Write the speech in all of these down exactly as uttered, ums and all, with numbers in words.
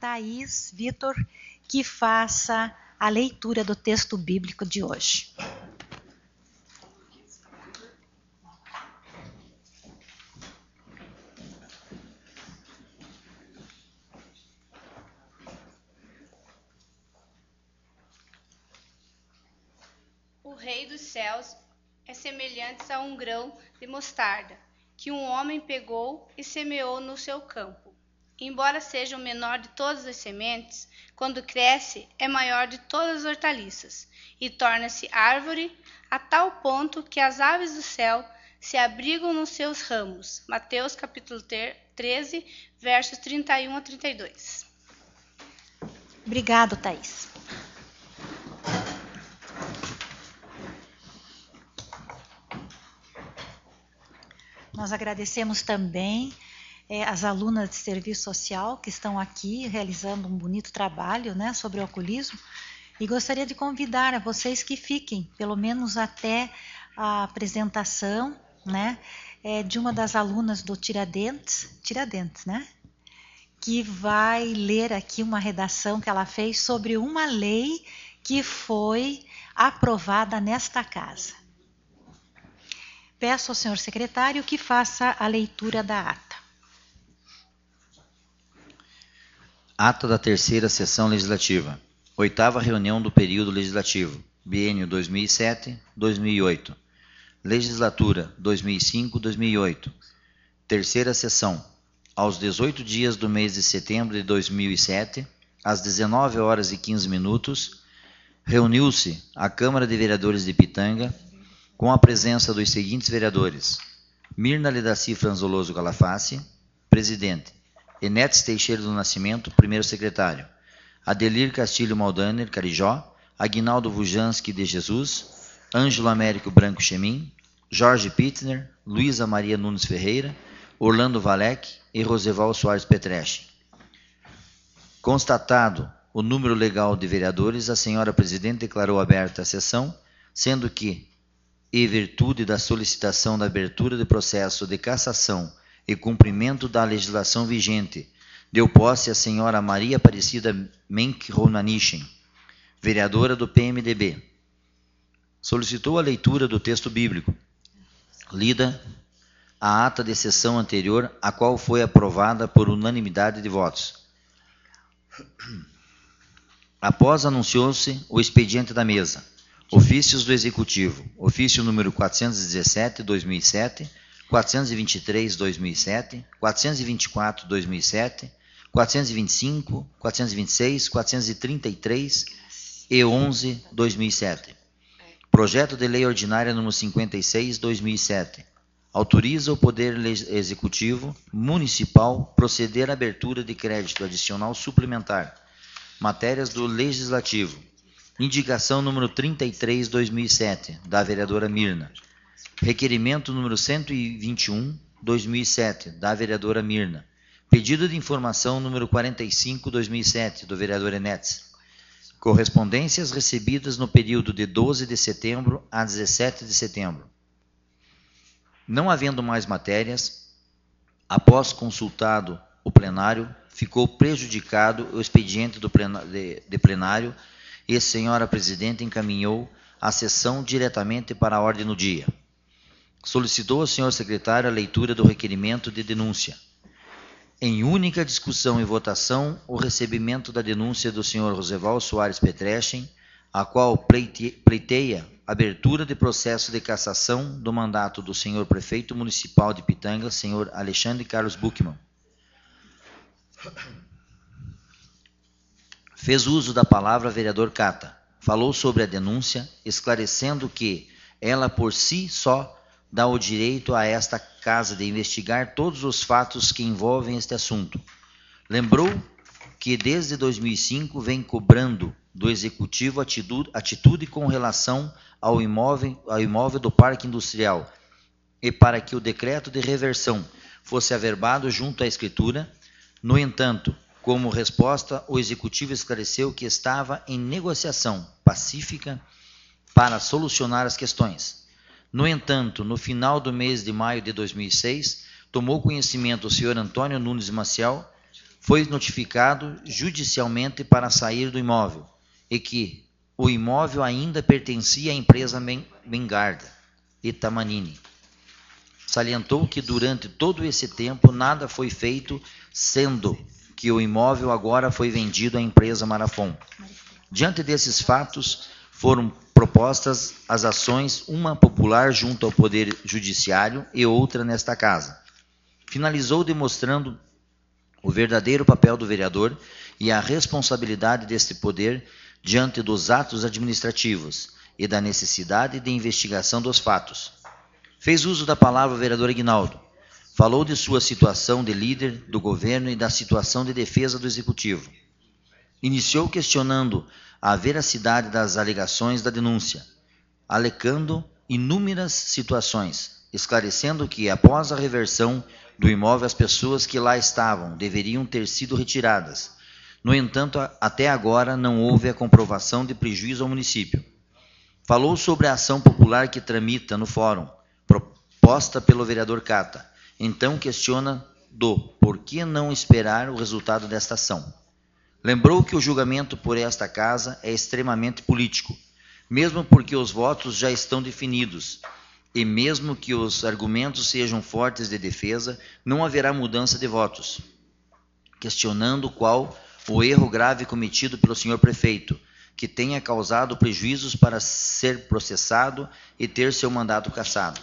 Thaís Vitor, que faça a leitura do texto bíblico de hoje. O rei dos céus é semelhante a um grão de mostarda, que um homem pegou e semeou no seu campo. Embora seja o menor de todas as sementes, quando cresce é maior de todas as hortaliças, e torna-se árvore a tal ponto que as aves do céu se abrigam nos seus ramos. Mateus capítulo treze, versos trinta e um a trinta e dois. Obrigado, Thaís. Nós agradecemos também é, as alunas de serviço social que estão aqui realizando um bonito trabalho, né, sobre o alcoolismo, e gostaria de convidar a vocês que fiquem, pelo menos até a apresentação, né, é, de uma das alunas do Tiradentes, Tiradentes, né, que vai ler aqui uma redação que ela fez sobre uma lei que foi aprovada nesta casa. Peço ao senhor secretário que faça a leitura da ata. Ata da terceira sessão legislativa. Oitava reunião do período legislativo. Biênio dois mil e sete a dois mil e oito. Legislatura dois mil e cinco a dois mil e oito. Terceira sessão. Aos dezoito dias do mês de setembro de dois mil e sete, às dezenove horas e quinze minutos, reuniu-se a Câmara de Vereadores de Pitanga, com a presença dos seguintes vereadores: Mirna Ledaci Franzoloso Galaface, presidente; Enetes Teixeira do Nascimento, primeiro secretário; Adelir Castilho Maldaner, Carijó; Aguinaldo Vujanski de Jesus; Ângelo Américo Branco Chemin; Jorge Pittner, Luísa Maria Nunes Ferreira, Orlando Valec e Roseval Soares Petreche. Constatado o número legal de vereadores, a senhora presidente declarou aberta a sessão, sendo que, em virtude da solicitação da abertura de processo de cassação e cumprimento da legislação vigente, deu posse a senhora Maria Aparecida Menck Ronanishin, vereadora do P M D B. Solicitou a leitura do texto bíblico. Lida a ata de sessão anterior, a qual foi aprovada por unanimidade de votos. Após anunciou-se o expediente da mesa. Ofícios do Executivo. Ofício número quatrocentos e dezessete, dois mil e sete, quatrocentos e vinte e três, dois mil e sete, quatrocentos e vinte e quatro, dois mil e sete, quatrocentos e vinte e cinco, quatrocentos e vinte e seis, quatrocentos e trinta e três e onze, dois mil e sete. Projeto de Lei Ordinária número cinquenta e seis, dois mil e sete. Autoriza o Poder Executivo Municipal proceder à abertura de crédito adicional suplementar. Matérias do Legislativo. Indicação número trinta e três, dois mil e sete, da vereadora Mirna. Requerimento número cento e vinte e um, dois mil e sete, da vereadora Mirna. Pedido de informação número quarenta e cinco, dois mil e sete, do vereador Enetes. Correspondências recebidas no período de doze de setembro a dezessete de setembro. Não havendo mais matérias, após consultado o plenário, ficou prejudicado o expediente do plenário, de, de plenário e a senhora presidente encaminhou a sessão diretamente para a ordem no dia. Solicitou ao senhor secretário a leitura do requerimento de denúncia. Em única discussão e votação, o recebimento da denúncia do senhor Roseval Soares Petrechen, a qual pleite, pleiteia abertura de processo de cassação do mandato do senhor prefeito municipal de Pitanga, senhor Alexandre Carlos Buchmann. Fez uso da palavra vereador Cata. Falou sobre a denúncia, esclarecendo que ela por si só dá o direito a esta casa de investigar todos os fatos que envolvem este assunto. Lembrou que desde dois mil e cinco vem cobrando do Executivo atitude, atitude com relação ao imóvel, ao imóvel do Parque Industrial, e para que o decreto de reversão fosse averbado junto à Escritura. No entanto, como resposta, o Executivo esclareceu que estava em negociação pacífica para solucionar as questões. No entanto, no final do mês de maio de dois mil e seis, tomou conhecimento o senhor Antônio Nunes Maciel foi notificado judicialmente para sair do imóvel e que o imóvel ainda pertencia à empresa Mengarda Itamanini. Salientou que durante todo esse tempo nada foi feito, sendo que o imóvel agora foi vendido à empresa Marafon. Diante desses fatos, foram propostas as ações, uma popular junto ao Poder Judiciário e outra nesta Casa. Finalizou demonstrando o verdadeiro papel do vereador e a responsabilidade deste poder diante dos atos administrativos e da necessidade de investigação dos fatos. Fez uso da palavra o vereador Aguinaldo. Falou de sua situação de líder do governo e da situação de defesa do Executivo. Iniciou questionando a veracidade das alegações da denúncia, alecando inúmeras situações, esclarecendo que, após a reversão do imóvel, as pessoas que lá estavam deveriam ter sido retiradas. No entanto, até agora não houve a comprovação de prejuízo ao município. Falou sobre a ação popular que tramita no fórum, proposta pelo vereador Cata. Então questiona do por que não esperar o resultado desta ação. Lembrou que o julgamento por esta casa é extremamente político, mesmo porque os votos já estão definidos, e mesmo que os argumentos sejam fortes de defesa, não haverá mudança de votos. Questionando qual o erro grave cometido pelo senhor prefeito, que tenha causado prejuízos para ser processado e ter seu mandato cassado.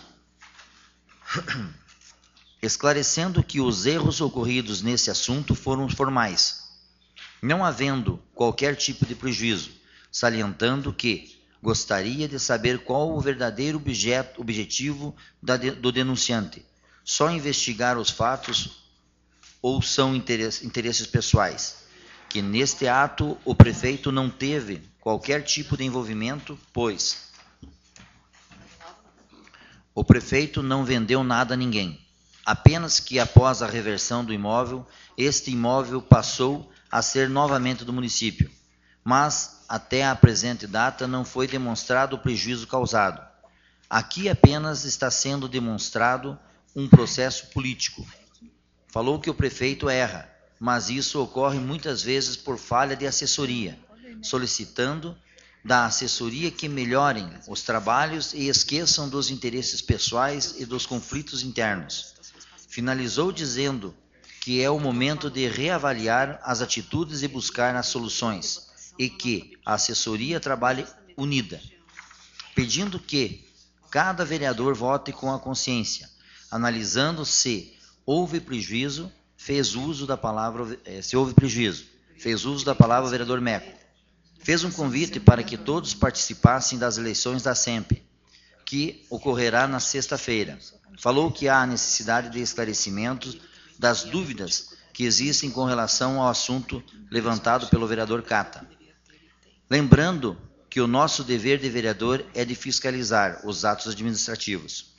Esclarecendo que os erros ocorridos nesse assunto foram formais, não havendo qualquer tipo de prejuízo, salientando que gostaria de saber qual o verdadeiro objeto, objetivo da, do denunciante, só investigar os fatos ou são interesse, interesses pessoais, que neste ato o prefeito não teve qualquer tipo de envolvimento, pois o prefeito não vendeu nada a ninguém, apenas que após a reversão do imóvel, este imóvel passou a ser novamente do município, mas até a presente data não foi demonstrado o prejuízo causado. Aqui apenas está sendo demonstrado um processo político. Falou que o prefeito erra, mas isso ocorre muitas vezes por falha de assessoria, solicitando da assessoria que melhorem os trabalhos e esqueçam dos interesses pessoais e dos conflitos internos. Finalizou dizendo que é o momento de reavaliar as atitudes e buscar as soluções, e que a assessoria trabalhe unida, pedindo que cada vereador vote com a consciência, analisando se houve prejuízo, fez uso da palavra, se houve prejuízo, fez uso da palavra o vereador Meco. Fez um convite para que todos participassem das eleições da SEMP, que ocorrerá na sexta-feira. Falou que há necessidade de esclarecimentos das dúvidas que existem com relação ao assunto levantado pelo vereador Cata. Lembrando que o nosso dever de vereador é de fiscalizar os atos administrativos.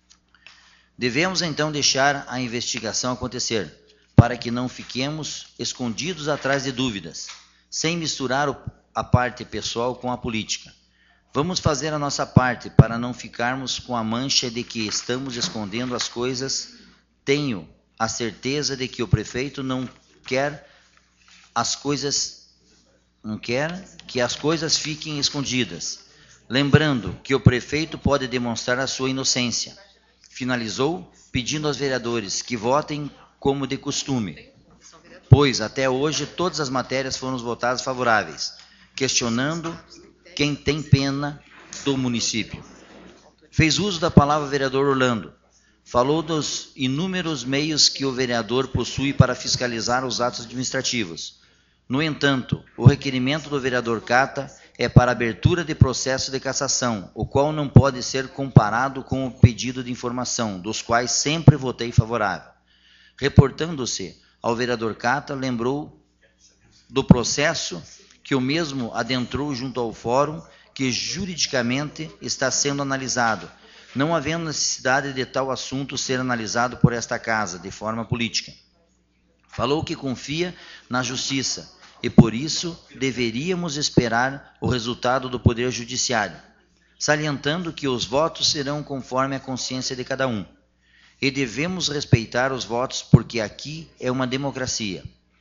Devemos então deixar a investigação acontecer, para que não fiquemos escondidos atrás de dúvidas, sem misturar a parte pessoal com a política. Vamos fazer a nossa parte para não ficarmos com a mancha de que estamos escondendo as coisas. Tenho a certeza de que o prefeito não quer as coisas, não quer que as coisas fiquem escondidas. Lembrando que o prefeito pode demonstrar a sua inocência. Finalizou pedindo aos vereadores que votem como de costume, pois até hoje todas as matérias foram votadas favoráveis, questionando quem tem pena do município. Fez uso da palavra o vereador Orlando. Falou dos inúmeros meios que o vereador possui para fiscalizar os atos administrativos. No entanto, o requerimento do vereador Cata é para abertura de processo de cassação, o qual não pode ser comparado com o pedido de informação, dos quais sempre votei favorável. Reportando-se ao vereador Cata, lembrou do processo que o mesmo adentrou junto ao fórum, que juridicamente está sendo analisado, não havendo necessidade de tal assunto ser analisado por esta casa, de forma política. Falou que confia na justiça, e por isso deveríamos esperar o resultado do Poder Judiciário, salientando que os votos serão conforme a consciência de cada um, e devemos respeitar os votos porque aqui é uma democracia.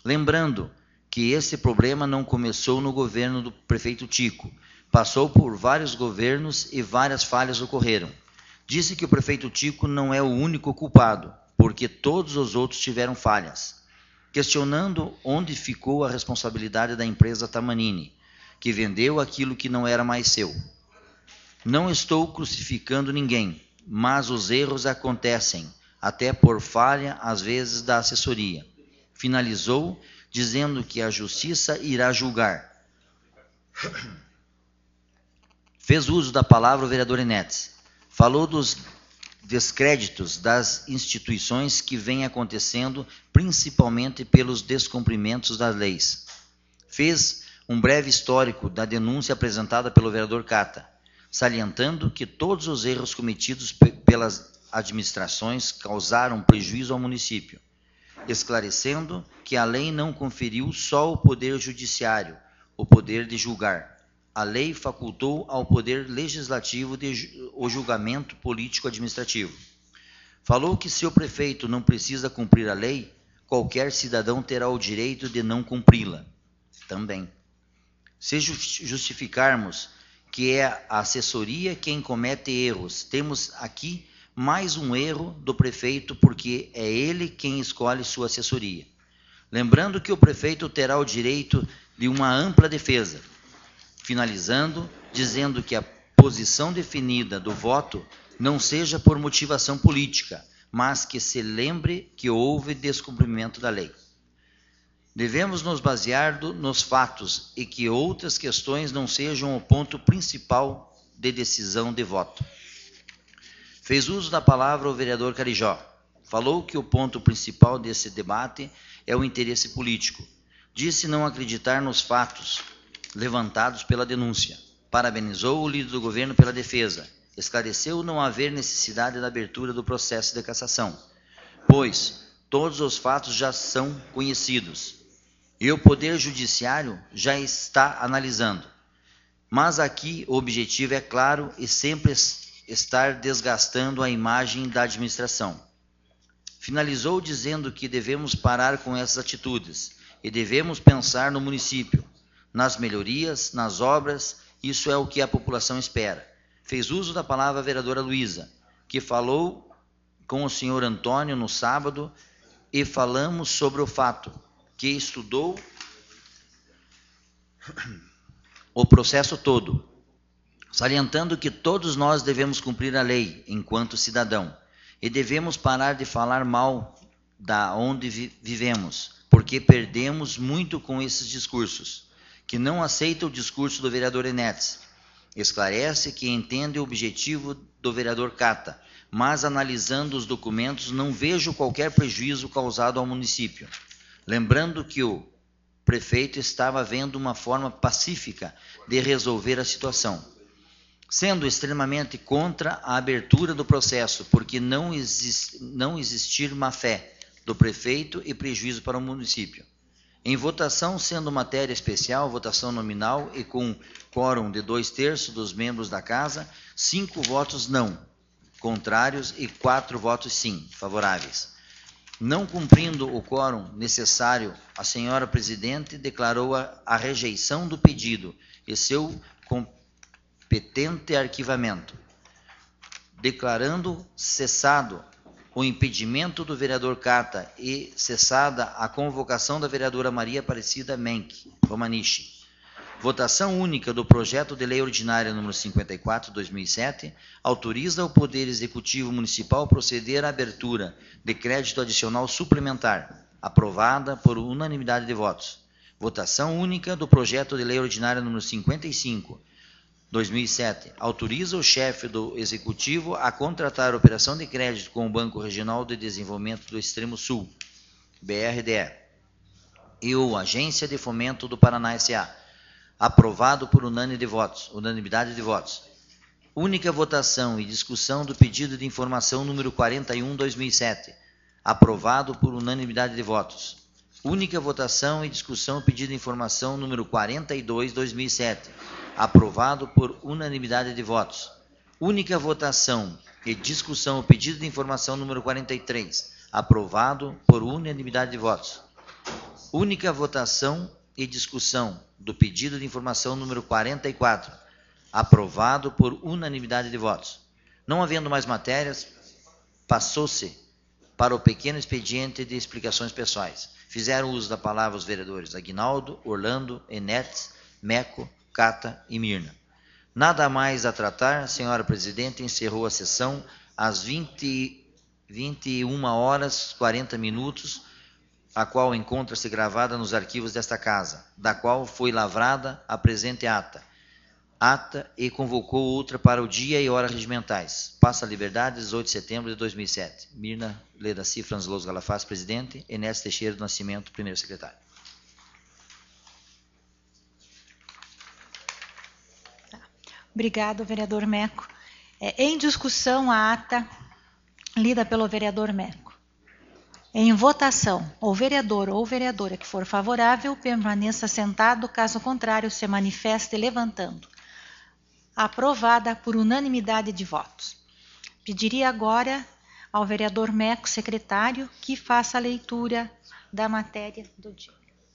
Lembrando que esse problema não começou no governo do prefeito Tico, passou por vários governos e várias falhas ocorreram. Disse que o prefeito Tico não é o único culpado, porque todos os outros tiveram falhas. Questionando onde ficou a responsabilidade da empresa Tamanini, que vendeu aquilo que não era mais seu. Não estou crucificando ninguém, mas os erros acontecem, até por falha, às vezes, da assessoria. Finalizou dizendo que a justiça irá julgar. Fez uso da palavra o vereador Enetes. Falou dos descréditos das instituições que vêm acontecendo, principalmente pelos descumprimentos das leis. Fez um breve histórico da denúncia apresentada pelo vereador Cata, salientando que todos os erros cometidos pe- pelas administrações causaram prejuízo ao município, esclarecendo que a lei não conferiu só ao Poder Judiciário o poder de julgar. A lei facultou ao Poder Legislativo de, o julgamento político-administrativo. Falou que se o prefeito não precisa cumprir a lei, qualquer cidadão terá o direito de não cumpri-la. Também. Se justificarmos que é a assessoria quem comete erros, temos aqui mais um erro do prefeito, porque é ele quem escolhe sua assessoria. Lembrando que o prefeito terá o direito de uma ampla defesa. Finalizando, dizendo que a posição definida do voto não seja por motivação política, mas que se lembre que houve descumprimento da lei. Devemos nos basear do, nos fatos e que outras questões não sejam o ponto principal de decisão de voto. Fez uso da palavra o vereador Carijó. Falou que o ponto principal desse debate é o interesse político. Disse não acreditar nos fatos levantados pela denúncia. Parabenizou o líder do governo pela defesa. Esclareceu não haver necessidade da abertura do processo de cassação, pois todos os fatos já são conhecidos e o Poder Judiciário já está analisando. Mas aqui o objetivo é claro e sempre estar desgastando a imagem da administração. Finalizou dizendo que devemos parar com essas atitudes e devemos pensar no município, nas melhorias, nas obras, isso é o que a população espera. Fez uso da palavra a vereadora Luísa, que falou com o senhor Antônio no sábado e falamos sobre o fato que estudou o processo todo, salientando que todos nós devemos cumprir a lei enquanto cidadão e devemos parar de falar mal da onde vi- vivemos, porque perdemos muito com esses discursos, que não aceita o discurso do vereador Enetes. Esclarece que entende o objetivo do vereador Cata, mas analisando os documentos não vejo qualquer prejuízo causado ao município. Lembrando que o prefeito estava vendo uma forma pacífica de resolver a situação, sendo extremamente contra a abertura do processo, porque não, exist, não existir má-fé do prefeito e prejuízo para o município. Em votação, sendo matéria especial, votação nominal e com quórum de dois terços dos membros da casa, cinco votos não, contrários e quatro votos sim, favoráveis. Não cumprindo o quórum necessário, a senhora presidente declarou a, a rejeição do pedido e seu competente arquivamento, declarando cessado o impedimento do vereador Cata e cessada a convocação da vereadora Maria Aparecida Menck Romaniche. Votação única do projeto de lei ordinária número cinquenta e quatro, dois mil e sete, autoriza o Poder Executivo Municipal proceder à abertura de crédito adicional suplementar, aprovada por unanimidade de votos. Votação única do projeto de lei ordinária número cinquenta e cinco, dois mil e sete, autoriza o chefe do Executivo a contratar operação de crédito com o Banco Regional de Desenvolvimento do Extremo Sul, B R D E, e o Agência de Fomento do Paraná S A, aprovado por unânime de votos, unanimidade de votos. Única votação e discussão do pedido de informação número quarenta e um, dois mil e sete, aprovado por unanimidade de votos. Única votação e discussão do pedido de informação número quarenta e dois, dois mil e sete, aprovado por unanimidade de votos. Única votação e discussão do pedido de informação número quarenta e três, aprovado por unanimidade de votos. Única votação e discussão do pedido de informação número quarenta e quatro, aprovado por unanimidade de votos. Não havendo mais matérias, passou-se para o pequeno expediente de explicações pessoais. Fizeram uso da palavra os vereadores Aguinaldo, Orlando, Enetes, Meco, Cata e Mirna. Nada mais a tratar, a senhora presidente encerrou a sessão às vinte, vinte e uma horas e quarenta minutos, a qual encontra-se gravada nos arquivos desta casa, da qual foi lavrada a presente ata. Ata e convocou outra para o dia e hora regimentais. Passa a liberdade, dezoito de setembro de dois mil e sete. Mirna Ledaci Franzlos Galafaz, presidente. Enéas Teixeira do Nascimento, primeiro secretário. Obrigado, vereador Meco. É, em discussão, a ata lida pelo vereador Meco. Em votação, o vereador ou vereadora que for favorável permaneça sentado, caso contrário, se manifeste levantando. Aprovada por unanimidade de votos. Pediria agora ao vereador Meco, secretário, que faça a leitura da matéria do dia.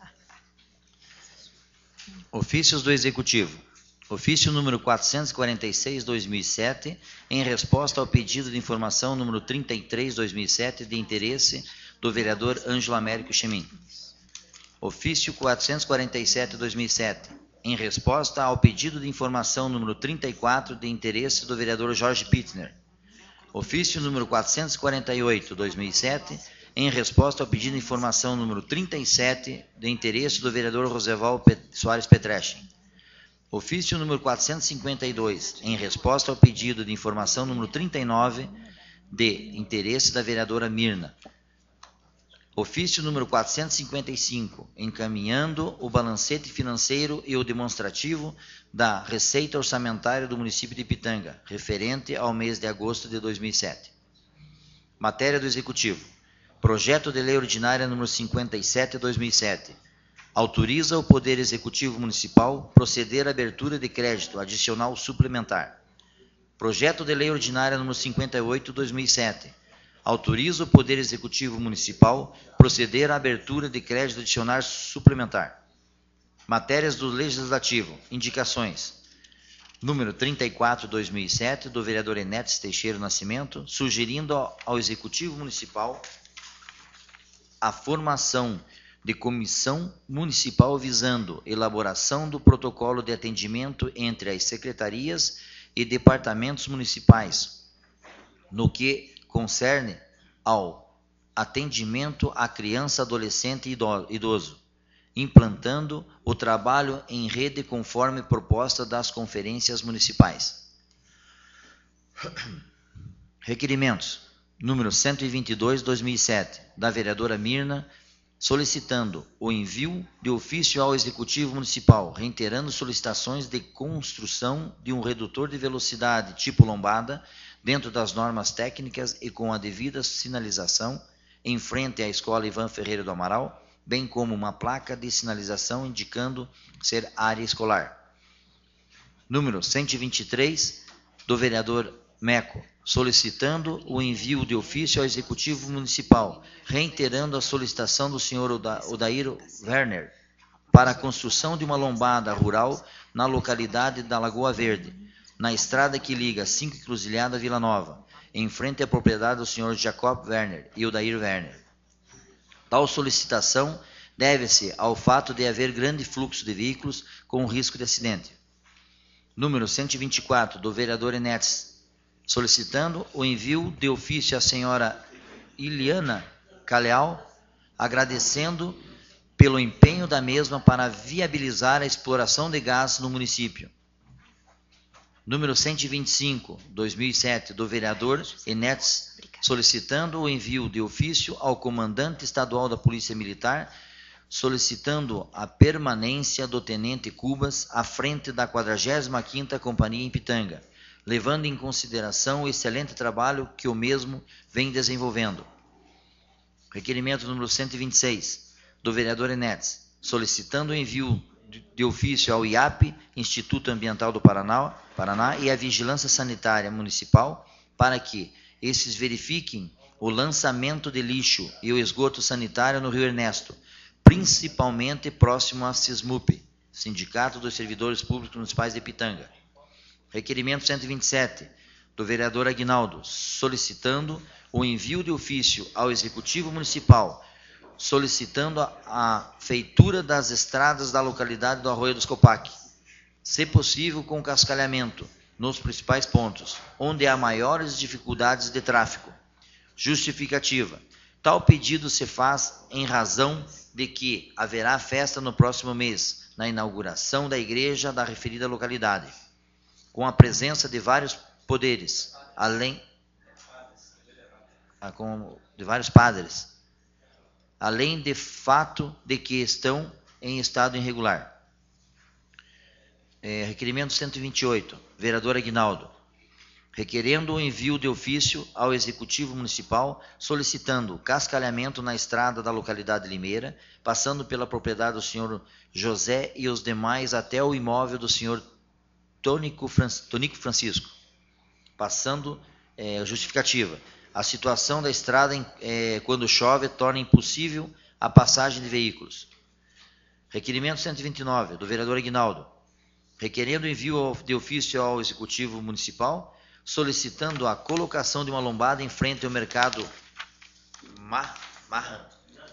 Ofícios do Executivo. Ofício número quatrocentos e quarenta e seis, dois mil e sete, em resposta ao pedido de informação número trinta e três, dois mil e sete, de interesse do vereador Ângelo Américo Chemin. Ofício quatrocentos e quarenta e sete, dois mil e sete, em resposta ao pedido de informação número trinta e quatro, de interesse do vereador Jorge Pittner. Ofício número quatrocentos e quarenta e oito, dois mil e sete, em resposta ao pedido de informação número trinta e sete, de interesse do vereador Roseval Soares Petrechen. Ofício número quatrocentos e cinquenta e dois, em resposta ao pedido de informação número trinta e nove, de interesse da vereadora Mirna. Ofício número quatrocentos e cinquenta e cinco, encaminhando o balancete financeiro e o demonstrativo da receita orçamentária do município de Ipitanga, referente ao mês de agosto de dois mil e sete. Matéria do Executivo. Projeto de Lei Ordinária número cinquenta e sete, dois mil e sete. Autoriza o Poder Executivo Municipal proceder à abertura de crédito adicional suplementar. Projeto de Lei Ordinária número cinquenta e oito, dois mil e sete. Autoriza o Poder Executivo Municipal proceder à abertura de crédito adicional suplementar. Matérias do Legislativo. Indicações. Número trinta e quatro, dois mil e sete, do vereador Enéas Teixeira do Nascimento, sugerindo ao Executivo Municipal a formação de comissão municipal visando elaboração do protocolo de atendimento entre as secretarias e departamentos municipais, no que concerne ao atendimento à criança, adolescente e idoso, implantando o trabalho em rede conforme proposta das conferências municipais. Requerimentos. Número cento e vinte e dois, dois mil e sete, da vereadora Mirna, solicitando o envio de ofício ao Executivo Municipal, reiterando solicitações de construção de um redutor de velocidade tipo lombada, dentro das normas técnicas e com a devida sinalização, em frente à Escola Ivan Ferreira do Amaral, bem como uma placa de sinalização indicando ser área escolar. Número cento e vinte e três, do vereador Meco, solicitando o envio de ofício ao Executivo Municipal, reiterando a solicitação do senhor Odair Werner para a construção de uma lombada rural na localidade da Lagoa Verde, na estrada que liga cinco Encruzilhada Vila Nova, em frente à propriedade do senhor Jacob Werner e Odair Werner. Tal solicitação deve-se ao fato de haver grande fluxo de veículos com risco de acidente. Número cento e vinte e quatro, do vereador Enéas, solicitando o envio de ofício à senhora Iliana Caleal, agradecendo pelo empenho da mesma para viabilizar a exploração de gás no município. Número cento e vinte e cinco, dois mil e sete, do vereador Enéas, solicitando o envio de ofício ao comandante estadual da Polícia Militar, solicitando a permanência do tenente Cubas à frente da quadragésima quinta Companhia em Ipitanga, levando em consideração o excelente trabalho que o mesmo vem desenvolvendo. Requerimento número cento e vinte e seis, do vereador Enéas, solicitando o envio de ofício ao I A P, Instituto Ambiental do Paraná, Paraná e à Vigilância Sanitária Municipal, para que esses verifiquem o lançamento de lixo e o esgoto sanitário no Rio Ernesto, principalmente próximo à SISMUP, Sindicato dos Servidores Públicos Municipais de Ipitanga. Requerimento cento e vinte e sete, do vereador Aguinaldo, solicitando o envio de ofício ao Executivo Municipal, solicitando a, a feitura das estradas da localidade do Arroio dos Copac, se possível com cascalhamento nos principais pontos, onde há maiores dificuldades de tráfego. Justificativa. Tal pedido se faz em razão de que haverá festa no próximo mês, na inauguração da igreja da referida localidade, com a presença de vários poderes, além com, de vários padres, além de fato de que estão em estado irregular. É, requerimento cento e vinte e oito, vereador Aguinaldo, requerendo o envio de ofício ao Executivo Municipal, solicitando cascalhamento na estrada da localidade Limeira, passando pela propriedade do senhor José e os demais até o imóvel do senhor Tônico Francisco, passando é, justificativa. A situação da estrada, é, quando chove, torna impossível a passagem de veículos. Requerimento cento e vinte e nove, do vereador Aguinaldo, requerendo envio de ofício ao Executivo Municipal, solicitando a colocação de uma lombada em frente ao mercado Ma, Ma,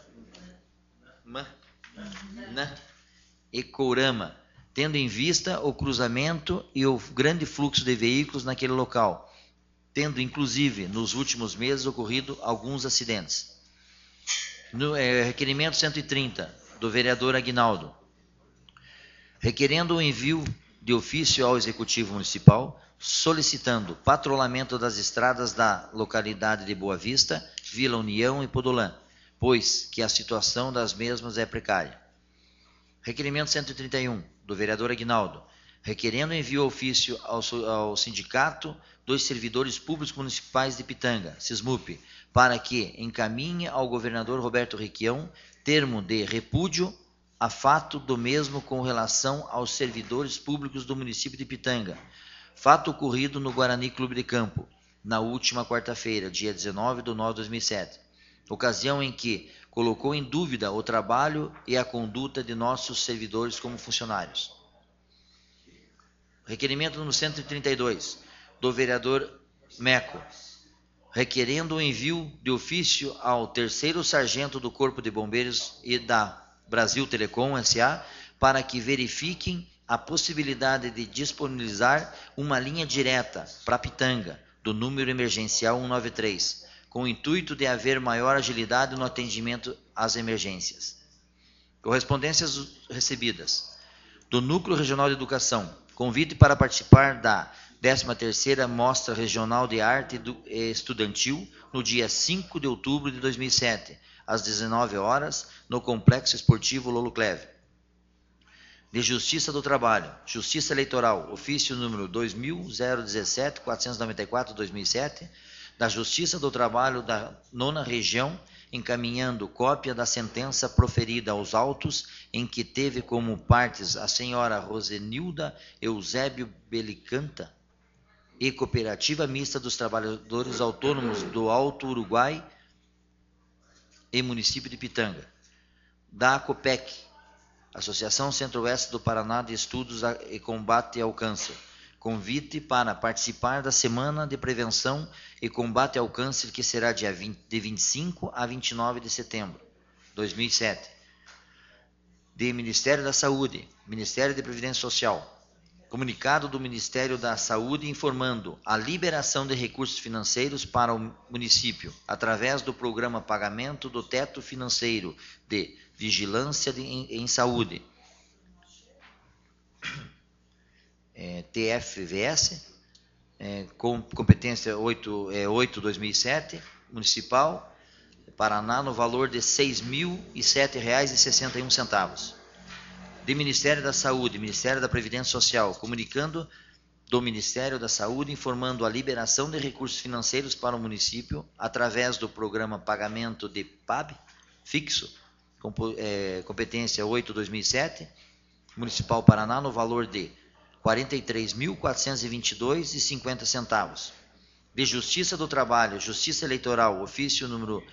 Ma, Na, Ecourama, tendo em vista o cruzamento e o grande fluxo de veículos naquele local, tendo inclusive nos últimos meses ocorrido alguns acidentes. No é, requerimento cento e trinta, do vereador Aguinaldo, requerendo o envio de ofício ao Executivo Municipal, solicitando patrulhamento das estradas da localidade de Boa Vista, Vila União e Podolã, pois que a situação das mesmas é precária. Requerimento cento e trinta e um, do vereador Aguinaldo, requerendo envio ofício ao, ao Sindicato dos Servidores Públicos Municipais de Ipitanga, SISMUP, para que encaminhe ao governador Roberto Requião termo de repúdio a fato do mesmo com relação aos servidores públicos do município de Ipitanga, fato ocorrido no Guarani Clube de Campo, na última quarta-feira, dia dezenove de nove de dois mil e sete, ocasião em que colocou em dúvida o trabalho e a conduta de nossos servidores como funcionários. Requerimento número cento e trinta e dois, do vereador Meco, requerendo o envio de ofício ao terceiro sargento do Corpo de Bombeiros e da Brasil Telecom S A para que verifiquem a possibilidade de disponibilizar uma linha direta para Pitanga, do número emergencial cento e noventa e três, com o intuito de haver maior agilidade no atendimento às emergências. Correspondências recebidas. Do Núcleo Regional de Educação, convite para participar da décima terceira Mostra Regional de Arte Estudantil, no dia cinco de outubro de dois mil e sete, às dezenove horas, no Complexo Esportivo Lolo Cleve. De Justiça do Trabalho, Justiça Eleitoral, ofício número dois mil zero dezessete quatrocentos e noventa e quatro dois mil e sete, da Justiça do Trabalho da nona Região, encaminhando cópia da sentença proferida aos autos, em que teve como partes a senhora Rosenilda Eusébio Belicanta e Cooperativa Mista dos Trabalhadores Autônomos do Alto Uruguai e município de Ipitanga. Da ACOPEC, Associação Centro-Oeste do Paraná de Estudos e Combate ao Câncer, convite para participar da Semana de Prevenção e Combate ao Câncer, que será dia vinte, de vinte e cinco a vinte e nove de setembro de dois mil e sete. De Ministério da Saúde, Ministério de Previdência Social, comunicado do Ministério da Saúde informando a liberação de recursos financeiros para o município, através do programa Pagamento do Teto Financeiro de Vigilância de, em, em Saúde, é, T F V S, é, com competência oito barra dois mil e sete, municipal, Paraná, no valor de seis mil e sete reais e sessenta e um centavos. De Ministério da Saúde, Ministério da Previdência Social, comunicando do Ministério da Saúde, informando a liberação de recursos financeiros para o município, através do programa Pagamento de P A B, fixo, com, é, competência oito barra dois mil e sete, Municipal Paraná, no valor de quarenta e três mil quatrocentos e vinte e dois reais e cinquenta centavos. De Justiça do Trabalho, Justiça Eleitoral, ofício número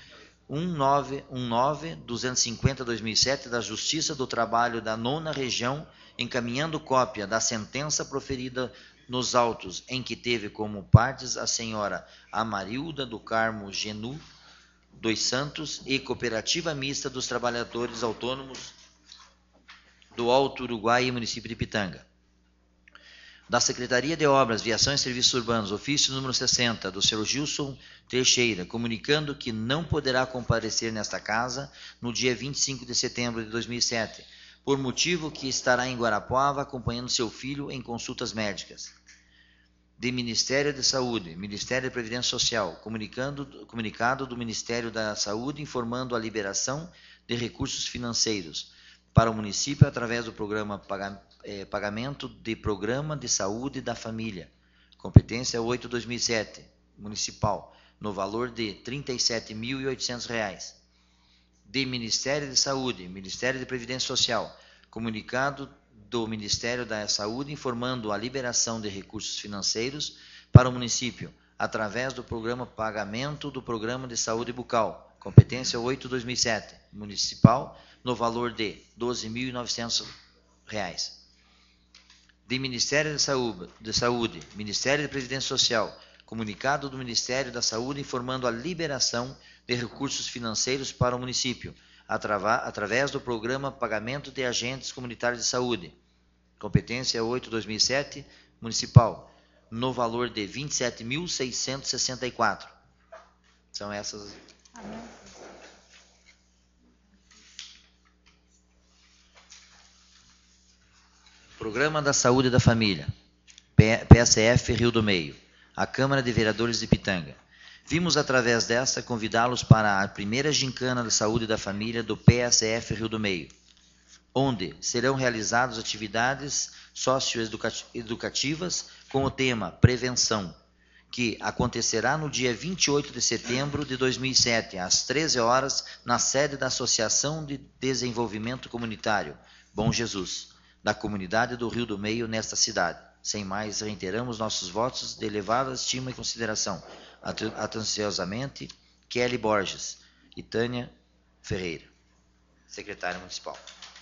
um nove um nove, duzentos e cinquenta, dois mil e sete, da Justiça do Trabalho da Nona Região, encaminhando cópia da sentença proferida nos autos em que teve como partes a senhora Amarilda do Carmo Genu dos Santos e Cooperativa Mista dos Trabalhadores Autônomos do Alto Uruguai e município de Pitanga. Da Secretaria de Obras, Viação e Serviços Urbanos, ofício número sessenta, do senhor Gilson Teixeira, comunicando que não poderá comparecer nesta casa no dia vinte e cinco de setembro de dois mil e sete, por motivo que estará em Guarapuava acompanhando seu filho em consultas médicas. De Ministério da Saúde, Ministério da Previdência Social, comunicando, comunicado do Ministério da Saúde informando a liberação de recursos financeiros para o município através do programa Paga, eh, Pagamento de Programa de Saúde da Família, competência oito barra dois mil e sete, municipal, no valor de trinta e sete mil e oitocentos reais. De Ministério de Saúde, Ministério de Previdência Social, comunicado do Ministério da Saúde informando a liberação de recursos financeiros para o município através do programa Pagamento do Programa de Saúde Bucal, competência oito barra dois mil e sete, municipal, no valor de doze mil e novecentos reais. De Ministério da Saúde, de Saúde, Ministério de Previdência Social, comunicado do Ministério da Saúde informando a liberação de recursos financeiros para o município, atrava, através do programa Pagamento de Agentes Comunitários de Saúde, competência oito barra dois mil e sete, municipal, no valor de vinte e sete mil seiscentos e sessenta e quatro. São essas. Programa da Saúde da Família, P S F Rio do Meio, a Câmara de Vereadores de Pitanga. Vimos através desta convidá-los para a primeira gincana da Saúde da Família do P S F Rio do Meio, onde serão realizadas atividades socioeducativas com o tema Prevenção, que acontecerá no dia vinte e oito de setembro de dois mil e sete, às treze horas, na sede da Associação de Desenvolvimento Comunitário Bom Jesus, da comunidade do Rio do Meio, nesta cidade. Sem mais, reiteramos nossos votos de elevada estima e consideração. Atenciosamente, Kelly Borges e Tânia Ferreira, secretária municipal.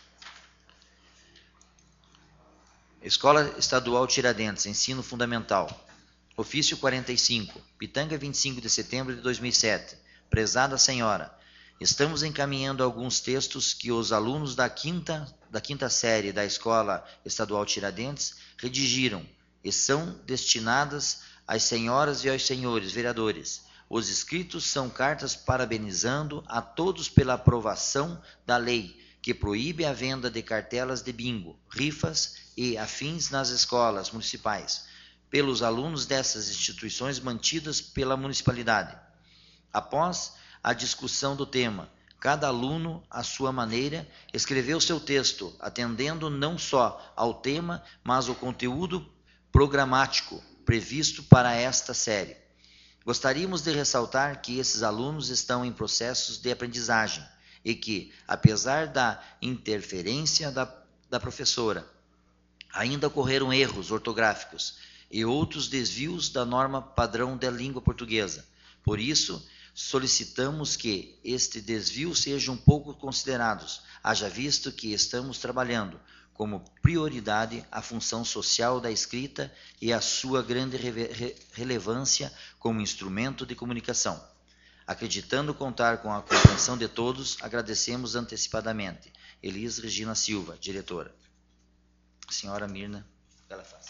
Escola Estadual Tiradentes, Ensino Fundamental. Ofício quarenta e cinco, Pitanga, vinte e cinco de setembro de dois mil e sete. Prezada senhora, estamos encaminhando alguns textos que os alunos da quinta, da quinta série da Escola Estadual Tiradentes redigiram e são destinadas às senhoras e aos senhores vereadores. Os escritos são cartas parabenizando a todos pela aprovação da lei que proíbe a venda de cartelas de bingo, rifas e afins nas escolas municipais, pelos alunos dessas instituições mantidas pela municipalidade. Após a discussão do tema, cada aluno, à sua maneira, escreveu seu texto, atendendo não só ao tema, mas ao conteúdo programático previsto para esta série. Gostaríamos de ressaltar que esses alunos estão em processos de aprendizagem e que, apesar da interferência da, da professora, ainda ocorreram erros ortográficos e outros desvios da norma padrão da língua portuguesa. Por isso, solicitamos que este desvio seja um pouco considerados, haja visto que estamos trabalhando como prioridade a função social da escrita e a sua grande re relevância como instrumento de comunicação. Acreditando contar com a compreensão de todos, agradecemos antecipadamente. Elis Regina Silva, diretora. Senhora Mirna, ela faz.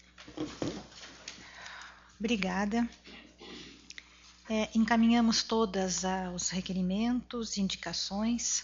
Obrigada. É, encaminhamos todas os requerimentos, indicações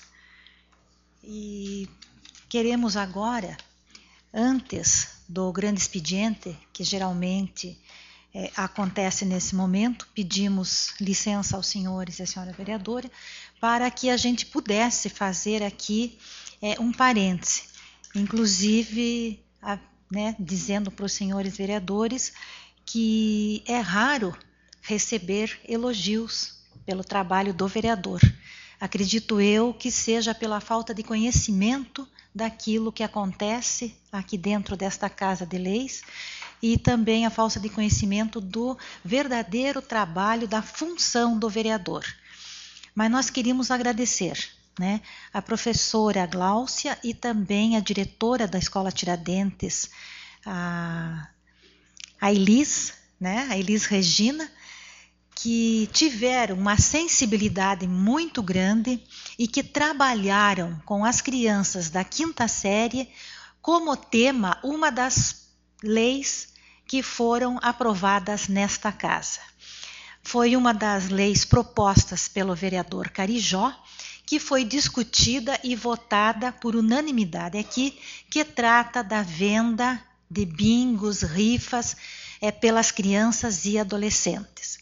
e queremos agora, antes do grande expediente, que geralmente é, acontece nesse momento, pedimos licença aos senhores e à senhora vereadora para que a gente pudesse fazer aqui é, um parêntese, inclusive a, né, dizendo para os senhores vereadores que é raro receber elogios pelo trabalho do vereador. Acredito eu que seja pela falta de conhecimento daquilo que acontece aqui dentro desta Casa de Leis e também a falta de conhecimento do verdadeiro trabalho, da função do vereador. mas nós queríamos agradecer, né, a professora Gláucia e também a diretora da Escola Tiradentes, a, a Elis, né, a Elis Regina, que tiveram uma sensibilidade muito grande e que trabalharam com as crianças da quinta série como tema uma das leis que foram aprovadas nesta casa. Foi uma das leis propostas pelo vereador Carijó, que foi discutida e votada por unanimidade aqui, que trata da venda de bingos, rifas, é, pelas crianças e adolescentes.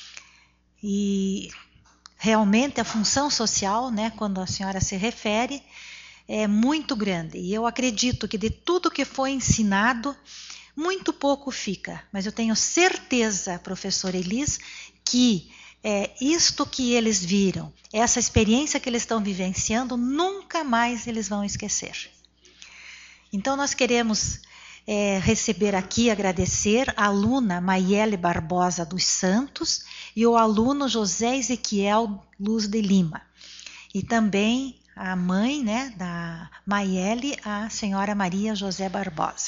E realmente a função social, né, quando a senhora se refere, é muito grande. E eu acredito que de tudo que foi ensinado, muito pouco fica. Mas eu tenho certeza, professora Elis, que é, isto que eles viram, essa experiência que eles estão vivenciando, nunca mais eles vão esquecer. Então nós queremos é, receber aqui, agradecer a aluna Maiele Barbosa dos Santos e o aluno José Ezequiel Luz de Lima. E também a mãe, né, da Maiele, a senhora Maria José Barbosa.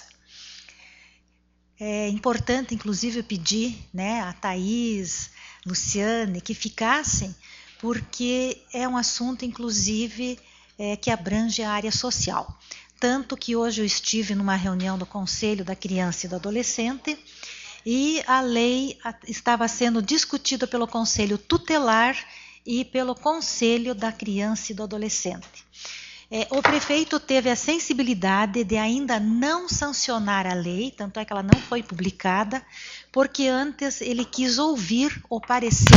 É importante, inclusive, pedir, né, a Thaís, Luciane, que ficassem, porque é um assunto, inclusive, é, que abrange a área social. Tanto que hoje eu estive numa reunião do Conselho da Criança e do Adolescente e a lei estava sendo discutida pelo Conselho Tutelar e pelo Conselho da Criança e do Adolescente. É, o prefeito teve a sensibilidade de ainda não sancionar a lei, tanto é que ela não foi publicada, porque antes ele quis ouvir o parecer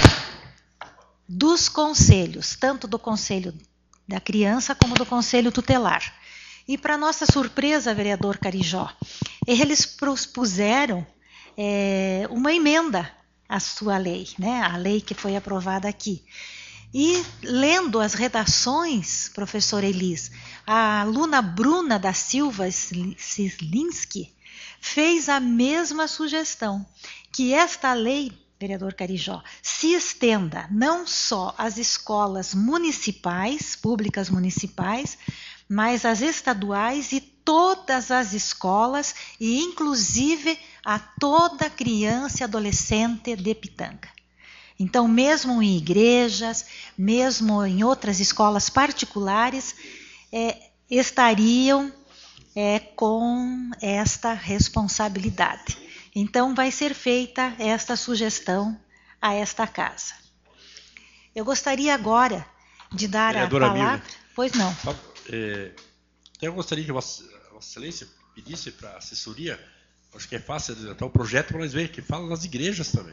dos conselhos, tanto do Conselho da Criança como do Conselho Tutelar. E, para nossa surpresa, vereador Carijó, eles propuseram é, uma emenda à sua lei, né, a lei que foi aprovada aqui. E lendo as redações, professora Elis, a aluna Bruna da Silva Sislinski fez a mesma sugestão, que esta lei, vereador Carijó, se estenda não só às escolas municipais, públicas municipais, mas às estaduais e todas as escolas, e inclusive a toda criança e adolescente de Pitanga. Então, mesmo em igrejas, mesmo em outras escolas particulares, é, estariam é, com esta responsabilidade. Então, vai ser feita esta sugestão a esta casa. Eu gostaria agora de dar Vereadora a palavra... Mila. Pois não. É, eu gostaria que Vossa Excelência pedisse para a assessoria, acho que é fácil, até o projeto para nós ver, que fala nas igrejas também.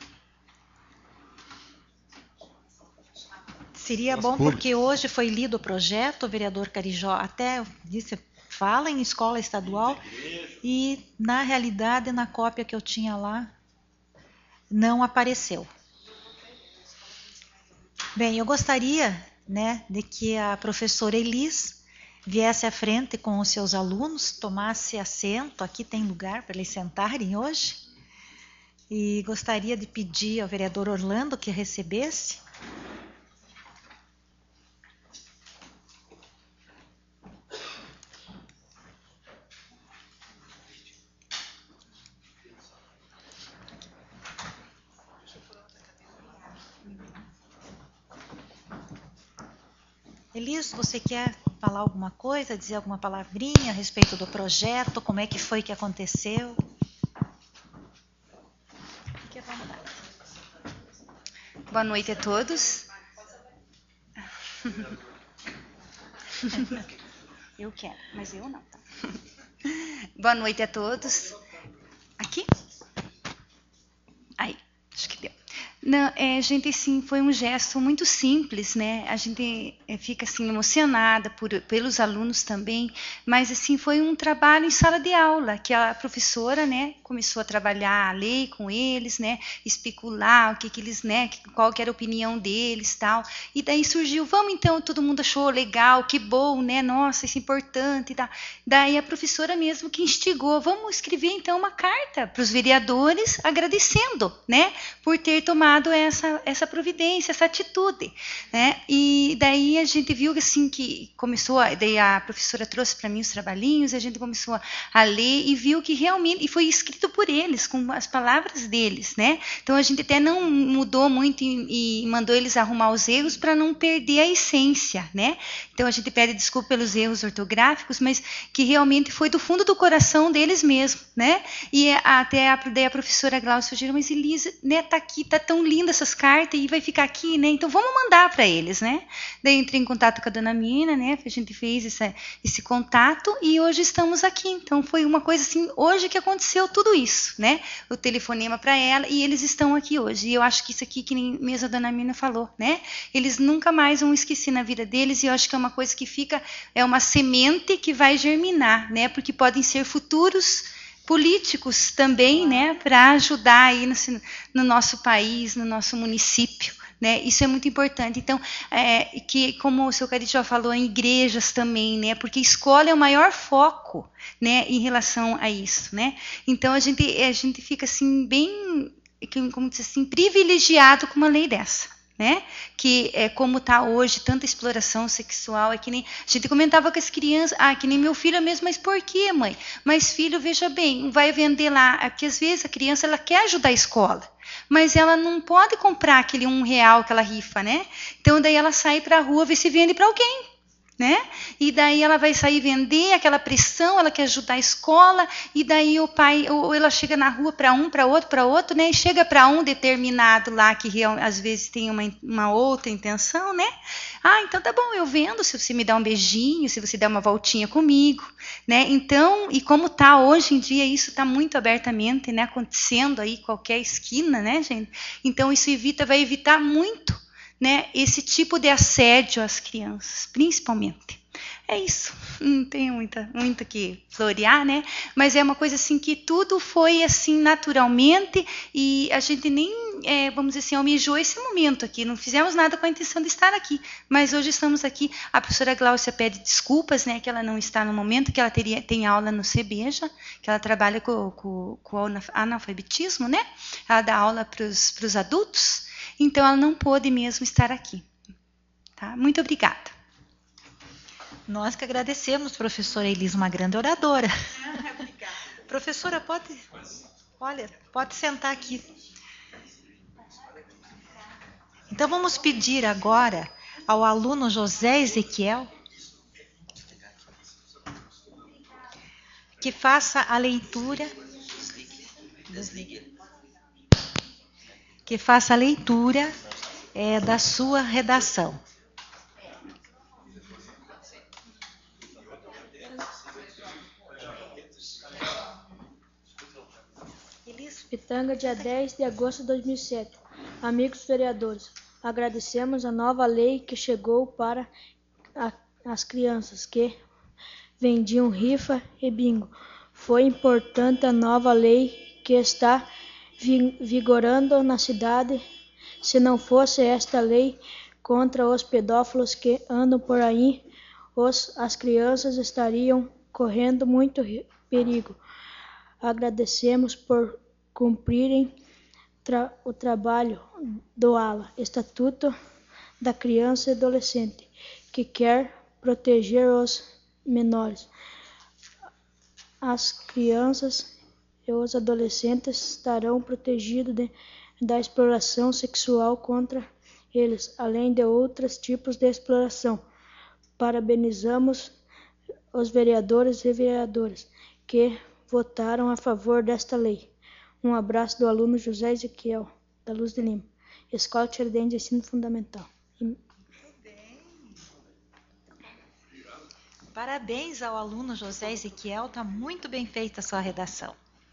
Seria bom porque hoje foi lido o projeto, o vereador Carijó até disse, fala em escola estadual e, na realidade, na cópia que eu tinha lá, não apareceu. Bem, eu gostaria, né, de que a professora Elis viesse à frente com os seus alunos, tomasse assento, aqui tem lugar para eles sentarem hoje, e gostaria de pedir ao vereador Orlando que recebesse. Elis, você quer falar alguma coisa, dizer alguma palavrinha a respeito do projeto, como é que foi que aconteceu? Fique à vontade. Boa noite a todos. Eu quero, mas eu não. Tá? Boa noite a todos. Aqui? Aí, acho que deu. Não, é, gente, sim, foi um gesto muito simples, né? A gente é, fica assim emocionada por, pelos alunos também, mas assim foi um trabalho em sala de aula que a professora, né, começou a trabalhar a lei com eles, né, especular o que que eles, né, qual que era a opinião deles, tal. E daí surgiu, vamos então, todo mundo achou legal, que bom, né? Nossa, isso é importante, e tal. Daí a professora mesmo que instigou, vamos escrever então uma carta para os vereadores agradecendo, né, por ter tomado tomado essa, essa providência, essa atitude, né? E daí a gente viu assim que começou, daí a professora trouxe para mim os trabalhinhos, a gente começou a, a ler e viu que realmente, e foi escrito por eles, com as palavras deles, né? Então a gente até não mudou muito e, e mandou eles arrumar os erros para não perder a essência, né? Então a gente pede desculpa pelos erros ortográficos, mas que realmente foi do fundo do coração deles mesmo, né? E até a, daí a professora Glaucia sugeriu, mas Elisa, né, tá aqui, tá tão linda essas cartas e vai ficar aqui, né? Então vamos mandar para eles, né? Daí entrei em contato com a dona Mina, né? A gente fez essa, esse contato e hoje estamos aqui. Então foi uma coisa assim, hoje que aconteceu tudo isso, né? O telefonema para ela e eles estão aqui hoje. E eu acho que isso aqui, que nem mesmo a dona Mina falou, né? Eles nunca mais vão esquecer na vida deles e eu acho que é uma coisa que fica, é uma semente que vai germinar, né? Porque podem ser futuros políticos também, né? Para ajudar aí no, no nosso país, no nosso município. Né? Isso é muito importante. Então, é, que, como o seu Caridio já falou, em igrejas também, né? Porque escola é o maior foco, né? Em relação a isso, né? Então, a gente, a gente fica assim, bem, como dizer assim, privilegiado com uma lei dessa. Né? Que é como está hoje, tanta exploração sexual, é que nem a gente comentava com as crianças, ah, que nem meu filho mesmo, mas por quê, mãe? Mas filho, veja bem, vai vender lá, porque às vezes a criança ela quer ajudar a escola, mas ela não pode comprar aquele um real que ela rifa, né? Então daí ela sai para a rua ver se vende para alguém. Né? E daí ela vai sair vender, aquela pressão, ela quer ajudar a escola, e daí o pai, ou ela chega na rua para um, para outro, para outro, né? E chega para um determinado lá que real, às vezes tem uma, uma outra intenção, né? Ah, então tá bom, eu vendo se você me dá um beijinho, se você der uma voltinha comigo, né? Então, e como tá hoje em dia, isso tá muito abertamente, né? Acontecendo aí qualquer esquina, né, gente? Então isso evita, vai evitar muito, né, esse tipo de assédio às crianças, principalmente. É isso, não tenho muita, muito que florear, né? Mas é uma coisa assim que tudo foi assim naturalmente e a gente nem, é, vamos dizer assim, almejou esse momento aqui, não fizemos nada com a intenção de estar aqui, mas hoje estamos aqui. A professora Glaucia pede desculpas, né, que ela não está no momento, que ela teria, tem aula no CEBEJA, que ela trabalha com, com, com o analfabetismo, né? Ela dá aula para os adultos. Então, ela não pôde mesmo estar aqui. Tá? Muito obrigada. Nós que agradecemos, professora Elisa, uma grande oradora. Ah, obrigada. Professora, pode, olha, pode sentar aqui. Então, vamos pedir agora ao aluno José Ezequiel que faça a leitura... que faça a leitura é, da sua redação. Pitanga, dia dez de agosto de dois mil e sete. Amigos vereadores, agradecemos a nova lei que chegou para a, as crianças que vendiam rifa e bingo. Foi importante a nova lei que está vigorando na cidade. Se não fosse esta lei contra os pedófilos que andam por aí, os, as crianças estariam correndo muito perigo. Agradecemos por cumprirem tra, o trabalho do A L A, Estatuto da Criança e Adolescente, que quer proteger os menores. As crianças e os adolescentes estarão protegidos de, da exploração sexual contra eles, além de outros tipos de exploração. Parabenizamos os vereadores e vereadoras que votaram a favor desta lei. Um abraço do aluno José Ezequiel, da Luz de Lima, Escola Tiradentes de Ensino Fundamental. Muito bem. Parabéns ao aluno José Ezequiel, está muito bem feita a sua redação.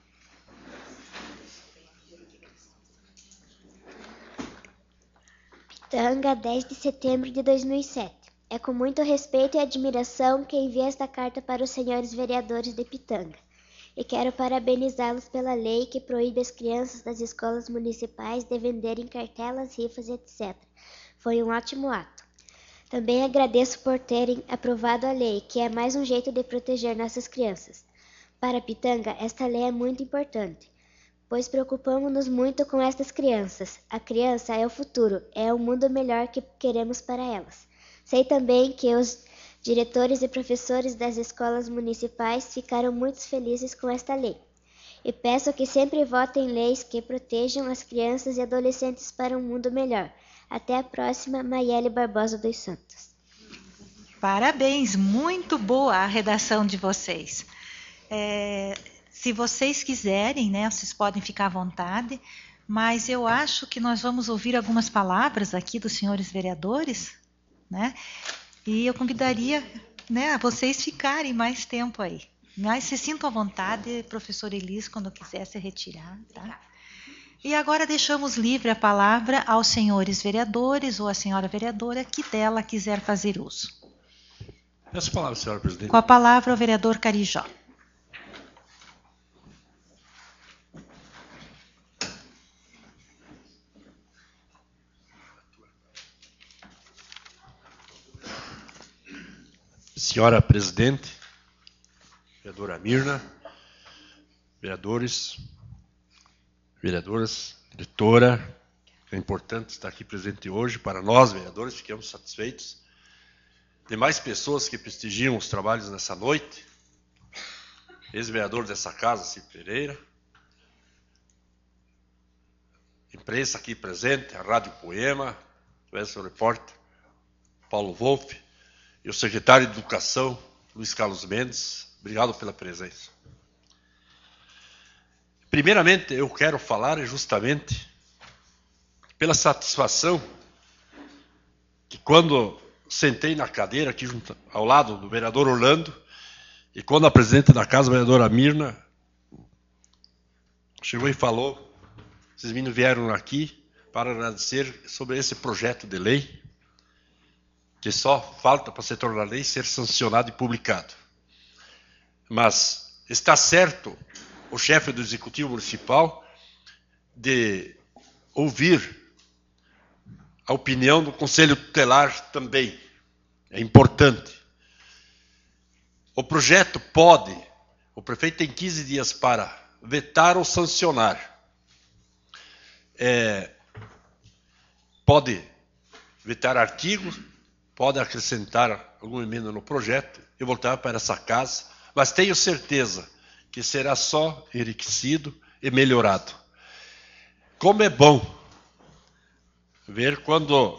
Pitanga, dez de setembro de dois mil e sete. É com muito respeito e admiração que envio esta carta para os senhores vereadores de Pitanga. E quero parabenizá-los pela lei que proíbe as crianças das escolas municipais de venderem cartelas, rifas, etcétera. Foi um ótimo ato. Também agradeço por terem aprovado a lei, que é mais um jeito de proteger nossas crianças. Para Pitanga, esta lei é muito importante, pois preocupamos-nos muito com estas crianças. A criança é o futuro, é o mundo melhor que queremos para elas. Sei também que os diretores e professores das escolas municipais ficaram muito felizes com esta lei. E peço que sempre votem leis que protejam as crianças e adolescentes para um mundo melhor. Até a próxima, Maiele Barbosa dos Santos. Parabéns, muito boa a redação de vocês. É, se vocês quiserem, né, vocês podem ficar à vontade, mas eu acho que nós vamos ouvir algumas palavras aqui dos senhores vereadores, né, e eu convidaria, né, a vocês ficarem mais tempo aí. Mas se sintam à vontade, professor Elis, quando quiser se retirar. Tá? E agora deixamos livre a palavra aos senhores vereadores ou à senhora vereadora que dela quiser fazer uso. Essa palavra, senhora presidente. Com a palavra o vereador Carijó. Senhora presidente, vereadora Mirna, vereadores, vereadoras, diretora, é importante estar aqui presente hoje. Para nós, vereadores, ficamos satisfeitos. Demais pessoas que prestigiam os trabalhos nessa noite, ex-vereador dessa casa, Cipo Pereira, imprensa aqui presente, a Rádio Poema, o repórter Paulo Wolff e o secretário de Educação, Luiz Carlos Mendes, obrigado pela presença. Primeiramente, eu quero falar justamente pela satisfação que quando sentei na cadeira aqui junto, ao lado do vereador Orlando, e quando a presidente da casa, a vereadora Mirna, chegou e falou, esses meninos vieram aqui para agradecer sobre esse projeto de lei, que só falta para se tornar lei ser sancionado e publicado. Mas está certo o chefe do Executivo Municipal de ouvir a opinião do Conselho Tutelar também. É importante. O projeto pode, o prefeito tem quinze dias para vetar ou sancionar. É, pode vetar artigos, pode acrescentar alguma emenda no projeto e voltar para essa casa, mas tenho certeza que será só enriquecido e melhorado. Como é bom ver quando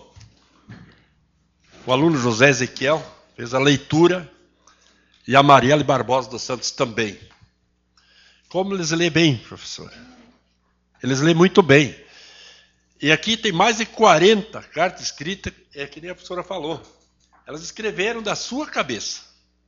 o aluno José Ezequiel fez a leitura e a Marielle Barbosa dos Santos também. Como eles lêem bem, professor. Eles lêem muito bem. E aqui tem mais de quarenta cartas escritas, é que nem a professora falou. Elas escreveram da sua cabeça.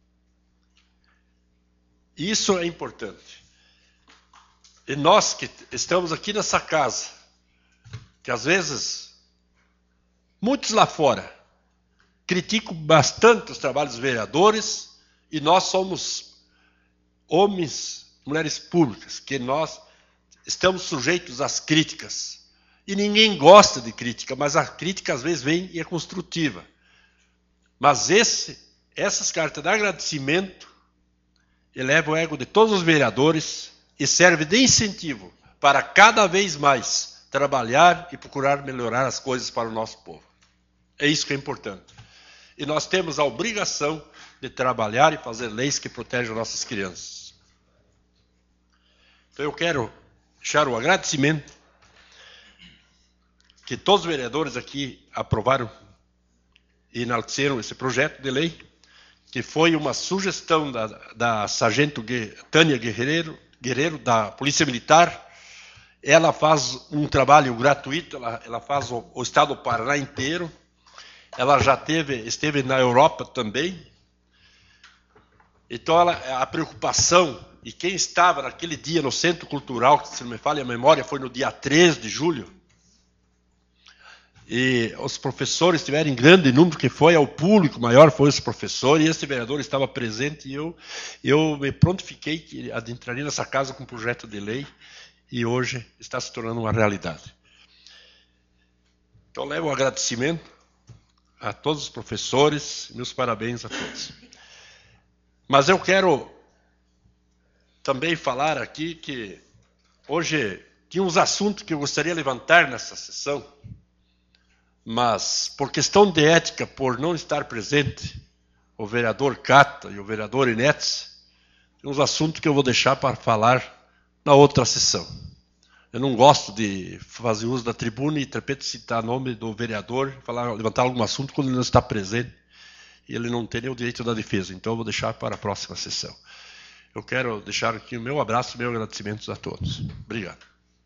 Isso é importante. E nós que estamos aqui nessa casa, que às vezes, muitos lá fora, criticam bastante os trabalhos dos vereadores, e nós somos homens, mulheres públicas, que nós estamos sujeitos às críticas. E ninguém gosta de crítica, mas a crítica às vezes vem e é construtiva. Mas esse, essas cartas de agradecimento elevam o ego de todos os vereadores e serve de incentivo para cada vez mais trabalhar e procurar melhorar as coisas para o nosso povo. É isso que é importante. E nós temos a obrigação de trabalhar e fazer leis que protejam nossas crianças. Então eu quero deixar o agradecimento que todos os vereadores aqui aprovaram e enalteceram esse projeto de lei, que foi uma sugestão da, da sargento Tânia Guerreiro, Guerreiro, da Polícia Militar. Ela faz um trabalho gratuito, ela, ela faz o, o estado do Paraná inteiro. Ela já teve, esteve na Europa também. Então, ela, a preocupação, e quem estava naquele dia no Centro Cultural, que se não me falha a memória, foi no dia três de julho, e os professores tiveram em grande número, que foi ao público maior, foi os professores, e esse vereador estava presente, e eu, eu me prontifiquei que adentraria nessa casa com um projeto de lei, e hoje está se tornando uma realidade. Então, levo o agradecimento a todos os professores, meus parabéns a todos. Mas eu quero também falar aqui que hoje tinha uns assuntos que eu gostaria de levantar nessa sessão, mas por questão de ética, por não estar presente, o vereador Cata e o vereador Inetes, tem uns assuntos que eu vou deixar para falar na outra sessão. Eu não gosto de fazer uso da tribuna e, de repente, citar nome do vereador, falar, levantar algum assunto quando ele não está presente e ele não tem nem o direito da defesa. Então, eu vou deixar para a próxima sessão. Eu quero deixar aqui o meu abraço e meus agradecimentos a todos. Obrigado.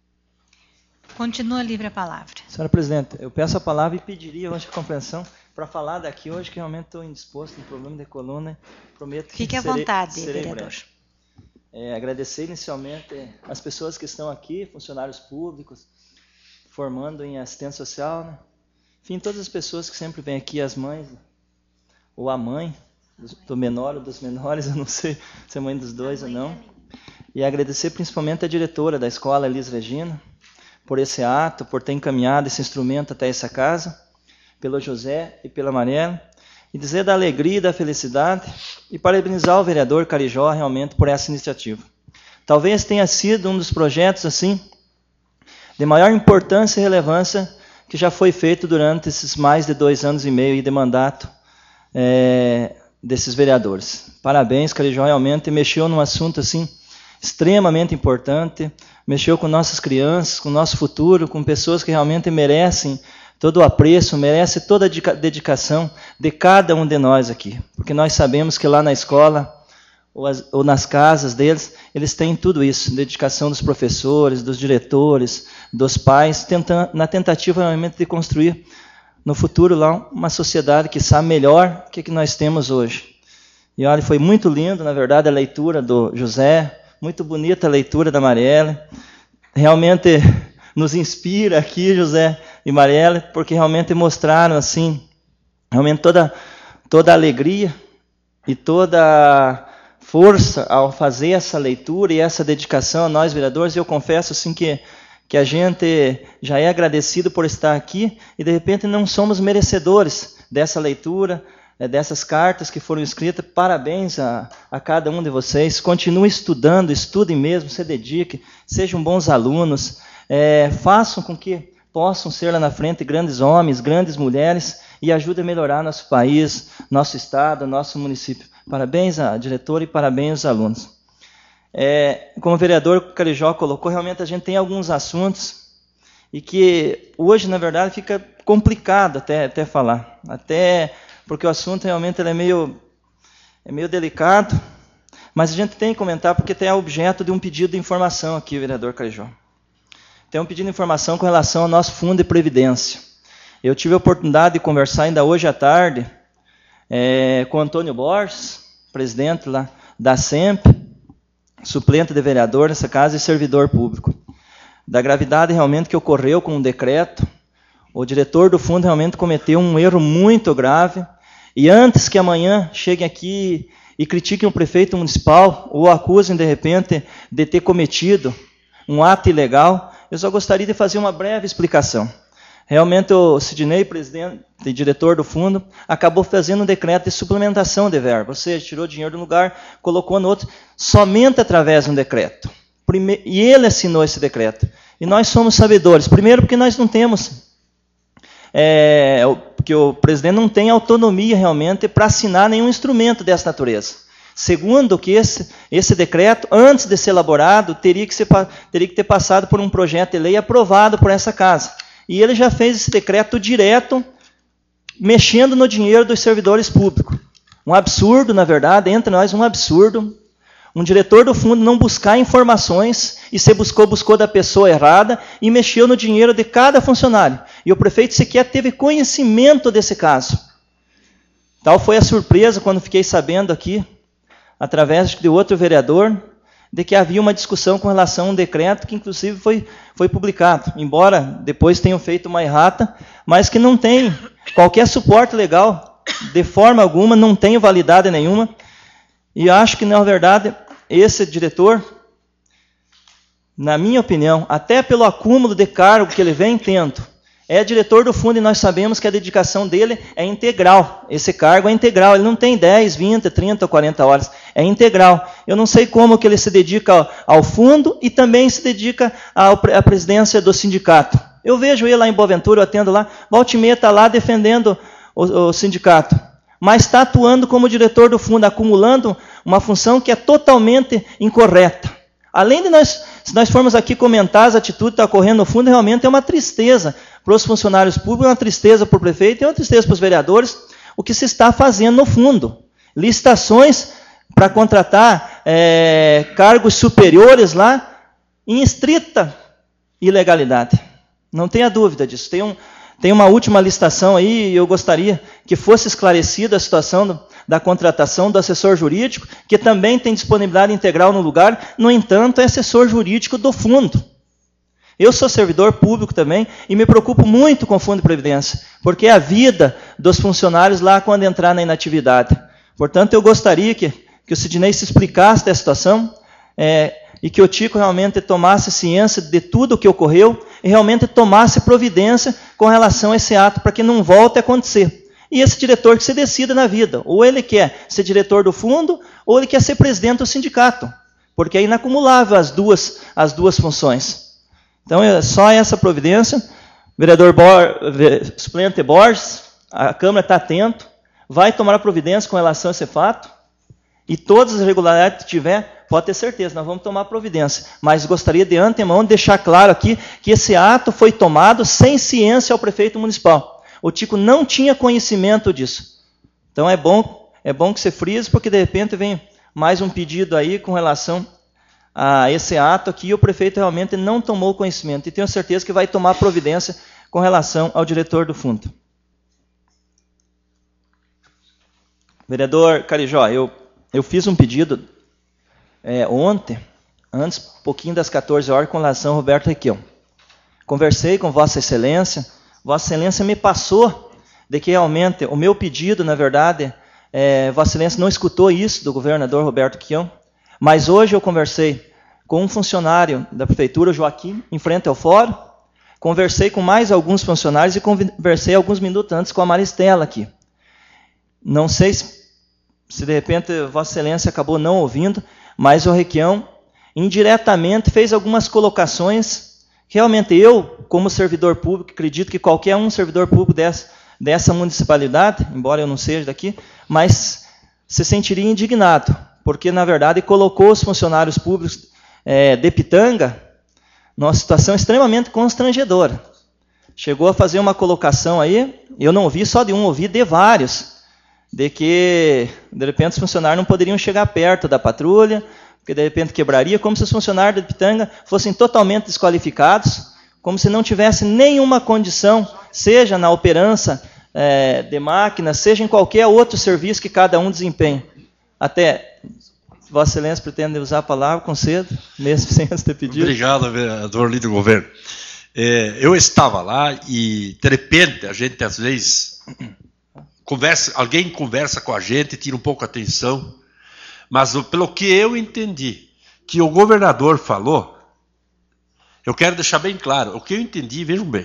Continua livre a palavra. Senhora Presidente, eu peço a palavra e pediria hoje a compreensão para falar daqui hoje, que realmente estou indisposto, um problema de coluna. Prometo que Fique à serei, vontade, serei vereador. breve. É, agradecer inicialmente as pessoas que estão aqui, funcionários públicos, formando em assistência social, né? Enfim, todas as pessoas que sempre vêm aqui, as mães, ou a mãe, do menor ou dos menores, eu não sei se é mãe dos dois ou não. E agradecer principalmente a diretora da escola, Elis Regina, por esse ato, por ter encaminhado esse instrumento até essa casa, pelo José e pela Mariela, e dizer da alegria e da felicidade, e parabenizar o vereador Carijó realmente por essa iniciativa. Talvez tenha sido um dos projetos assim de maior importância e relevância que já foi feito durante esses mais de dois anos e meio de mandato é, desses vereadores. Parabéns, Carijó, realmente mexeu num assunto assim extremamente importante, mexeu com nossas crianças, com o nosso futuro, com pessoas que realmente merecem todo o apreço, merece toda a dedicação de cada um de nós aqui. Porque nós sabemos que lá na escola, ou, as, ou nas casas deles, eles têm tudo isso, dedicação dos professores, dos diretores, dos pais, tentando, na tentativa realmente de construir no futuro lá uma sociedade que sabe melhor o que, que nós temos hoje. E olha, foi muito lindo, na verdade, a leitura do José, muito bonita a leitura da Mariela, realmente nos inspira aqui, José e Mariela, porque realmente mostraram assim, realmente toda, toda a alegria e toda a força ao fazer essa leitura e essa dedicação a nós, vereadores. E eu confesso assim que, que a gente já é agradecido por estar aqui e de repente não somos merecedores dessa leitura, dessas cartas que foram escritas. Parabéns a, a cada um de vocês. Continuem estudando, estudem mesmo, se dediquem, sejam bons alunos, é, façam com que possam ser lá na frente grandes homens, grandes mulheres e ajudem a melhorar nosso país, nosso estado, nosso município. Parabéns à diretora e parabéns aos alunos. É, como o vereador Carijó colocou, realmente a gente tem alguns assuntos e que hoje, na verdade, fica complicado até, até falar. Até porque o assunto realmente ele é, meio, é meio delicado, mas a gente tem que comentar porque tem objeto de um pedido de informação aqui, vereador Carijó. Tem um pedido de informação com relação ao nosso fundo de previdência. Eu tive a oportunidade de conversar ainda hoje à tarde é, com o Antônio Borges, presidente lá da SEMP, suplente de vereador nessa casa e servidor público. Da gravidade realmente que ocorreu com o decreto, o diretor do fundo realmente cometeu um erro muito grave, e antes que amanhã cheguem aqui e critiquem o prefeito municipal, ou acusem de repente de ter cometido um ato ilegal, eu só gostaria de fazer uma breve explicação. Realmente o Sidney, presidente e diretor do fundo, acabou fazendo um decreto de suplementação de verba, ou seja, tirou dinheiro de um lugar, colocou no outro, somente através de um decreto. Primeiro, e ele assinou esse decreto. E nós somos sabedores, primeiro porque nós não temos, é, porque o presidente não tem autonomia realmente para assinar nenhum instrumento dessa natureza. Segundo, que esse, esse decreto, antes de ser elaborado, teria que, ser, teria que ter passado por um projeto de lei aprovado por essa casa. E ele já fez esse decreto direto, mexendo no dinheiro dos servidores públicos. Um absurdo, na verdade, entre nós, um absurdo. Um diretor do fundo não buscar informações, e se buscou, buscou da pessoa errada, e mexeu no dinheiro de cada funcionário. E o prefeito sequer teve conhecimento desse caso. Tal foi a surpresa quando fiquei sabendo aqui, através de outro vereador, de que havia uma discussão com relação a um decreto que, inclusive, foi, foi publicado, embora depois tenham feito uma errata, mas que não tem qualquer suporte legal, de forma alguma, não tem validade nenhuma, e acho que, na verdade, esse diretor, na minha opinião, até pelo acúmulo de cargo que ele vem tendo, é diretor do fundo e nós sabemos que a dedicação dele é integral. Esse cargo é integral, ele não tem dez, vinte, trinta ou quarenta horas. é integral. Eu não sei como que ele se dedica ao, ao fundo e também se dedica ao, à presidência do sindicato. Eu vejo ele lá em Boaventura, eu atendo lá, volta e meia está lá defendendo o, o sindicato, mas está atuando como diretor do fundo, acumulando uma função que é totalmente incorreta. Além de nós, se nós formos aqui comentar as atitudes que estão ocorrendo no fundo, realmente é uma tristeza para os funcionários públicos, uma tristeza para o prefeito e uma tristeza para os vereadores, o que se está fazendo no fundo. Licitações para contratar é, cargos superiores lá em estrita ilegalidade. Não tenha dúvida disso. Tem, um, tem uma última licitação aí e eu gostaria que fosse esclarecida a situação do, da contratação do assessor jurídico, que também tem disponibilidade integral no lugar, no entanto, é assessor jurídico do fundo. Eu sou servidor público também e me preocupo muito com o Fundo de Previdência, porque é a vida dos funcionários lá quando entrar na inatividade. Portanto, eu gostaria que, que o Sidnei se explicasse da situação é, e que o Tico realmente tomasse ciência de tudo o que ocorreu e realmente tomasse providência com relação a esse ato, para que não volte a acontecer. E esse diretor que se decida na vida, ou ele quer ser diretor do fundo, ou ele quer ser presidente do sindicato, porque é inacumulável as duas, as duas funções. Então, é só essa providência. Vereador Bor, suplente Borges, a Câmara está atento, vai tomar a providência com relação a esse fato, e todas as irregularidades que tiver, pode ter certeza, nós vamos tomar providência. Mas gostaria de antemão de deixar claro aqui que esse ato foi tomado sem ciência ao prefeito municipal. O Tico não tinha conhecimento disso. Então é bom, é bom que você frise, porque de repente vem mais um pedido aí com relação a esse ato aqui, e o prefeito realmente não tomou conhecimento. E tenho certeza que vai tomar providência com relação ao diretor do fundo. Vereador Carijó, eu, eu fiz um pedido é, ontem, antes, um pouquinho das quatorze horas, com relação ao Roberto Requião. Conversei com Vossa Excelência, Vossa Excelência me passou de que realmente o meu pedido, na verdade, é, Vossa Excelência não escutou isso do governador Roberto Requião, mas hoje eu conversei com um funcionário da prefeitura, Joaquim, em frente ao fórum, conversei com mais alguns funcionários e conversei alguns minutos antes com a Maristela aqui. Não sei se, se de repente Vossa Excelência acabou não ouvindo, mas o Requião indiretamente fez algumas colocações. Realmente eu, como servidor público, acredito que qualquer um servidor público dessa, dessa municipalidade, embora eu não seja daqui, mas se sentiria indignado, porque, na verdade, colocou os funcionários públicos é, de Pitanga numa situação extremamente constrangedora. Chegou a fazer uma colocação aí, eu não ouvi só de um, ouvi de vários, de que, de repente, os funcionários não poderiam chegar perto da patrulha, porque, de repente, quebraria, como se os funcionários de Pitanga fossem totalmente desqualificados, como se não tivesse nenhuma condição, seja na operança é, de máquinas, seja em qualquer outro serviço que cada um desempenhe. Até, Vossa Excelência pretende usar a palavra, concedo, mesmo sem antes ter pedido. Obrigado, vereador líder do governo. É, eu estava lá e, de repente, a gente, às vezes, conversa, alguém conversa com a gente, tira um pouco a atenção, mas pelo que eu entendi, que o governador falou, eu quero deixar bem claro, o que eu entendi, vejam bem,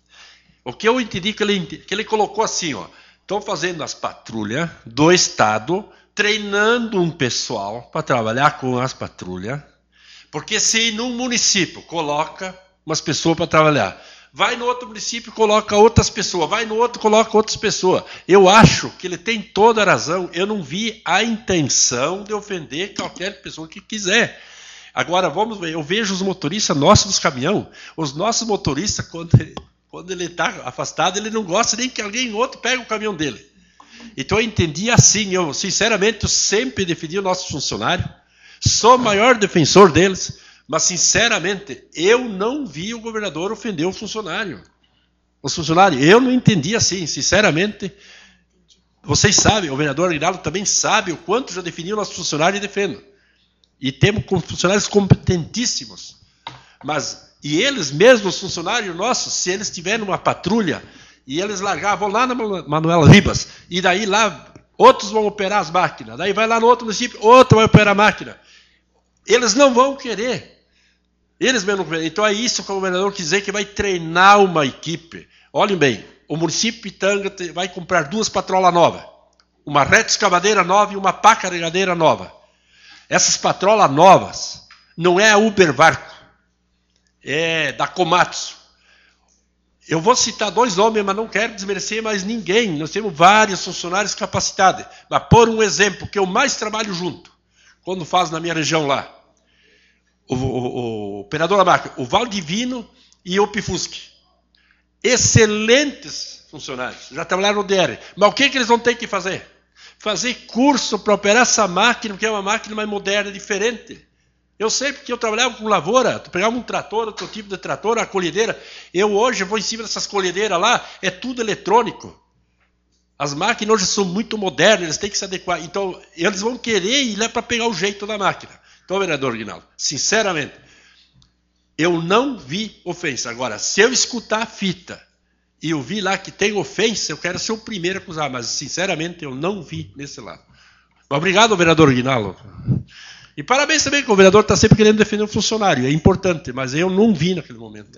o que eu entendi que ele, que ele colocou assim, ó, estão fazendo as patrulhas do Estado, treinando um pessoal para trabalhar com as patrulhas, porque se num município coloca umas pessoas para trabalhar, vai no outro município e coloca outras pessoas, vai no outro e coloca outras pessoas. Eu acho que ele tem toda a razão, eu não vi a intenção de ofender qualquer pessoa que quiser. Agora, vamos ver, eu vejo os motoristas nossos dos caminhões, os nossos motoristas, quando ele quando ele está afastado, ele não gosta nem que alguém outro pegue o caminhão dele. Então eu entendi assim, eu sinceramente eu sempre defendi o nosso funcionário, sou o maior defensor deles, mas sinceramente eu não vi o governador ofender o funcionário. Os funcionários, eu não entendi assim, sinceramente. Vocês sabem, o vereador Aguinaldo também sabe o quanto já definiu o nosso funcionário e defendo. E temos funcionários competentíssimos. Mas, e eles mesmos, os funcionários nossos, se eles tiverem uma patrulha, e eles largavam lá na Manuela Ribas, e daí lá outros vão operar as máquinas, daí vai lá no outro município, outro vai operar a máquina. Eles não vão querer. Eles mesmo não querem. Então é isso que o governador quis dizer, que vai treinar uma equipe. Olhem bem, o município de Pitanga vai comprar duas patrolas novas, uma reta escavadeira nova e uma pá carregadeira nova. Essas patrolas novas não é a Uber Barco, é da Komatsu. Eu vou citar dois nomes, mas não quero desmerecer mais ninguém. Nós temos vários funcionários capacitados. Mas por um exemplo, que eu mais trabalho junto, quando faço na minha região lá, o, o, o operador da máquina, o Valdivino e o Pifuschi. Excelentes funcionários, já trabalharam no D R. Mas o que, que eles vão ter que fazer? Fazer curso para operar essa máquina, porque é uma máquina mais moderna, diferente. Eu sei porque eu trabalhava com lavoura, tu pegava um trator, outro tipo de trator, a colhedeira. Eu hoje vou em cima dessas colhedeiras lá, é tudo eletrônico. As máquinas hoje são muito modernas, eles têm que se adequar. Então, eles vão querer ir lá para pegar o jeito da máquina. Então, vereador Guinaldo, sinceramente, eu não vi ofensa. Agora, se eu escutar a fita e eu vi lá que tem ofensa, eu quero ser o primeiro a acusar, mas, sinceramente, eu não vi nesse lado. Obrigado, vereador Guinaldo. E parabéns também que o vereador está sempre querendo defender o funcionário, é importante, mas eu não vi naquele momento.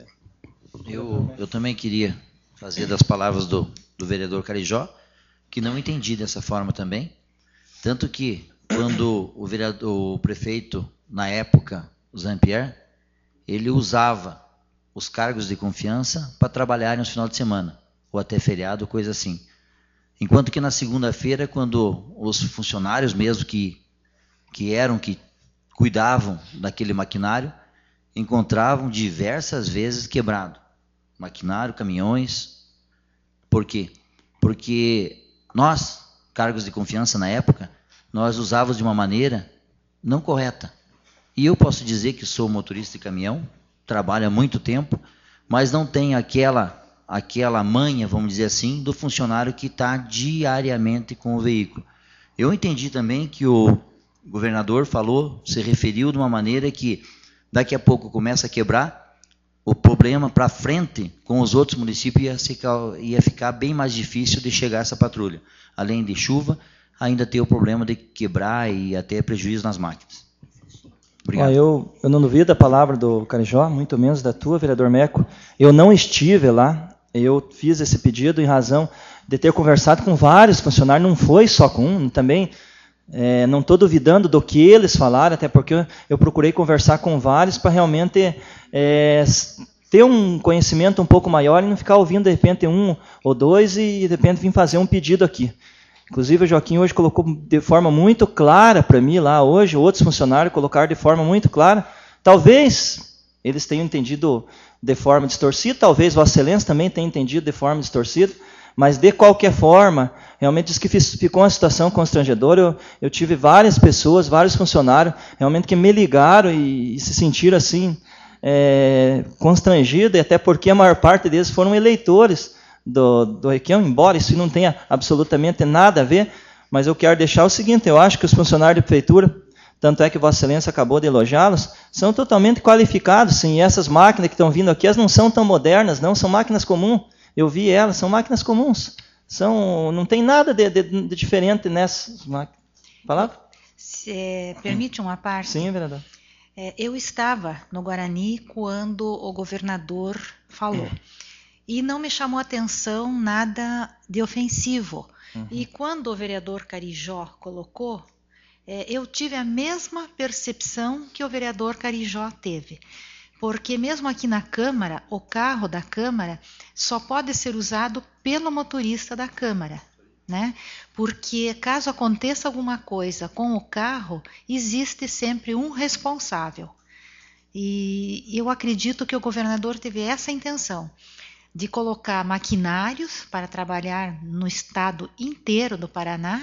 Eu, eu também queria fazer das palavras do, do vereador Carijó, que não entendi dessa forma também, tanto que quando o, vereador, o prefeito, na época, o Zampier, ele usava os cargos de confiança para trabalhar no final de semana, ou até feriado, coisa assim. Enquanto que na segunda-feira, quando os funcionários mesmo que que eram, que cuidavam daquele maquinário, encontravam diversas vezes quebrado. Maquinário, caminhões. Por quê? Porque nós, cargos de confiança na época, nós usávamos de uma maneira não correta. E eu posso dizer que sou motorista de caminhão, trabalho há muito tempo, mas não tenho aquela, aquela manha, vamos dizer assim, do funcionário que está diariamente com o veículo. Eu entendi também que o O governador falou, se referiu de uma maneira que daqui a pouco começa a quebrar, o problema para frente com os outros municípios ia ficar, ia ficar bem mais difícil de chegar essa patrulha. Além de chuva, ainda tem o problema de quebrar e até prejuízo nas máquinas. Obrigado. Ó, eu, eu não duvido da palavra do Carijó, muito menos da tua, vereador Meco. Eu não estive lá, eu fiz esse pedido em razão de ter conversado com vários funcionários, não foi só com um, também... É, não estou duvidando do que eles falaram, até porque eu, eu procurei conversar com vários para realmente é, ter um conhecimento um pouco maior e não ficar ouvindo de repente um ou dois e de repente vir fazer um pedido aqui. Inclusive o Joaquim hoje colocou de forma muito clara para mim lá hoje, outros funcionários colocaram de forma muito clara. Talvez eles tenham entendido de forma distorcida, talvez Vossa Excelência também tenha entendido de forma distorcida, mas, de qualquer forma, realmente diz que ficou uma situação constrangedora. Eu, eu tive várias pessoas, vários funcionários, realmente que me ligaram e, e se sentiram assim, é, constrangidos, até porque a maior parte deles foram eleitores do, do Requião, embora isso não tenha absolutamente nada a ver, mas eu quero deixar o seguinte, eu acho que os funcionários da prefeitura, tanto é que Vossa Excelência acabou de elogiá-los, são totalmente qualificados, sim, e essas máquinas que estão vindo aqui, elas não são tão modernas, não, são máquinas comuns. Eu vi elas, são máquinas comuns. São, não tem nada de, de, de diferente nessas máquinas. Palavra? Se, é, permite uma parte? Sim, vereador. É, eu estava no Guarani quando o governador falou. E não me chamou a atenção nada de ofensivo. Uhum. E quando o vereador Carijó colocou, é, eu tive a mesma percepção que o vereador Carijó teve. Porque mesmo aqui na Câmara, o carro da Câmara só pode ser usado pelo motorista da Câmara, né? Porque caso aconteça alguma coisa com o carro, existe sempre um responsável. E eu acredito que o governador teve essa intenção, de colocar maquinários para trabalhar no estado inteiro do Paraná,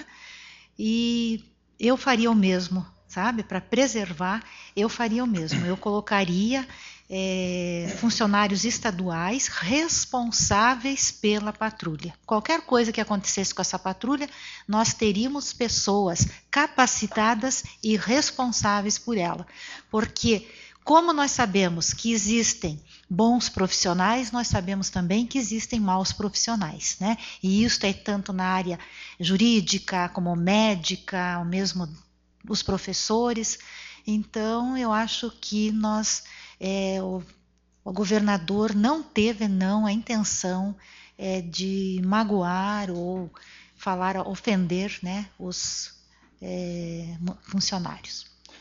e eu faria o mesmo. Sabe, para preservar, eu faria o mesmo. Eu colocaria é, funcionários estaduais responsáveis pela patrulha. Qualquer coisa que acontecesse com essa patrulha, nós teríamos pessoas capacitadas e responsáveis por ela. Porque, como nós sabemos que existem bons profissionais, nós sabemos também que existem maus profissionais, né? E isso é tanto na área jurídica, como médica, ou mesmo os professores. Então, eu acho que nós, é, o, o governador não teve, não, a intenção é, de magoar ou falar, ofender, né, os é, funcionários.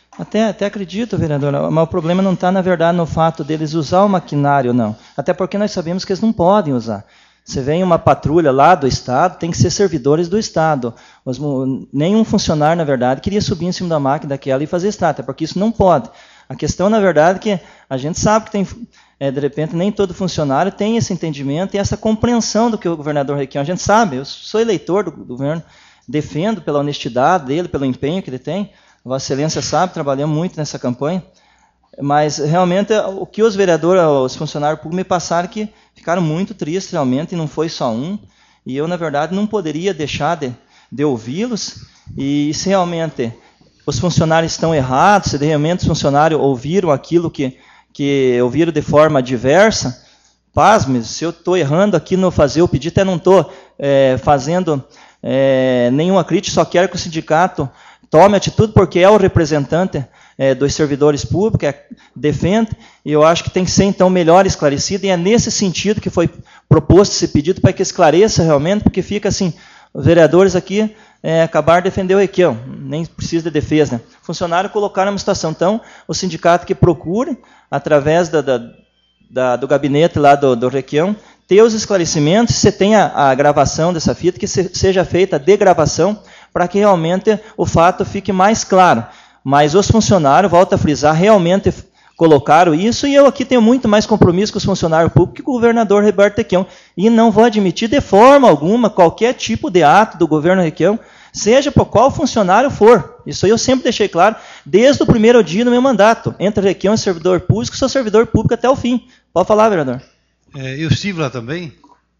Até, até acredito, vereadora, mas o problema não está, na verdade, no fato deles usar o maquinário, não. Até porque nós sabemos que eles não podem usar. Você vem uma patrulha lá do Estado, tem que ser servidores do Estado. Os, nenhum funcionário, na verdade, queria subir em cima da máquina daquela e fazer estrada, até porque isso não pode. A questão, na verdade, é que a gente sabe que tem, é, de repente, nem todo funcionário tem esse entendimento e essa compreensão do que o governador Requião. A gente sabe, eu sou eleitor do governo, defendo pela honestidade dele, pelo empenho que ele tem. Vossa Excelência sabe, trabalhamos muito nessa campanha, mas realmente o que os vereadores, os funcionários públicos me passaram que ficaram muito tristes realmente, e não foi só um, e eu, na verdade, não poderia deixar de, de ouvi-los, e se realmente os funcionários estão errados, se realmente os funcionários ouviram aquilo que, que ouviram de forma diversa, pasme, se eu estou errando aqui no fazer o pedido, até não estou é, fazendo é, nenhuma crítica, só quero que o sindicato tome atitude, porque é o representante é, dos servidores públicos, é, defende, e eu acho que tem que ser, então, melhor esclarecido, e é nesse sentido que foi proposto esse pedido, para que esclareça realmente, porque fica assim, os vereadores aqui é, acabaram de defender o Requião, nem precisa de defesa, né? Funcionário colocaram numa situação, então, o sindicato que procure, através da, da, da, do gabinete lá do, do Requião, ter os esclarecimentos, se tem a, a gravação dessa fita, que se, seja feita a degravação, para que realmente o fato fique mais claro. Mas os funcionários, volto a frisar, realmente colocaram isso, e eu aqui tenho muito mais compromisso com os funcionários públicos que com o governador Roberto Requião, e não vou admitir de forma alguma qualquer tipo de ato do governo Requião, seja por qual funcionário for. Isso aí eu sempre deixei claro, desde o primeiro dia do meu mandato, entre Requião e servidor público, sou servidor público até o fim. Pode falar, vereador. É, eu estive lá também,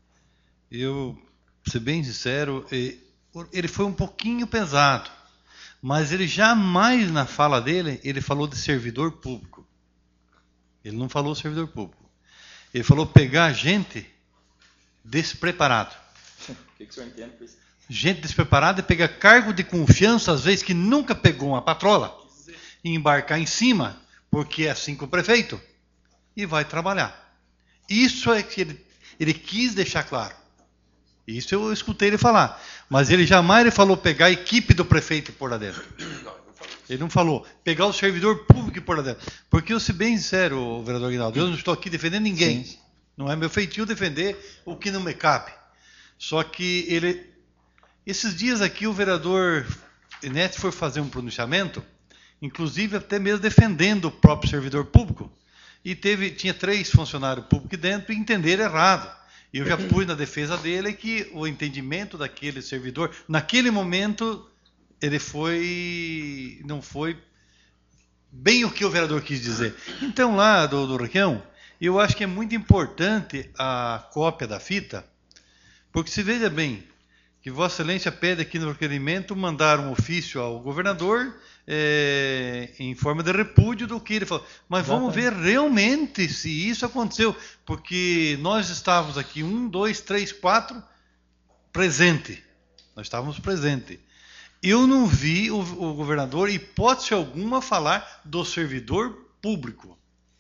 eu, pra ser bem sincero, ele foi um pouquinho pesado, mas ele jamais, na fala dele, ele falou de servidor público. Ele não falou servidor público. Ele falou pegar gente despreparado. O que, que o senhor entende por isso? Gente despreparada e pegar cargo de confiança, às vezes que nunca pegou uma patrola, e embarcar em cima, porque é assim com o prefeito, e vai trabalhar. Isso é que ele, ele quis deixar claro. Isso eu escutei ele falar. Mas ele jamais ele falou pegar a equipe do prefeito e pôr lá dentro. Ele não falou pegar o servidor público e pôr lá dentro. Porque eu, se bem sincero, vereador Aguinaldo, eu não estou aqui defendendo ninguém. Sim. Não é meu feitio defender o que não me cabe. Só que ele... Esses dias aqui o vereador Neto foi fazer um pronunciamento, inclusive até mesmo defendendo o próprio servidor público. E teve, tinha três funcionários públicos dentro e entenderam errado. Eu já pus na defesa dele que o entendimento daquele servidor, naquele momento, ele foi, não foi bem o que o vereador quis dizer. Então, lá do, do Requião, eu acho que é muito importante a cópia da fita, porque se veja bem, que Vossa Excelência pede aqui no requerimento mandar um ofício ao governador é, em forma de repúdio do que ele falou. Mas vamos ver realmente se isso aconteceu, porque nós estávamos aqui, um, dois, três, quatro, presente. Nós estávamos presentes. Eu não vi o, o governador, hipótese alguma, falar do servidor público.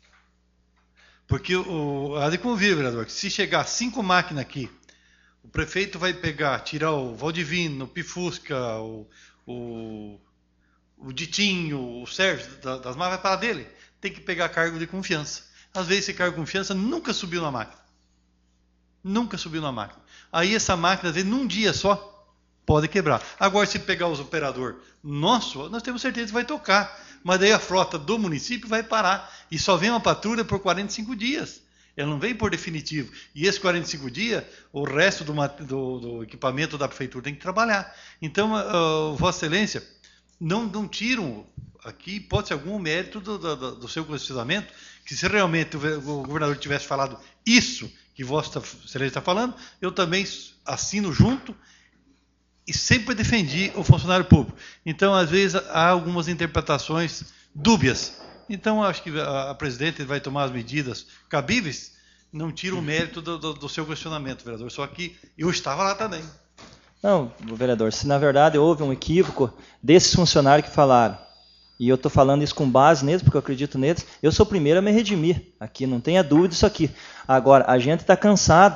Porque o, há de convir, vereador, que se chegar cinco máquinas aqui, o prefeito vai pegar, tirar o Valdivino, o Pifusca, o, o, o Ditinho, o Sérgio, das máquinas, vai para dele. Tem que pegar cargo de confiança. Às vezes esse cargo de confiança nunca subiu na máquina. Nunca subiu na máquina. Aí essa máquina, às vezes, num dia só, pode quebrar. Agora, se pegar os operadores nosso, nós temos certeza que vai tocar. Mas daí a frota do município vai parar. E só vem uma patrulha por quarenta e cinco dias. Ela não vem por definitivo. E esses quarenta e cinco dias, o resto do, do, do equipamento da prefeitura tem que trabalhar. Então, uh, Vossa Excelência, não, não tiram aqui, hipótese algum, o mérito do, do, do seu questionamento, que se realmente o governador tivesse falado isso que Vossa Excelência está falando, eu também assino junto e sempre defendi o funcionário público. Então, às vezes, há algumas interpretações dúbias. Então, acho que a presidente vai tomar as medidas cabíveis, não tira o mérito do, do, do seu questionamento, vereador. Só que eu estava lá também. Não, vereador, se na verdade houve um equívoco desses funcionários que falaram, e eu estou falando isso com base neles, porque eu acredito neles, eu sou o primeiro a me redimir aqui, não tenha dúvida disso aqui. Agora, a gente está cansado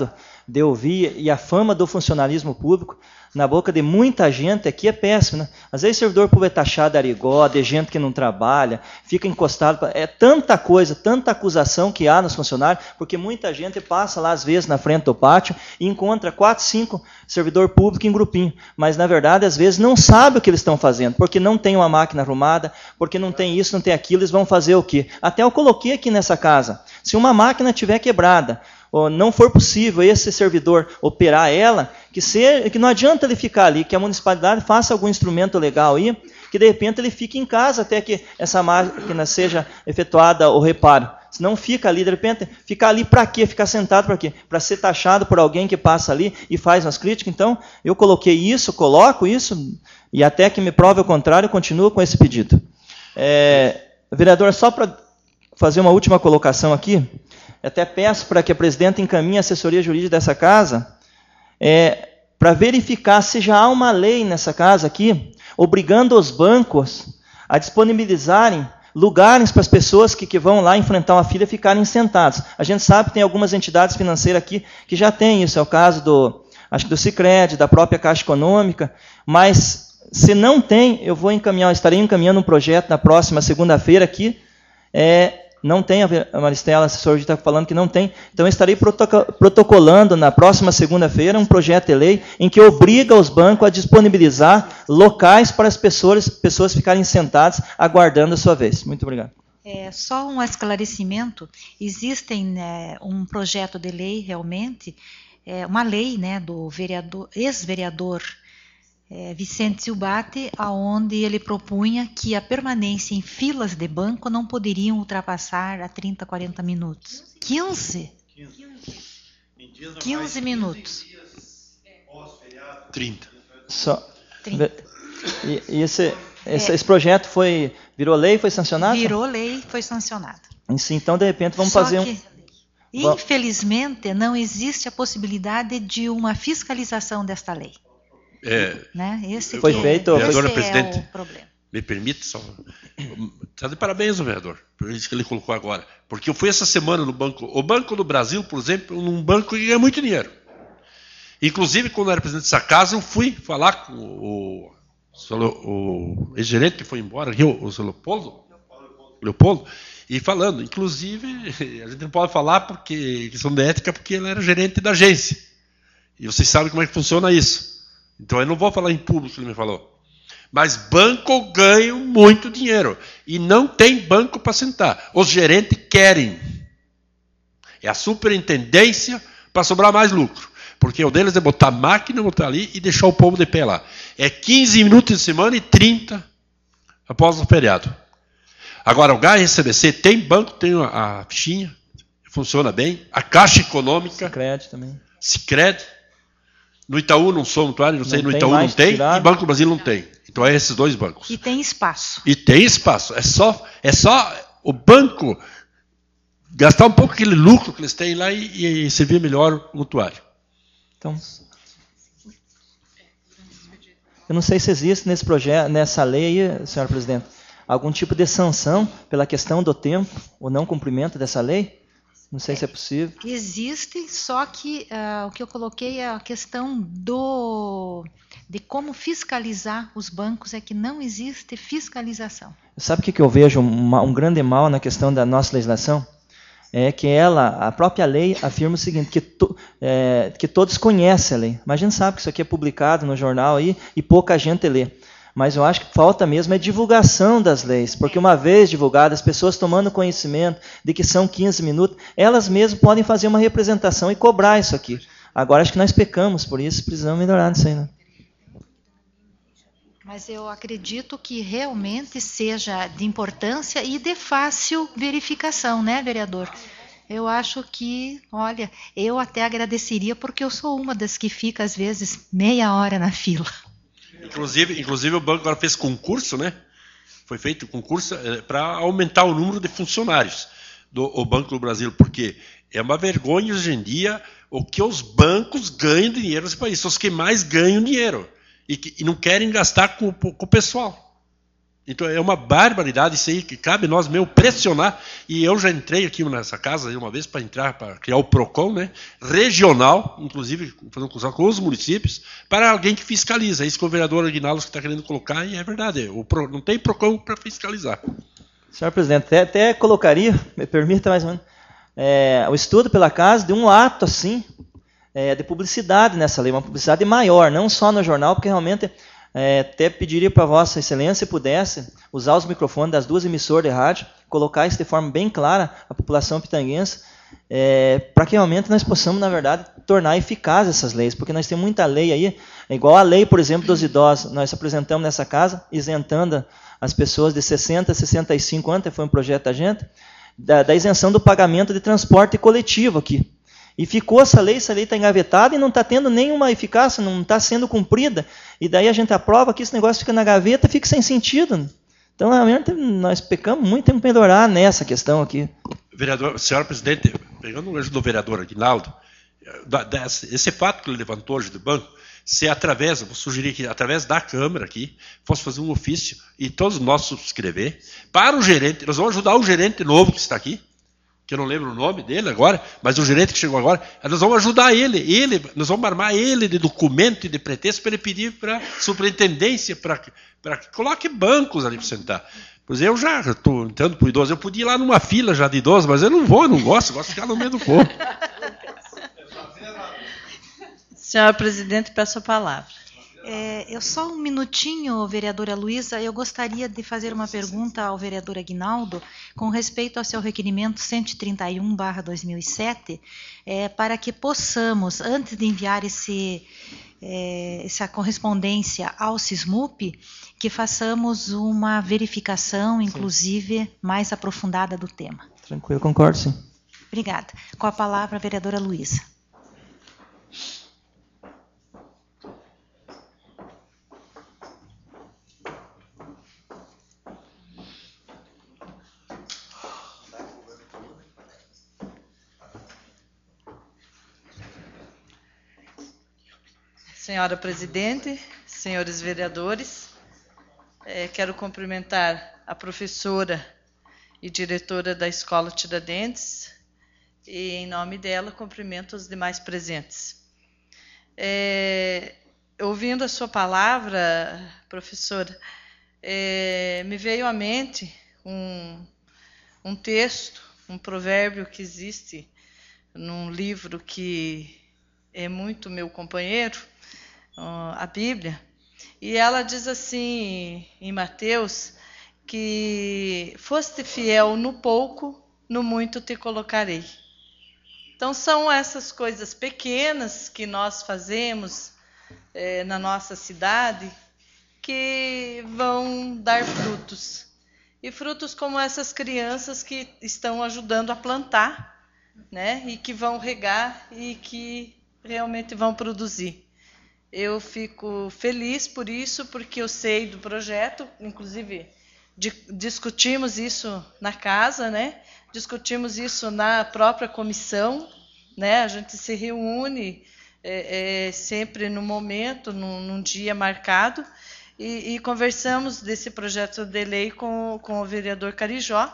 de ouvir, e a fama do funcionalismo público na boca de muita gente aqui é péssima, né? Às vezes o servidor público é taxado de arigó, de gente que não trabalha, fica encostado. É tanta coisa, tanta acusação que há nos funcionários, porque muita gente passa lá, às vezes, na frente do pátio e encontra quatro, cinco servidor público em grupinho. Mas, na verdade, às vezes não sabe o que eles estão fazendo, porque não tem uma máquina arrumada, porque não tem isso, não tem aquilo, eles vão fazer o quê? Até eu coloquei aqui nessa casa, se uma máquina estiver quebrada, ou não for possível esse servidor operar ela, que, ser, que não adianta ele ficar ali, que a municipalidade faça algum instrumento legal aí, que de repente ele fique em casa até que essa máquina seja efetuada o reparo. Se não fica ali, de repente, ficar ali para quê? Ficar sentado para quê? Para ser taxado por alguém que passa ali e faz umas críticas. Então, eu coloquei isso, coloco isso, e até que me prove o contrário, eu continuo com esse pedido. É, vereador, só para fazer uma última colocação aqui, até peço para que a presidenta encaminhe a assessoria jurídica dessa casa, é, para verificar se já há uma lei nessa casa aqui, obrigando os bancos a disponibilizarem lugares para as pessoas que, que vão lá enfrentar uma fila ficarem sentados. A gente sabe que tem algumas entidades financeiras aqui que já têm isso, é o caso do, acho que do Sicredi, da própria Caixa Econômica, mas se não tem, eu vou encaminhar, estarei encaminhando um projeto na próxima segunda-feira aqui, é, não tem, a Maristela, a assessora está falando que não tem, então eu estarei protocolando na próxima segunda-feira um projeto de lei em que obriga os bancos a disponibilizar locais para as pessoas, pessoas ficarem sentadas aguardando a sua vez. Muito obrigado. É, só um esclarecimento, existem né, um projeto de lei realmente, é, uma lei né, do vereador, ex-vereador É, Vicente Silbate, aonde ele propunha que a permanência em filas de banco não poderiam ultrapassar a trinta, quarenta minutos. quinze? quinze minutos. trinta. Só. trinta. E, e esse, esse, é. esse projeto foi, virou lei, foi sancionado? Virou lei, foi sancionado. Então, de repente, vamos Só fazer que, um... infelizmente, não existe a possibilidade de uma fiscalização desta lei. É, né? Esse foi que, feito, vereadora esse presidente, é o problema. Me permite só. Está de parabéns, o vereador, por isso que ele colocou agora. Porque eu fui essa semana no banco. O Banco do Brasil, por exemplo, um banco que ganha muito dinheiro. Inclusive, quando eu era presidente dessa casa, eu fui falar com o, o, o ex-gerente que foi embora, o, o Leopoldo, Leopoldo, e falando, inclusive, a gente não pode falar porque questão de ética, porque ele era gerente da agência. E vocês sabem como é que funciona isso. Então eu não vou falar em público, ele me falou. Mas banco ganha muito dinheiro. E não tem banco para sentar. Os gerentes querem. É a superintendência para sobrar mais lucro. Porque o deles é botar máquina, botar ali e deixar o povo de pé lá. É quinze minutos de semana e trinta após o feriado. Agora, o H S B C tem banco, tem a fichinha, funciona bem. A Caixa Econômica. Sicredi também. Sicredi. No Itaú não sou mutuário, não sei, não no Itaú não tem, tirado. E Banco do Brasil não tem. Então é esses dois bancos. E tem espaço. E tem espaço. É só, é só o banco gastar um pouco aquele lucro que eles têm lá e, e servir melhor o mutuário. Então, eu não sei se existe nesse projeto, nessa lei, senhora presidente, algum tipo de sanção pela questão do tempo, ou não cumprimento dessa lei. Não sei se é possível. Existe, só que uh, o que eu coloquei é a questão do, de como fiscalizar os bancos, é que não existe fiscalização. Sabe o que eu vejo um, um grande mal na questão da nossa legislação? É que ela, a própria lei afirma o seguinte, que, to, é, que todos conhecem a lei. Mas a gente sabe que isso aqui é publicado no jornal aí, e pouca gente lê. Mas eu acho que falta mesmo é divulgação das leis, porque uma vez divulgadas, as pessoas tomando conhecimento de que são quinze minutos, elas mesmas podem fazer uma representação e cobrar isso aqui. Agora acho que nós pecamos, por isso precisamos melhorar nisso aí, né? Mas eu acredito que realmente seja de importância e de fácil verificação, né, vereador? Eu acho que, olha, eu até agradeceria, porque eu sou uma das que fica, às vezes, meia hora na fila. Inclusive, inclusive o banco agora fez concurso, né? Foi feito concurso é, para aumentar o número de funcionários do o Banco do Brasil, porque é uma vergonha hoje em dia o que os bancos ganham dinheiro nesse país. São os que mais ganham dinheiro e que e não querem gastar com, com o pessoal. Então é uma barbaridade isso aí, que cabe nós mesmo pressionar. E eu já entrei aqui nessa casa uma vez para entrar, para criar o PROCON, né, regional, inclusive fazendo consulta com os municípios, para alguém que fiscaliza. É isso que o vereador Aguinaldo está querendo colocar, e é verdade, o Pro, não tem PROCON para fiscalizar. Senhor presidente, até, até colocaria, me permita mais ou menos, é, o estudo pela casa de um ato assim, é, de publicidade nessa lei, uma publicidade maior, não só no jornal, porque realmente... É, até pediria para Vossa Excelência, se pudesse, usar os microfones das duas emissoras de rádio, colocar isso de forma bem clara à população pitanguense, é, para que realmente nós possamos, na verdade, tornar eficazes essas leis, porque nós temos muita lei aí, é igual a lei, por exemplo, dos idosos. Nós apresentamos nessa casa, isentando as pessoas de sessenta a sessenta e cinco anos, foi um projeto da gente, da, da isenção do pagamento de transporte coletivo aqui. E ficou essa lei, essa lei está engavetada e não está tendo nenhuma eficácia, não está sendo cumprida. E daí a gente aprova que esse negócio fica na gaveta e fica sem sentido. Então, realmente, nós pecamos muito, temos que melhorar nessa questão aqui. Vereador, senhora presidente, pegando o gancho do vereador Aguinaldo, esse fato que ele levantou hoje do banco, se através, eu vou sugerir que através da Câmara aqui, fosse fazer um ofício e todos nós subscrever para o gerente, nós vamos ajudar o gerente novo que está aqui, que eu não lembro o nome dele agora, mas o gerente que chegou agora, nós vamos ajudar ele, ele nós vamos armar ele de documento e de pretexto para ele pedir para a superintendência para que coloque bancos ali para sentar. Pois eu já estou entrando para o idoso, eu podia ir lá numa fila já de idoso, mas eu não vou, eu não gosto, eu gosto de ficar no meio do povo. Senhora presidente, peço a palavra. É, eu só um minutinho, vereadora Luísa, eu gostaria de fazer uma pergunta ao vereador Aguinaldo com respeito ao seu requerimento cento e trinta e um barra dois mil e sete, é, para que possamos, antes de enviar esse, é, essa correspondência ao SISMUP, que façamos uma verificação, inclusive, sim, mais aprofundada do tema. Tranquilo, concordo, sim. Obrigada. Com a palavra, a vereadora Luísa. Senhora presidente, senhores vereadores, eh, quero cumprimentar a professora e diretora da Escola Tiradentes e, em nome dela, cumprimento os demais presentes. Eh, ouvindo a sua palavra, professora, eh, me veio à mente um, um texto, um provérbio que existe num livro que é muito meu companheiro, a Bíblia, e ela diz assim em Mateus, que foste fiel no pouco, no muito te colocarei. Então são essas coisas pequenas que nós fazemos é, na nossa cidade que vão dar frutos. E frutos como essas crianças que estão ajudando a plantar, né, e que vão regar e que realmente vão produzir. Eu fico feliz por isso, porque eu sei do projeto, inclusive de, discutimos isso na casa, né? Discutimos isso na própria comissão, né? A gente se reúne é, é, sempre no momento, num, num dia marcado, e, e conversamos desse projeto de lei com, com o vereador Carijó.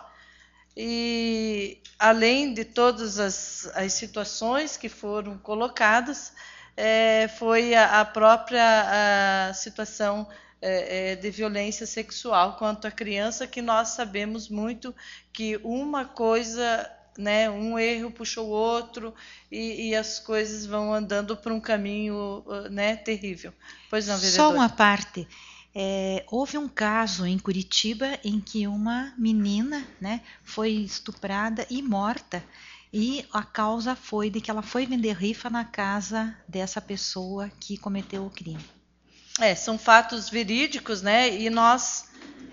E, além de todas as, as situações que foram colocadas, É, foi a, a própria a situação é, é, de violência sexual quanto à criança, que nós sabemos muito que uma coisa, né, um erro puxa o outro e, e as coisas vão andando por um caminho, né, terrível. Pois não, vereador? Só uma parte. É, houve um caso em Curitiba em que uma menina, né, foi estuprada e morta. E a causa foi de que ela foi vender rifa na casa dessa pessoa que cometeu o crime. É, são fatos verídicos, né? E nós,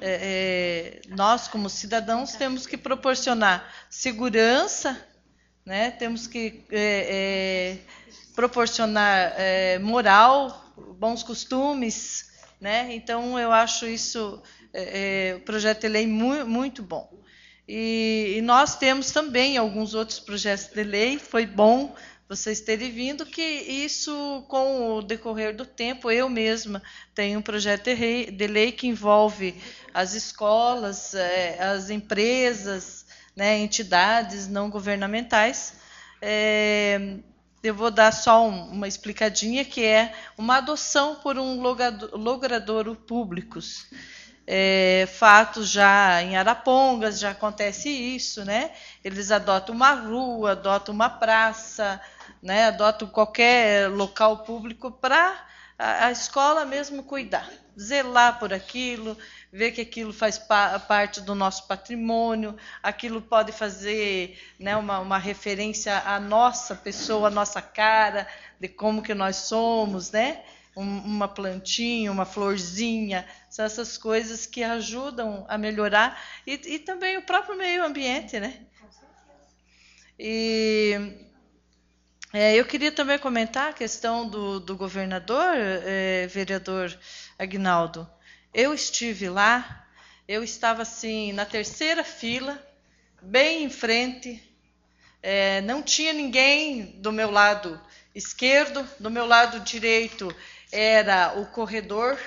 é, nós como cidadãos, temos que proporcionar segurança, né? Temos que é, é, proporcionar é, moral, bons costumes, né? Então, eu acho isso, é, é, o projeto de lei muito, muito bom. E, e nós temos também alguns outros projetos de lei, foi bom vocês terem vindo, que isso, com o decorrer do tempo, eu mesma tenho um projeto de lei que envolve as escolas, as empresas, né, entidades não governamentais. É, eu vou dar só um, uma explicadinha, que é uma adoção por um logradouro públicos. É, fatos já em Arapongas, já acontece isso, né? Eles adotam uma rua, adotam uma praça, né? Adotam qualquer local público para a, a escola mesmo cuidar, zelar por aquilo, ver que aquilo faz pa parte do nosso patrimônio, aquilo pode fazer, né, uma, uma referência à nossa pessoa, à nossa cara, de como que nós somos, né? Uma plantinha, uma florzinha, são essas coisas que ajudam a melhorar, e, e também o próprio meio ambiente, né? E é, eu queria também comentar a questão do, do governador, é, vereador Aguinaldo. Eu estive lá, eu estava assim na terceira fila, bem em frente, é, não tinha ninguém do meu lado esquerdo, do meu lado direito era o corredor.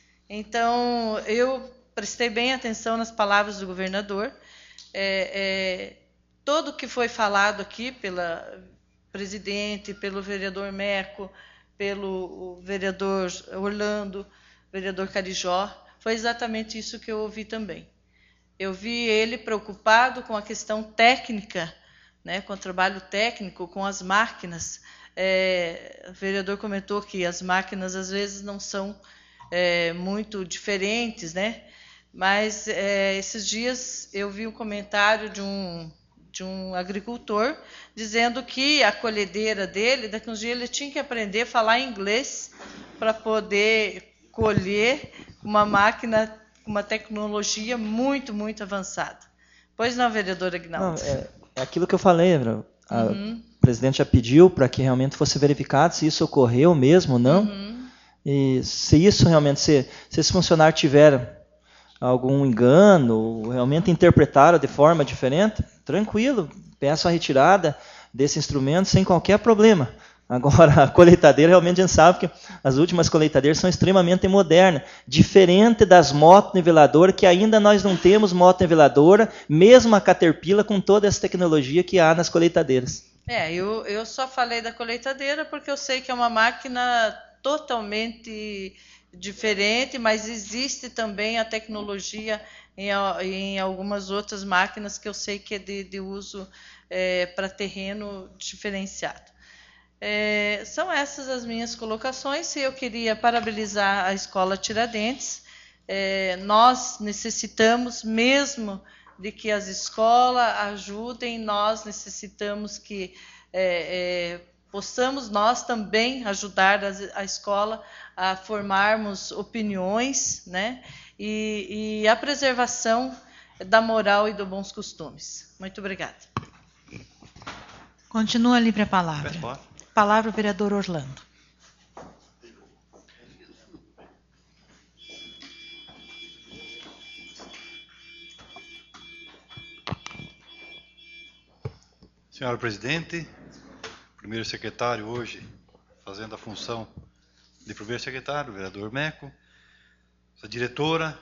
Então, eu prestei bem atenção nas palavras do governador. É, é, todo o que foi falado aqui pela presidente, pelo vereador Meco, pelo vereador Orlando, vereador Carijó, foi exatamente isso que eu ouvi também. Eu vi ele preocupado com a questão técnica, né, com o trabalho técnico, com as máquinas. É, o vereador comentou que as máquinas às vezes não são é, muito diferentes, né? Mas é, esses dias eu vi um comentário de um, de um agricultor dizendo que a colhedeira dele, daqui uns dias ele tinha que aprender a falar inglês para poder colher uma máquina com uma tecnologia muito, muito avançada. Pois não, vereador Aguinaldo? Não, é, é aquilo que eu falei, a, uhum. O presidente já pediu para que realmente fosse verificado se isso ocorreu mesmo ou não. Uhum. E se isso realmente, se, se esse funcionário tiver algum engano, ou realmente interpretaram de forma diferente, tranquilo, peço a retirada desse instrumento sem qualquer problema. Agora, a colheitadeira, realmente a gente sabe que as últimas colheitadeiras são extremamente modernas, diferente das motos niveladoras, que ainda nós não temos moto niveladora, mesmo a Caterpillar, com toda essa tecnologia que há nas colheitadeiras. É, eu, eu só falei da colheitadeira porque eu sei que é uma máquina totalmente diferente, mas existe também a tecnologia em, em algumas outras máquinas que eu sei que é de, de uso é, para terreno diferenciado. É, são essas as minhas colocações. Eu queria parabenizar a Escola Tiradentes. É, nós necessitamos mesmo de que as escolas ajudem, nós necessitamos que é, é, possamos nós também ajudar a, a escola a formarmos opiniões, né, e, e a preservação da moral e dos bons costumes. Muito obrigada. Continua livre a palavra. Palavra ao vereador Orlando. Senhora presidente, primeiro secretário hoje, fazendo a função de primeiro secretário, o vereador Meco, a diretora,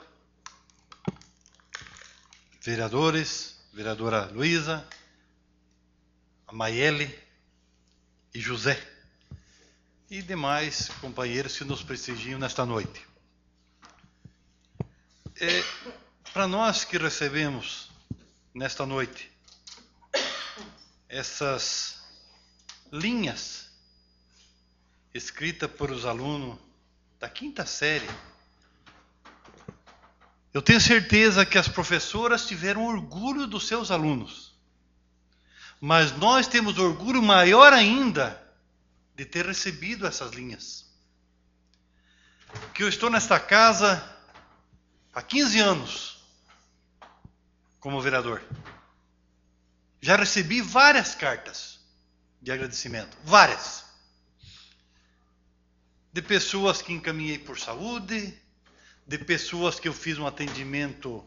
vereadores, vereadora Luísa, a Maiele e José, e demais companheiros que nos prestigiam nesta noite. É, para nós que recebemos nesta noite essas linhas escritas por os alunos da quinta série, eu tenho certeza que as professoras tiveram orgulho dos seus alunos. Mas nós temos orgulho maior ainda de ter recebido essas linhas. Que eu estou nesta casa há quinze anos como vereador. Já recebi várias cartas de agradecimento, várias. De pessoas que encaminhei por saúde, de pessoas que eu fiz um atendimento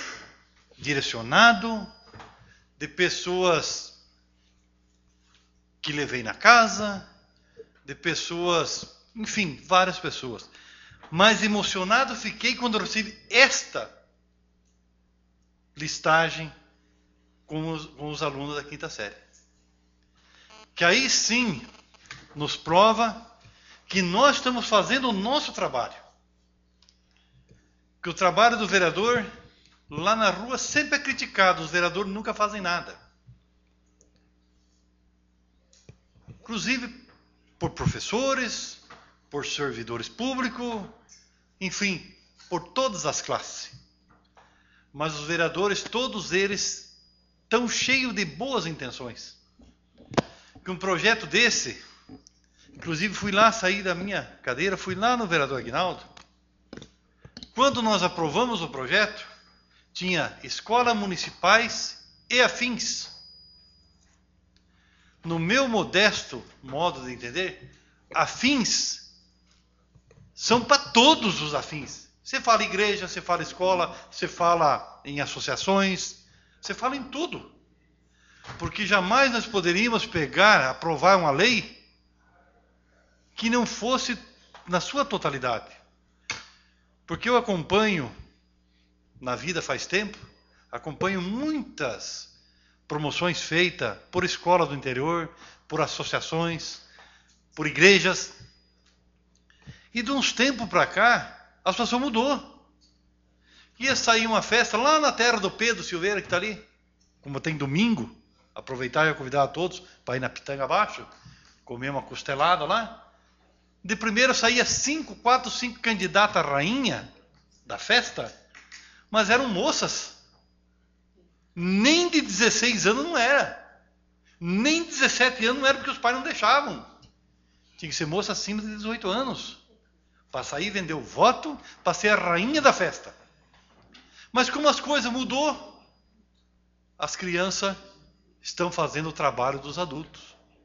direcionado, de pessoas que levei na casa, de pessoas, enfim, várias pessoas. Mas emocionado fiquei quando eu recebi esta listagem com os, com os alunos da quinta série. Que aí sim nos prova que nós estamos fazendo o nosso trabalho. Que o trabalho do vereador lá na rua sempre é criticado, os vereadores nunca fazem nada. Inclusive por professores, por servidores públicos, enfim, por todas as classes. Mas os vereadores, todos eles, estão cheios de boas intenções. Que um projeto desse, inclusive fui lá, saí da minha cadeira, fui lá no vereador Aguinaldo. Quando nós aprovamos o projeto, tinha escolas municipais e afins. No meu modesto modo de entender, afins são para todos os afins. Você fala igreja, você fala escola, você fala em associações, você fala em tudo. Porque jamais nós poderíamos pegar, aprovar uma lei que não fosse na sua totalidade. Porque eu acompanho, na vida faz tempo, acompanho muitas promoções feitas por escolas do interior, por associações, por igrejas. E de uns tempos para cá, a situação mudou. Ia sair uma festa lá na terra do Pedro Silveira, que está ali, como tem domingo, aproveitar e convidar a todos para ir na Pitanga Abaixo, comer uma costelada lá. De primeiro saía cinco, quatro, cinco candidatas à rainha da festa, mas eram moças. Nem de dezesseis anos não era. Nem de dezessete anos não era, porque os pais não deixavam. Tinha que ser moça acima de dezoito anos. Para sair e vender o voto, para ser a rainha da festa. Mas como as coisas mudou, as crianças estão fazendo o trabalho dos adultos.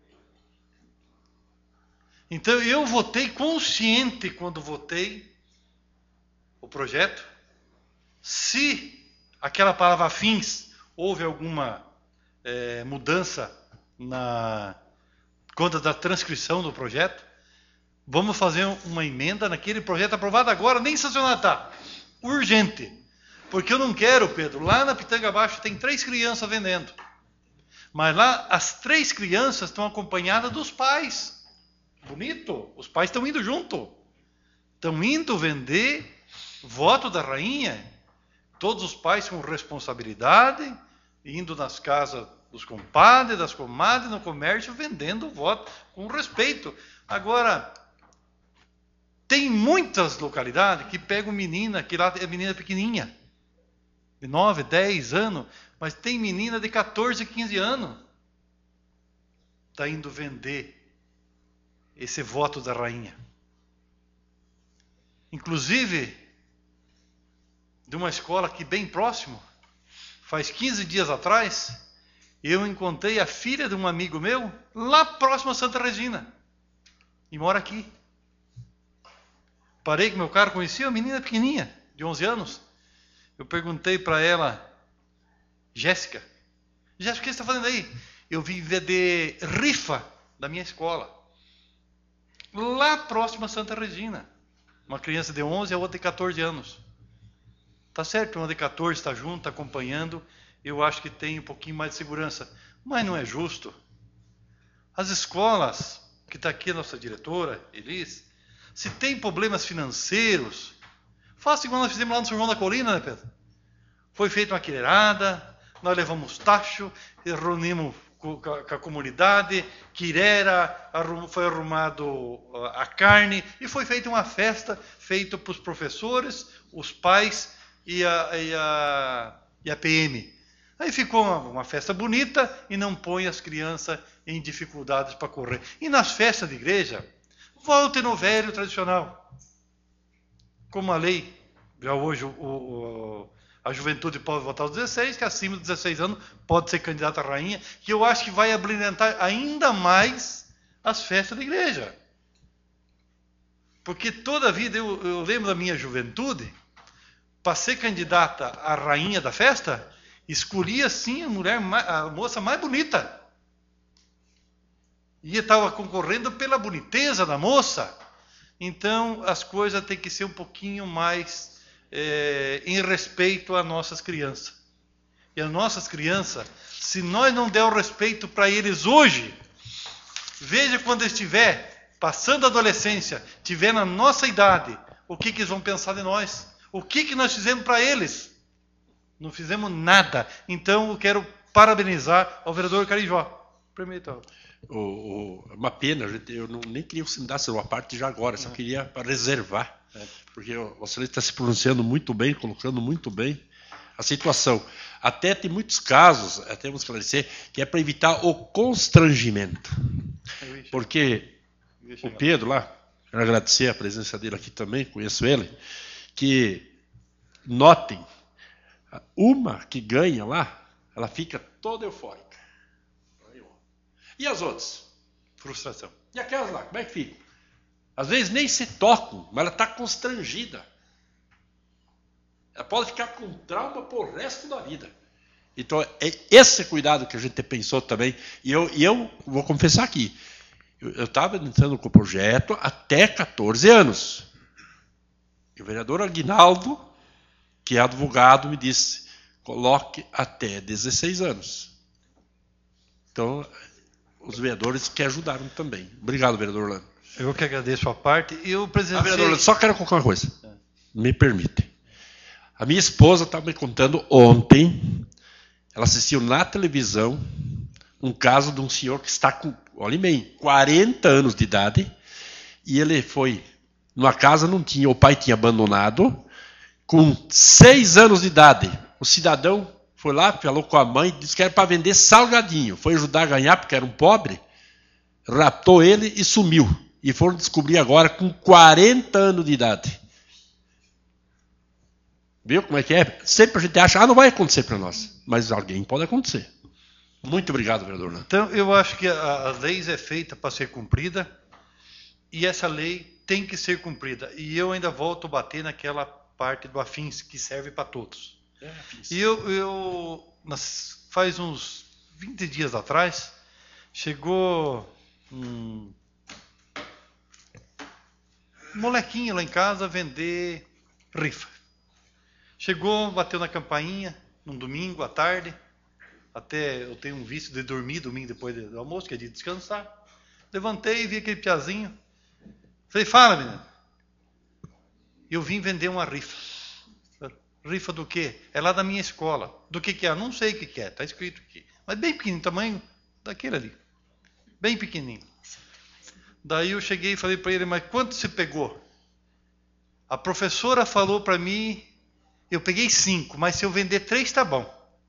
Então eu votei consciente quando votei o projeto. Se aquela palavra afins, houve alguma é, mudança na conta da transcrição do projeto, vamos fazer uma emenda naquele projeto aprovado agora, nem sancionado está. Urgente. Porque eu não quero, Pedro, lá na Pitanga Abaixo tem três crianças vendendo. Mas lá as três crianças estão acompanhadas dos pais. Bonito, os pais estão indo junto. Estão indo vender voto da rainha. Todos os pais com responsabilidade, indo nas casas dos compadres, das comadres, no comércio, vendendo voto com respeito. Agora, tem muitas localidades que pegam menina, que lá é menina pequenininha, de nove, dez anos, mas tem menina de quatorze, quinze anos. Está indo vender esse voto da rainha. Inclusive, de uma escola aqui bem próximo, faz quinze dias atrás, eu encontrei a filha de um amigo meu, lá próximo a Santa Regina, e mora aqui. Parei com meu carro, conheci uma menina pequenininha, de onze anos. Eu perguntei para ela, Jéssica, Jéssica, o que você está fazendo aí? Eu vim vender rifa da minha escola. Lá próximo a Santa Regina. Uma criança de onze e a outra de quatorze anos. Tá certo, uma de quatorze está junto, está acompanhando. Eu acho que tem um pouquinho mais de segurança. Mas não é justo. As escolas, que está aqui a nossa diretora, Elis, se tem problemas financeiros, faça igual nós fizemos lá no São João da Colina, né, Pedro? Foi feita uma queirada, nós levamos tacho, reunimos com a comunidade, quirera, foi arrumado a carne e foi feita uma festa feita para os professores, os pais e a, e a, e a P M. Aí ficou uma, uma festa bonita e não põe as crianças em dificuldades para correr. E nas festas de igreja, volte no velho tradicional. Como a lei, já hoje o, o, a juventude pode votar aos dezesseis, que acima de dezesseis anos pode ser candidato a rainha, que eu acho que vai abrilhantar ainda mais as festas da igreja. Porque toda a vida, eu, eu lembro da minha juventude, para ser candidata a rainha da festa, escolhia sim a mulher, a moça mais bonita. E estava concorrendo pela boniteza da moça. Então, as coisas têm que ser um pouquinho mais é, em respeito às nossas crianças. E as nossas crianças, se nós não der o respeito para eles hoje, veja quando estiver passando a adolescência, estiver na nossa idade, o que, que eles vão pensar de nós? O que, que nós fizemos para eles? Não fizemos nada. Então, eu quero parabenizar ao vereador Carijó. Permita. O, o, uma pena, eu não, nem queria que você me desse uma parte já agora, só queria reservar, é. Porque você está se pronunciando muito bem, colocando muito bem a situação. Até tem muitos casos, até vamos esclarecer, que é para evitar o constrangimento. Porque o Pedro lá, quero agradecer a presença dele aqui também, conheço ele, que notem, uma que ganha lá, ela fica toda eufórica. E as outras? Frustração. E aquelas lá, como é que ficam? Às vezes nem se tocam, mas ela está constrangida. Ela pode ficar com trauma por resto da vida. Então, é esse cuidado que a gente pensou também. E eu, e eu vou confessar aqui, eu estava entrando com o projeto até catorze anos. E o vereador Aguinaldo, que é advogado, me disse, coloque até dezesseis anos. Então, os vereadores que ajudaram também. Obrigado, vereador Orlando. Eu que agradeço a parte. Eu presenciei... Ah, vereador Orlando, só quero colocar uma coisa. Me permite. A minha esposa estava me contando ontem, ela assistiu na televisão, um caso de um senhor que está com, olha bem, quarenta anos de idade, e ele foi numa casa, não tinha, o pai tinha abandonado, com seis anos de idade. O cidadão foi lá, falou com a mãe, disse que era para vender salgadinho. Foi ajudar a ganhar, porque era um pobre. Raptou ele e sumiu. E foram descobrir agora com quarenta anos de idade. Viu como é que é? Sempre a gente acha, ah, não vai acontecer para nós. Mas alguém pode acontecer. Muito obrigado, vereador Orlando. Então, eu acho que a, a lei é feita para ser cumprida. E essa lei tem que ser cumprida. E eu ainda volto a bater naquela parte do afins, que serve para todos. É, e eu, eu nas, faz uns vinte dias atrás, chegou um molequinho lá em casa vender rifa. Chegou, bateu na campainha, num domingo à tarde, até eu tenho um vício de dormir domingo depois do almoço, que é de descansar. Levantei e vi aquele piazinho. Falei, fala, menino. Eu vim vender uma rifa. Rifa do quê? É lá da minha escola. Do que que é? Não sei o que que é, está escrito aqui. Mas bem pequenininho, tamanho daquele ali. Bem pequenininho. Daí eu cheguei e falei para ele, mas quanto você pegou? A professora falou para mim, eu peguei cinco, mas se eu vender três tá bom.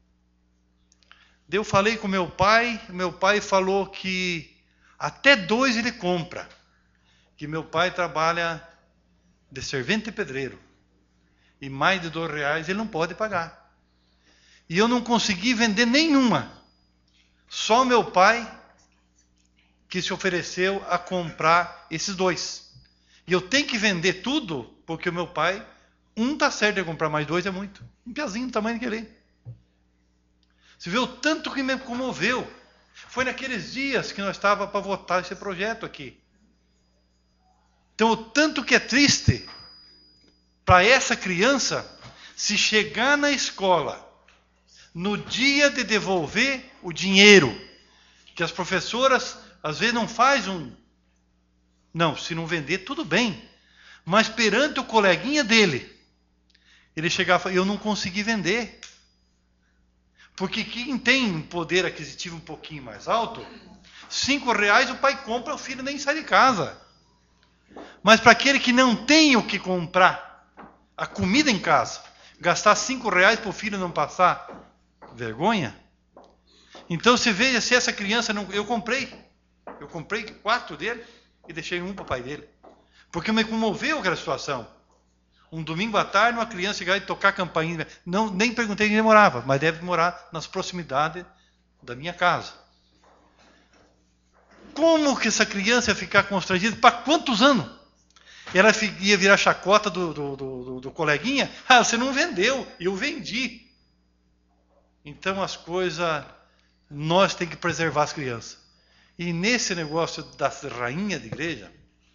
Daí eu falei com meu pai, meu pai falou que até dois ele compra. Que meu pai trabalha de servente e pedreiro. E mais de dois reais ele não pode pagar. E eu não consegui vender nenhuma. Só meu pai que se ofereceu a comprar esses dois. E eu tenho que vender tudo, porque o meu pai, um está certo de comprar, mais dois é muito. Um piazinho do tamanho daquele. Você vê o tanto que me comoveu. Foi naqueles dias que nós estávamos para votar esse projeto aqui. Então, o tanto que é triste para essa criança, se chegar na escola, no dia de devolver o dinheiro, que as professoras, às vezes, não fazem um... Não, se não vender, tudo bem. Mas perante o coleguinha dele, ele chegava e falava, eu não consegui vender. Porque quem tem um poder aquisitivo um pouquinho mais alto, cinco reais o pai compra, o filho nem sai de casa. Mas para aquele que não tem o que comprar, a comida em casa, gastar cinco reais para o filho não passar vergonha. Então você veja se essa criança não... Eu comprei. Eu comprei quatro dele e deixei um para o pai dele. Porque me comoveu aquela situação. Um domingo à tarde, uma criança chegar e tocar a campainha. Não, nem perguntei onde ele morava, mas deve morar nas proximidades da minha casa. Como que essa criança ia ficar constrangida? Para quantos anos? Ela ia virar chacota do, do, do, do coleguinha. Ah, você não vendeu, eu vendi. Então as coisas, nós temos que preservar as crianças. E nesse negócio das rainhas de igreja,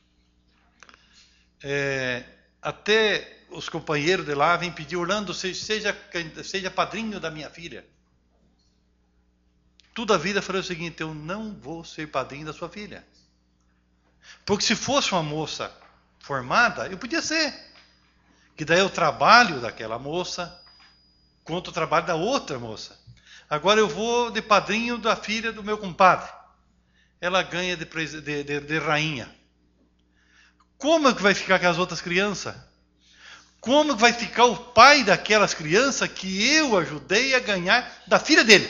é, até os companheiros de lá vêm pedir: Orlando, seja, seja padrinho da minha filha. Toda a vida falei o seguinte: eu não vou ser padrinho da sua filha. Porque se fosse uma moça formada, eu podia ser. Que daí é o trabalho daquela moça contra o trabalho da outra moça. Agora eu vou de padrinho da filha do meu compadre. Ela ganha de, de, de, de rainha. Como é que vai ficar com as outras crianças? Como é que vai ficar o pai daquelas crianças que eu ajudei a ganhar da filha dele?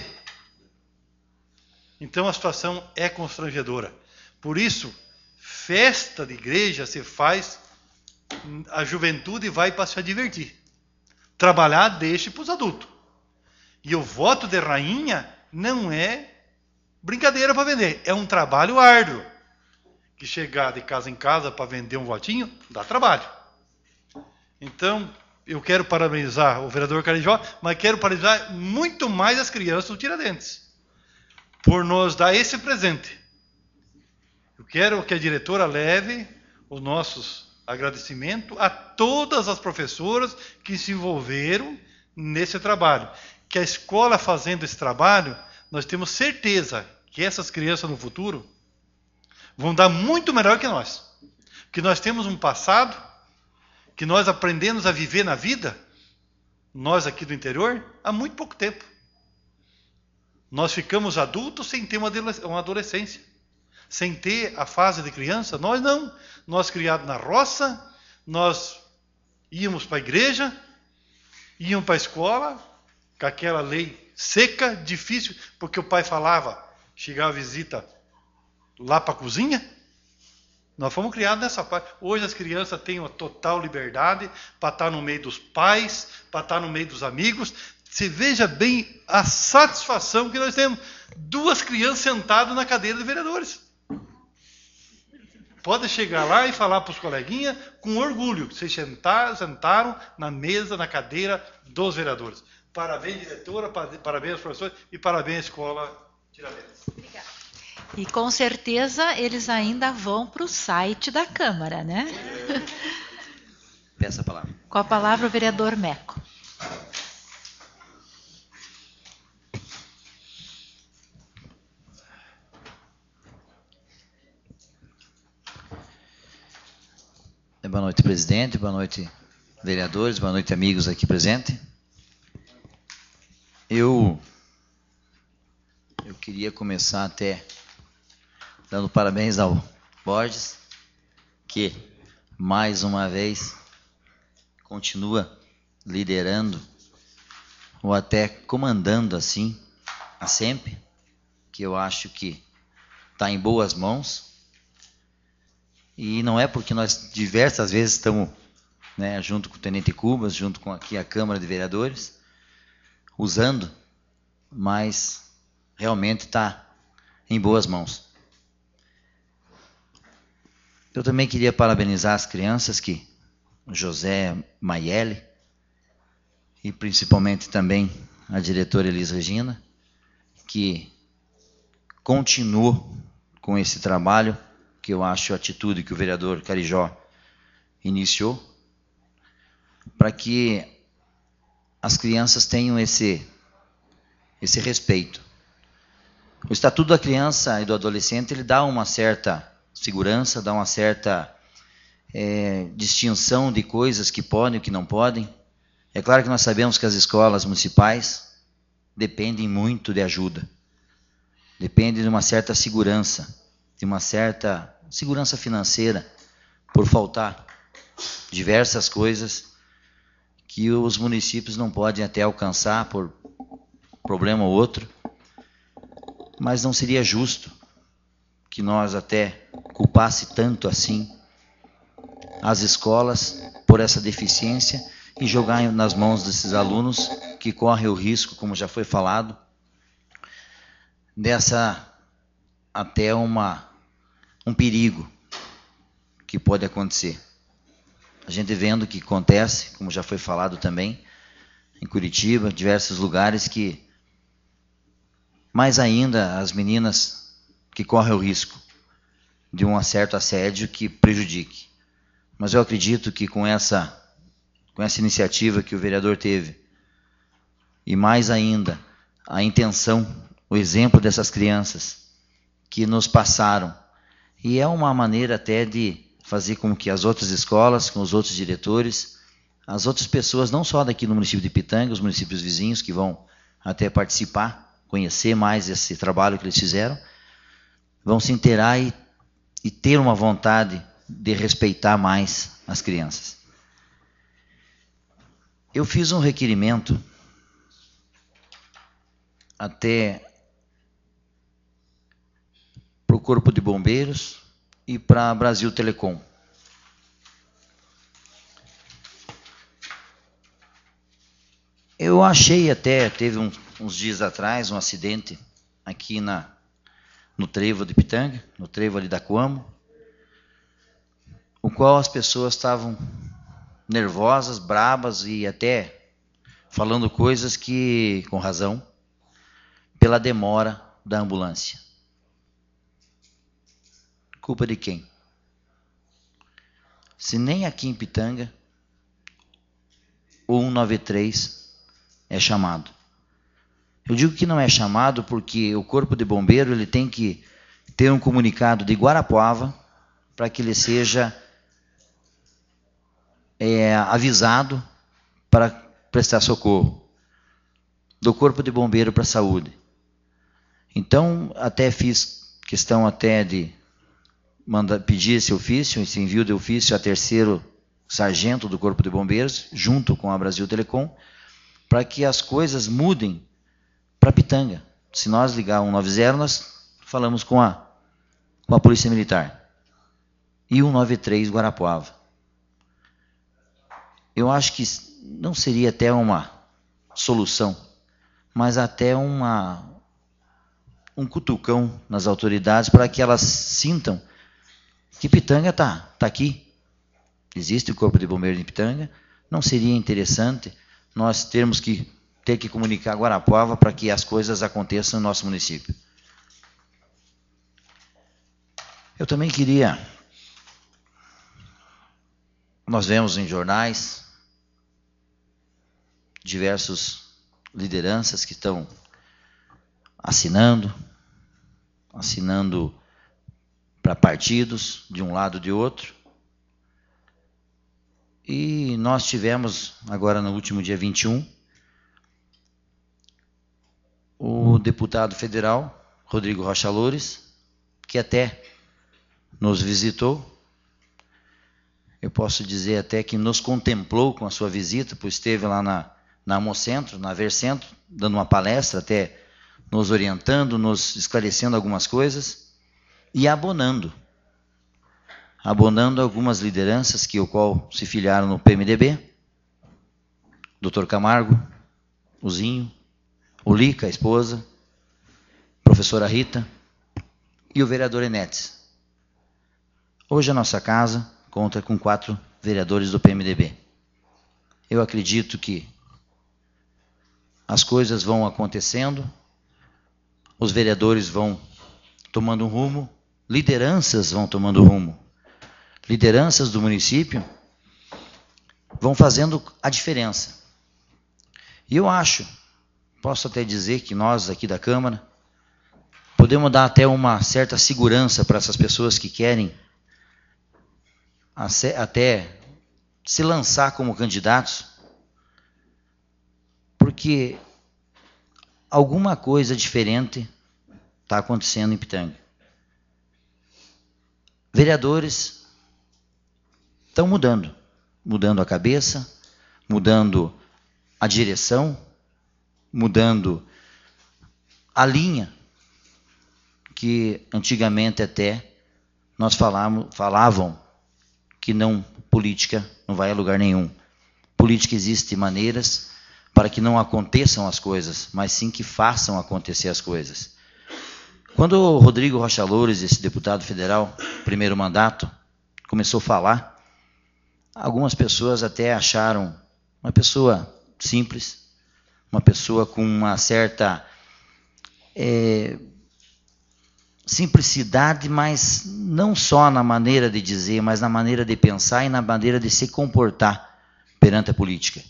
Então a situação é constrangedora. Por isso, festa de igreja se faz, a juventude vai para se divertir. Trabalhar deixe para os adultos. E o voto de rainha não é brincadeira para vender, é um trabalho árduo. Que chegar de casa em casa para vender um votinho, dá trabalho. Então, eu quero parabenizar o vereador Carijó, mas quero parabenizar muito mais as crianças do Tiradentes, por nos dar esse presente. Eu quero que a diretora leve os nossos agradecimentos a todas as professoras que se envolveram nesse trabalho. Que a escola fazendo esse trabalho, nós temos certeza que essas crianças no futuro vão dar muito melhor que nós. Que nós temos um passado, que nós aprendemos a viver na vida, nós aqui do interior, há muito pouco tempo. Nós ficamos adultos sem ter uma adolescência, sem ter a fase de criança. Nós não. Nós criados na roça, nós íamos para a igreja, íamos para a escola, com aquela lei seca, difícil, porque o pai falava, chegava a visita lá para a cozinha. Nós fomos criados nessa parte. Hoje as crianças têm uma total liberdade para estar no meio dos pais, para estar no meio dos amigos. Você veja bem a satisfação que nós temos. Duas crianças sentadas na cadeira de vereadores. Pode chegar lá e falar para os coleguinhas com orgulho. Vocês sentaram, sentaram na mesa, na cadeira dos vereadores. Parabéns, diretora, parabéns aos professores e parabéns à escola Tiradentes. Obrigada. E com certeza eles ainda vão para o site da Câmara, né? Peça a palavra. Com a palavra o vereador Meco. Boa noite, presidente. Boa noite, vereadores. Boa noite, amigos aqui presentes. Eu, eu queria começar até dando parabéns ao Borges, que mais uma vez continua liderando ou até comandando assim a SEMP, que eu acho que está em boas mãos. E não é porque nós diversas vezes estamos, né, junto com o Tenente Cubas, junto com aqui a Câmara de Vereadores, usando, mas realmente está em boas mãos. Eu também queria parabenizar as crianças, que José Maielli, e principalmente também a diretora Elis Regina, que continuou com esse trabalho, que eu acho a atitude que o vereador Carijó iniciou, para que as crianças tenham esse, esse respeito. O Estatuto da Criança e do Adolescente, ele dá uma certa segurança, dá uma certa é, distinção de coisas que podem e que não podem. É claro que nós sabemos que as escolas municipais dependem muito de ajuda, dependem de uma certa segurança, de uma certa segurança financeira, por faltar diversas coisas que os municípios não podem até alcançar por problema ou outro, mas não seria justo que nós até culpasse tanto assim as escolas por essa deficiência e jogar nas mãos desses alunos que correm o risco, como já foi falado, dessa até uma um perigo que pode acontecer. A gente vendo que acontece, como já foi falado também, em Curitiba, diversos lugares que, mais ainda, as meninas que corre o risco de um certo assédio que prejudique. Mas eu acredito que com essa, com essa iniciativa que o vereador teve, e mais ainda, a intenção, o exemplo dessas crianças que nos passaram, e é uma maneira até de fazer com que as outras escolas, com os outros diretores, as outras pessoas, não só daqui no município de Ipitanga, os municípios vizinhos que vão até participar, conhecer mais esse trabalho que eles fizeram, vão se inteirar e, e ter uma vontade de respeitar mais as crianças. Eu fiz um requerimento até para o Corpo de Bombeiros e para a Brasil Telecom. Eu achei até, teve um, uns dias atrás, um acidente aqui na, no trevo de Ipitanga, no trevo ali da Coamo, o qual as pessoas estavam nervosas, brabas e até falando coisas que, com razão, pela demora da ambulância. Culpa de quem? Se nem aqui em Ipitanga o cento e noventa e três é chamado. Eu digo que não é chamado porque o Corpo de Bombeiro ele tem que ter um comunicado de Guarapuava para que ele seja é, avisado para prestar socorro. Do Corpo de Bombeiro para a Saúde. Então, até fiz questão até de mandar, pedir esse ofício, esse envio de ofício a terceiro sargento do Corpo de Bombeiros, junto com a Brasil Telecom, para que as coisas mudem para Ipitanga. Se nós ligar um nove zero, nós falamos com a, com a Polícia Militar. E cento e noventa e três Guarapuava. Eu acho que não seria até uma solução, mas até uma, um cutucão nas autoridades para que elas sintam que Ipitanga está tá aqui. Existe o Corpo de Bombeiros de Ipitanga. Não seria interessante nós termos que ter que comunicar a Guarapuava para que as coisas aconteçam no nosso município. Eu também queria... Nós vemos em jornais diversas lideranças que estão assinando, assinando para partidos, de um lado ou de outro. E nós tivemos, agora no último dia vinte e um, o deputado federal, Rodrigo Rocha Loures, que até nos visitou. Eu posso dizer até que nos contemplou com a sua visita, pois esteve lá na, na Amocentro, na Vercentro, dando uma palestra, até nos orientando, nos esclarecendo algumas coisas e abonando. Abonando algumas lideranças que o qual se filiaram no P M D B, doutor Camargo, o Zinho, o Lica, a esposa, professora Rita e o vereador Enetes. Hoje a nossa casa conta com quatro vereadores do P M D B. Eu acredito que as coisas vão acontecendo, os vereadores vão tomando um rumo, lideranças vão tomando rumo. Lideranças do município vão fazendo a diferença. E eu acho, posso até dizer que nós aqui da Câmara podemos dar até uma certa segurança para essas pessoas que querem até se lançar como candidatos, porque alguma coisa diferente está acontecendo em Ipitanga. Vereadores estão mudando, mudando a cabeça, mudando a direção, mudando a linha que antigamente até nós falávamos, falavam que não, política não vai a lugar nenhum. Política existe maneiras para que não aconteçam as coisas, mas sim que façam acontecer as coisas. Quando o Rodrigo Rocha Loures, esse deputado federal, primeiro mandato, começou a falar, algumas pessoas até acharam uma pessoa simples, uma pessoa com uma certa é, simplicidade, mas não só na maneira de dizer, mas na maneira de pensar e na maneira de se comportar perante a política.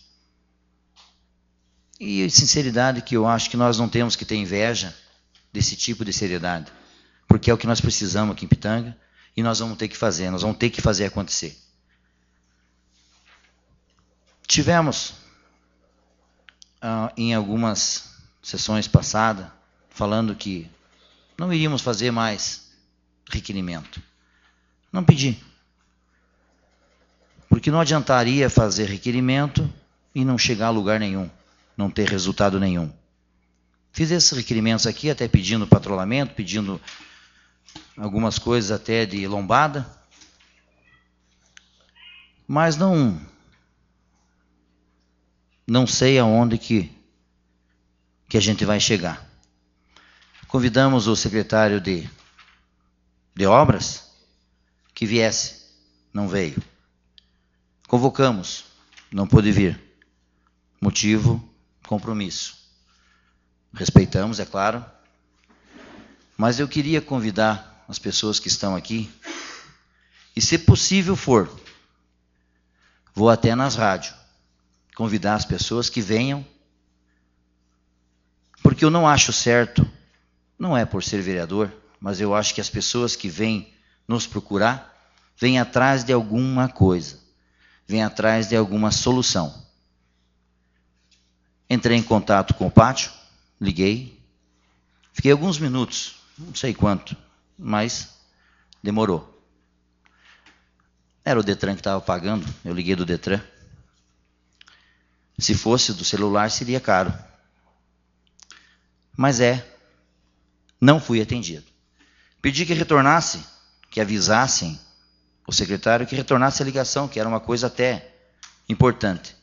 E sinceridade que eu acho que nós não temos que ter inveja desse tipo de seriedade, porque é o que nós precisamos aqui em Pitanga e nós vamos ter que fazer, nós vamos ter que fazer acontecer. Tivemos, ah, em algumas sessões passadas, falando que não iríamos fazer mais requerimento. Não pedi. Porque não adiantaria fazer requerimento e não chegar a lugar nenhum, não ter resultado nenhum. Fiz esses requerimentos aqui, até pedindo patrulhamento, pedindo algumas coisas até de lombada, mas não, não sei aonde que, que a gente vai chegar. Convidamos o secretário de, de obras que viesse, não veio. Convocamos, não pôde vir. Motivo, compromisso. Respeitamos, é claro, mas eu queria convidar as pessoas que estão aqui, e se possível for, vou até nas rádios, convidar as pessoas que venham, porque eu não acho certo. Não é por ser vereador, mas eu acho que as pessoas que vêm nos procurar, vêm atrás de alguma coisa, vêm atrás de alguma solução. Entrei em contato com o pátio, liguei, fiquei alguns minutos, não sei quanto, mas demorou. Era o Detran que estava pagando, eu liguei do Detran. Se fosse do celular, seria caro. Mas é. Não fui atendido. Pedi que retornasse, que avisassem o secretário que retornasse a ligação, que era uma coisa até importante.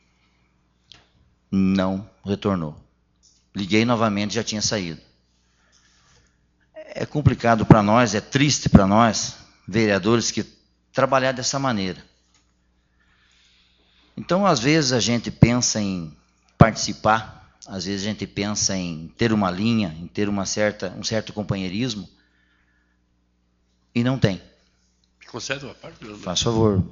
Não retornou. Liguei novamente, já tinha saído. É complicado para nós, é triste para nós, vereadores, que trabalhar dessa maneira. Então, às vezes, a gente pensa em participar. Às vezes a gente pensa em ter uma linha, em ter uma certa, um certo companheirismo, e não tem. Me concede uma parte? Faz favor.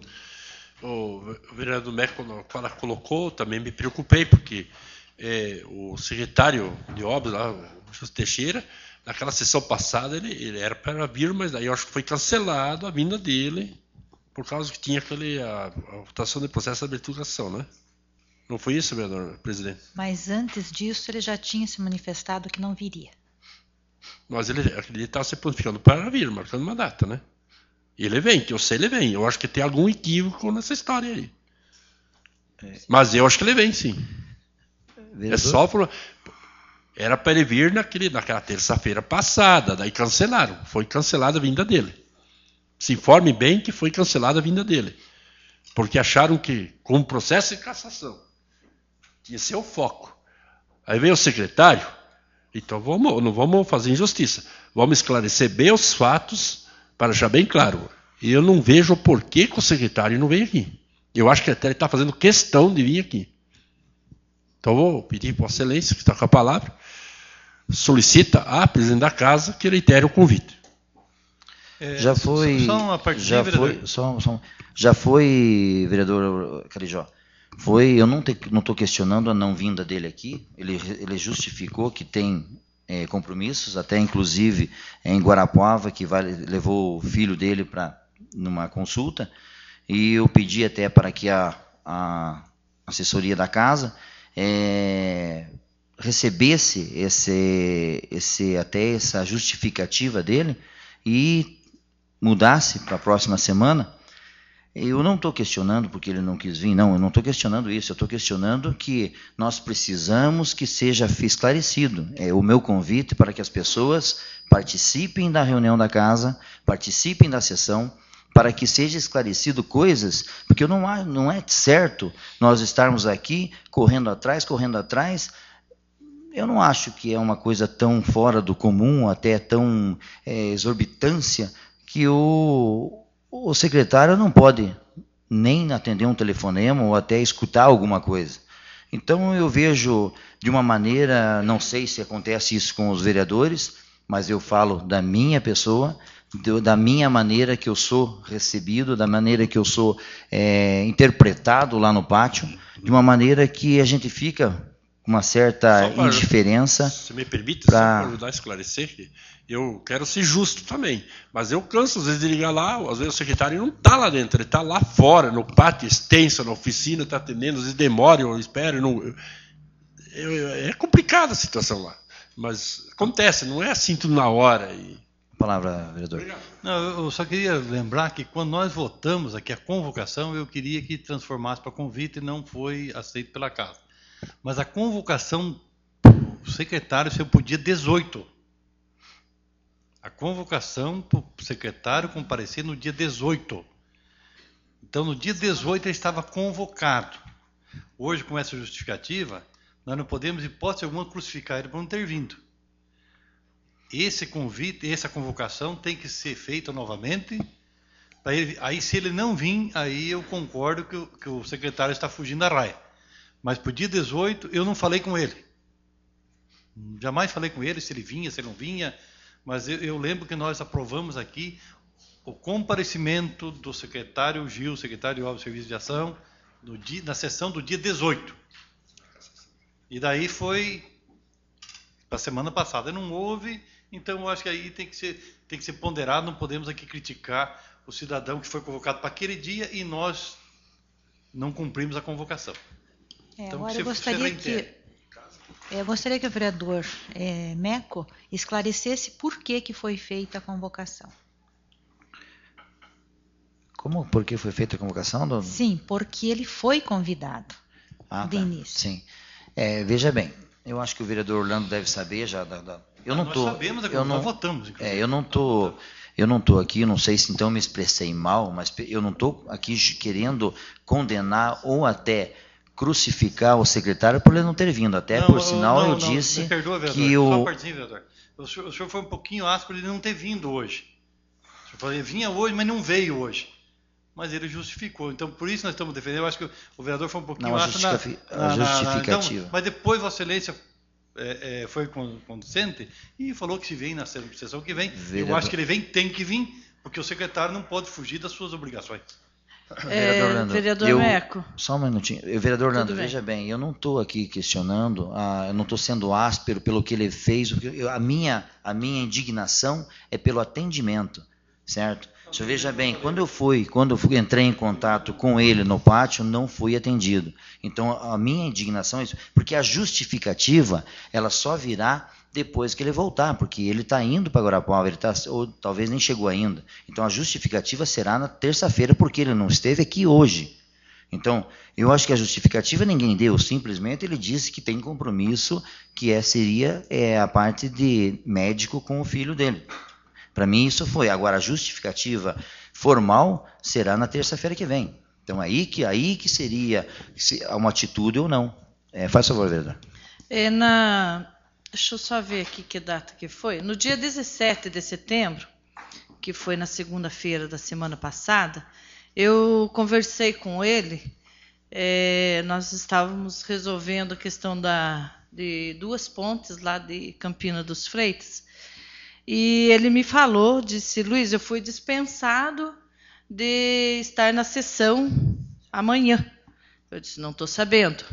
O vereador Meco, quando ela colocou, também me preocupei, porque é, o secretário de obras, lá, o Justo Teixeira, naquela sessão passada, ele, ele era para vir, mas daí eu acho que foi cancelado a vinda dele, por causa que tinha aquele, a, a votação de processo de abertura da ação, né? Não foi isso, vereador presidente? Mas antes disso, ele já tinha se manifestado que não viria. Mas ele estava se prontificando para vir, marcando uma data, né? E ele vem, que eu sei ele vem. Eu acho que tem algum equívoco nessa história aí. É. Mas eu acho que ele vem, sim. Vereador? É só por... Era para ele vir naquele, naquela terça-feira passada, daí cancelaram. Foi cancelada a vinda dele. Se informe bem que foi cancelada a vinda dele. Porque acharam que, com o processo de cassação, tinha que ser o foco. Aí veio o secretário, então vamos, não vamos fazer injustiça. Vamos esclarecer bem os fatos, para deixar bem claro. E eu não vejo o porquê que o secretário não veio aqui. Eu acho que até ele está fazendo questão de vir aqui. Então vou pedir para a excelência, que está com a palavra, solicita à presidente da casa que reitere o convite. É, já foi... Só uma parte já foi, só, só, já foi, vereador Carijó, foi, eu não estou questionando a não vinda dele aqui, ele, ele justificou que tem é, compromissos, até inclusive em Guarapuava, que vai, levou o filho dele para numa consulta, e eu pedi até para que a, a assessoria da casa é, recebesse esse, esse, até essa justificativa dele e mudasse para a próxima semana. Eu não estou questionando porque ele não quis vir, não, eu não estou questionando isso, eu estou questionando que nós precisamos que seja esclarecido. É o meu convite para que as pessoas participem da reunião da casa, participem da sessão, para que seja esclarecido coisas, porque não, há, não é certo nós estarmos aqui correndo atrás, correndo atrás. Eu não acho que é uma coisa tão fora do comum, até tão é, exorbitância, que o, o secretário não pode nem atender um telefonema ou até escutar alguma coisa. Então eu vejo de uma maneira, não sei se acontece isso com os vereadores, mas eu falo da minha pessoa, do, da minha maneira que eu sou recebido, da maneira que eu sou é, interpretado lá no pátio, de uma maneira que a gente fica com uma certa pra, indiferença. Se me permite, pra... só para ajudar a esclarecer, que eu quero ser justo também, mas eu canso às vezes de ligar lá, às vezes o secretário não está lá dentro, ele está lá fora, no pátio extenso, na oficina, está atendendo, às vezes demora, eu espero, não, eu, eu, é complicada a situação lá, mas acontece, não é assim tudo na hora. E... Palavra, vereador. Não, eu só queria lembrar que quando nós votamos aqui a convocação, eu queria que transformasse para convite e não foi aceito pela casa. Mas a convocação, o secretário saiu para o dia dezoito. A convocação para o secretário comparecer no dia dezoito. Então, no dia dezoito, ele estava convocado. Hoje, com essa justificativa, nós não podemos, hipótese alguma, crucificar ele por não ter vindo. Esse convite, essa convocação tem que ser feita novamente. Para ele, aí, se ele não vir, aí eu concordo que o, que o secretário está fugindo da raia. Mas para o dia dezoito, eu não falei com ele. Jamais falei com ele se ele vinha, se ele não vinha. Mas eu, eu lembro que nós aprovamos aqui o comparecimento do secretário Gil, secretário de Obras e Serviços de Ação, no dia, na sessão do dia dezoito. E daí foi para a semana passada. Não houve, então eu acho que aí tem que ser, tem que ser ponderado. Não podemos aqui criticar o cidadão que foi convocado para aquele dia e nós não cumprimos a convocação. É, então, agora você, eu gostaria que eu gostaria que o vereador é, Meco esclarecesse por que que foi feita a convocação. Como? Por que foi feita a convocação? Do... Sim, porque ele foi convidado ah, de tá. início. Sim. É, veja bem, eu acho que o vereador Orlando deve saber já. Da, da... Eu não, não tô. Nós sabemos, eu não, nós votamos. Inclusive. É, eu não tô. Eu não estou aqui, não sei se então me expressei mal, mas eu não estou aqui querendo condenar ou até crucificar o secretário por ele não ter vindo. Até não, por sinal não, eu não, disse me perdoa, vereador, que só o... uma partezinha, vereador. O senhor, o senhor foi um pouquinho áspero de não ter vindo hoje. O senhor falou, ele vinha hoje, mas não veio hoje. Mas ele justificou. Então, por isso nós estamos defendendo. Eu acho que o vereador foi um pouquinho não, a áspero justific... na, na, a justificativa. Na, então, mas depois Vossa Excelência é, é, foi conducente e falou que se vem na sessão que vem. Vereador. Eu acho que ele vem, tem que vir, porque o secretário não pode fugir das suas obrigações. É, vereador Orlando, vereador eu, Meco. Só um minutinho. Eu, vereador Orlando, Tudo veja bem. bem, eu não estou aqui questionando, ah, eu não estou sendo áspero pelo que ele fez, eu, a, minha, a minha indignação é pelo atendimento, certo? O senhor veja bem, quando eu fui, quando eu fui, entrei em contato com ele no pátio, não fui atendido. Então, a minha indignação é isso, porque a justificativa, ela só virá depois que ele voltar, porque ele está indo para Guarapuava, ele tá, ou talvez nem chegou ainda. Então, a justificativa será na terça-feira, porque ele não esteve aqui hoje. Então, eu acho que a justificativa ninguém deu, simplesmente ele disse que tem compromisso, que é, seria é, a parte de médico com o filho dele. Para mim, isso foi. Agora, a justificativa formal será na terça-feira que vem. Então, aí que, aí que seria se, uma atitude ou não. É, faz favor, vereador. É na... Deixa eu só ver aqui que data que foi. No dia dezessete de setembro, que foi na segunda-feira da semana passada, eu conversei com ele. É, nós estávamos resolvendo a questão da, de duas pontes lá de Campina dos Freitas. E ele me falou, disse, Luiz, eu fui dispensado de estar na sessão amanhã. Eu disse, não estou sabendo.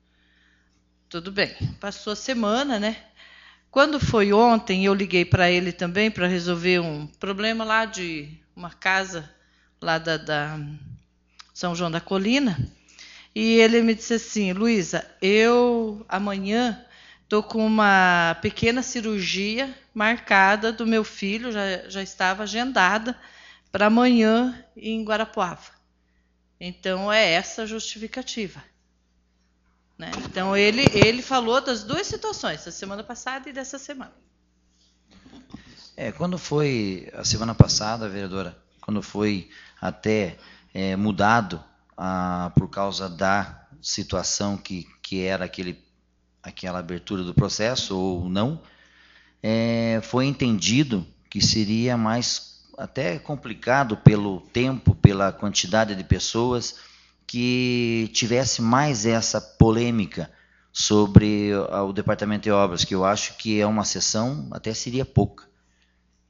Tudo bem. Passou a semana, né? Quando foi ontem, eu liguei para ele também para resolver um problema lá de uma casa lá da, da São João da Colina. E ele me disse assim, Luísa, eu amanhã estou com uma pequena cirurgia marcada do meu filho, já, já estava agendada para amanhã em Guarapuava. Então, é essa a justificativa. Né? Então, ele, ele falou das duas situações, da semana passada e dessa semana. É, quando foi a semana passada, vereadora, quando foi até é, mudado ah, por causa da situação que, que era aquele, aquela abertura do processo ou não, é, foi entendido que seria mais até complicado pelo tempo, pela quantidade de pessoas, que tivesse mais essa polêmica sobre o Departamento de Obras, que eu acho que é uma sessão, até seria pouca.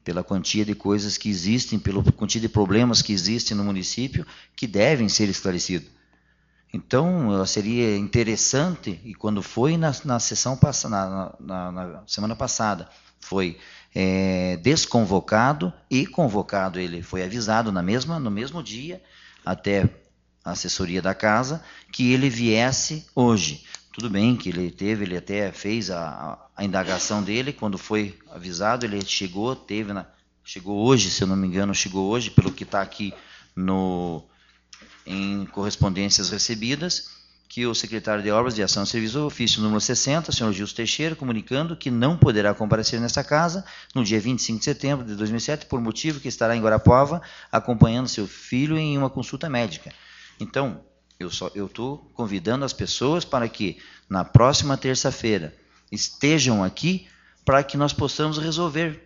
pela quantia de coisas que existem, pela quantia de problemas que existem no município, que devem ser esclarecidos. Então, seria interessante, e quando foi na, na sessão na, na, na semana passada, foi é, desconvocado e convocado, ele foi avisado na mesma, no mesmo dia, até a assessoria da casa, que ele viesse hoje. Tudo bem que ele teve, ele até fez a, a indagação dele, quando foi avisado, ele chegou, teve na, chegou hoje, se eu não me engano, chegou hoje, pelo que está aqui no, em correspondências recebidas, que o secretário de Obras de Ação e Serviço, ofício número sessenta, senhor Gilson Teixeira, comunicando que não poderá comparecer nesta casa no dia vinte e cinco de setembro de dois mil e sete, por motivo que estará em Guarapuava, acompanhando seu filho em uma consulta médica. Então, eu estou convidando as pessoas para que, na próxima terça-feira, estejam aqui para que nós possamos resolver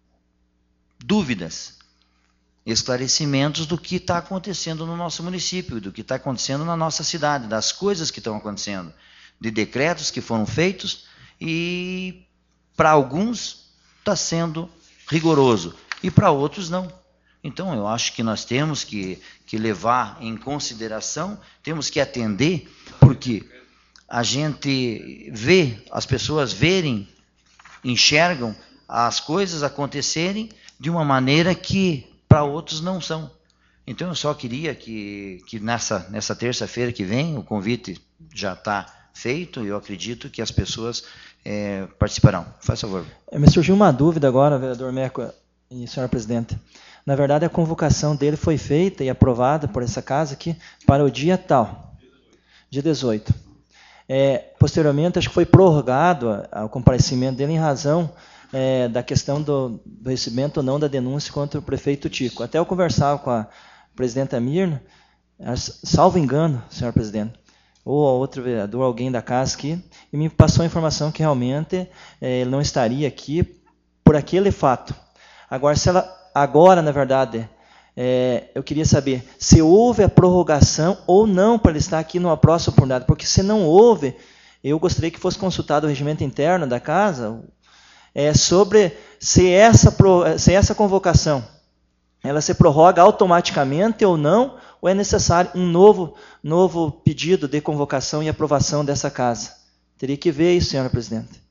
dúvidas, esclarecimentos do que está acontecendo no nosso município, do que está acontecendo na nossa cidade, das coisas que estão acontecendo, de decretos que foram feitos e, para alguns, está sendo rigoroso e para outros não. Então, eu acho que nós temos que, que levar em consideração, temos que atender, porque a gente vê, as pessoas verem, enxergam as coisas acontecerem de uma maneira que para outros não são. Então, eu só queria que, que nessa, nessa terça-feira que vem, o convite já está feito, e eu acredito que as pessoas é, participarão. Faz favor. Me surgiu uma dúvida agora, vereador Meco e senhora presidente. Na verdade, a convocação dele foi feita e aprovada por essa casa aqui para o dia tal, dia dezoito. É, posteriormente, acho que foi prorrogado o comparecimento dele em razão é, da questão do, do recebimento ou não da denúncia contra o prefeito Tico. Até eu conversava com a presidenta Mirna, salvo engano, senhor presidente, ou outro vereador, alguém da casa aqui, e me passou a informação que realmente é, ele não estaria aqui por aquele fato. Agora, se ela, agora na verdade, é, eu queria saber se houve a prorrogação ou não para ele estar aqui numa próxima oportunidade, porque se não houve, eu gostaria que fosse consultado o regimento interno da casa é, sobre se essa, se essa convocação ela se prorroga automaticamente ou não, ou é necessário um novo, novo pedido de convocação e aprovação dessa casa. Teria que ver isso, senhora presidente.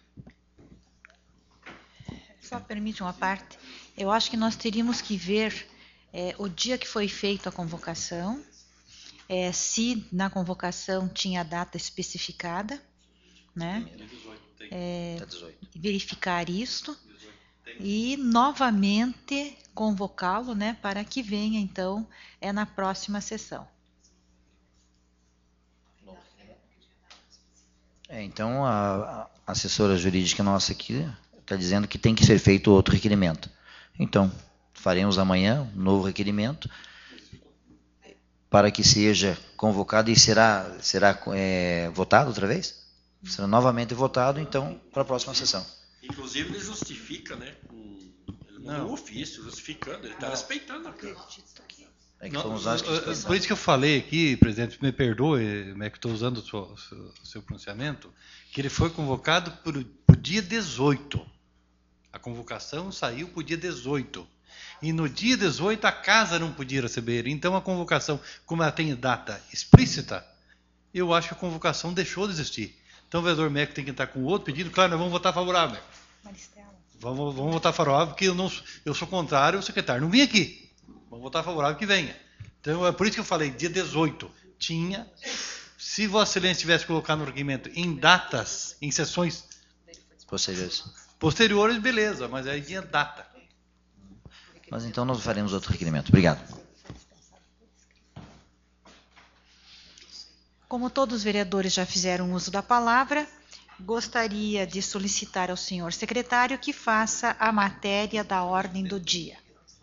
Só permite uma parte. Eu acho que nós teríamos que ver é, o dia que foi feita a convocação, é, se na convocação tinha data especificada, né? É, verificar isto e novamente convocá-lo, né, para que venha, então, é na próxima sessão. É, então, a, a assessora jurídica nossa aqui está dizendo que tem que ser feito outro requerimento. Então, faremos amanhã um novo requerimento para que seja convocado e será, será é, votado outra vez? Será novamente votado, então, para a próxima sessão. Inclusive, ele justifica, né? Ele mandou um ofício justificando, ele está respeitando a Câmara. É que fomos nós que Não, por isso que eu falei aqui, presidente, me perdoe, é que estou usando o seu, seu, seu pronunciamento, que ele foi convocado para o dia dezoito. A convocação saiu para o dia dezoito. E no dia dezoito a casa não podia receber. Então a convocação, como ela tem data explícita, eu acho que a convocação deixou de existir. Então o vereador Meco tem que entrar com outro pedido. Claro, nós vamos votar favorável. Vamos, vamos votar favorável, porque eu, não, eu sou contrário ao secretário. Não vim aqui. Vamos votar favorável que venha. Então é por isso que eu falei, dia dezoito. Tinha, se Vossa Excelência tivesse colocado no requerimento em datas, em sessões posteriores, posteriores beleza, mas aí tinha data. Mas então nós faremos outro requerimento. Obrigado. Como todos os vereadores já fizeram uso da palavra, gostaria de solicitar ao senhor secretário que faça a matéria da ordem do dia.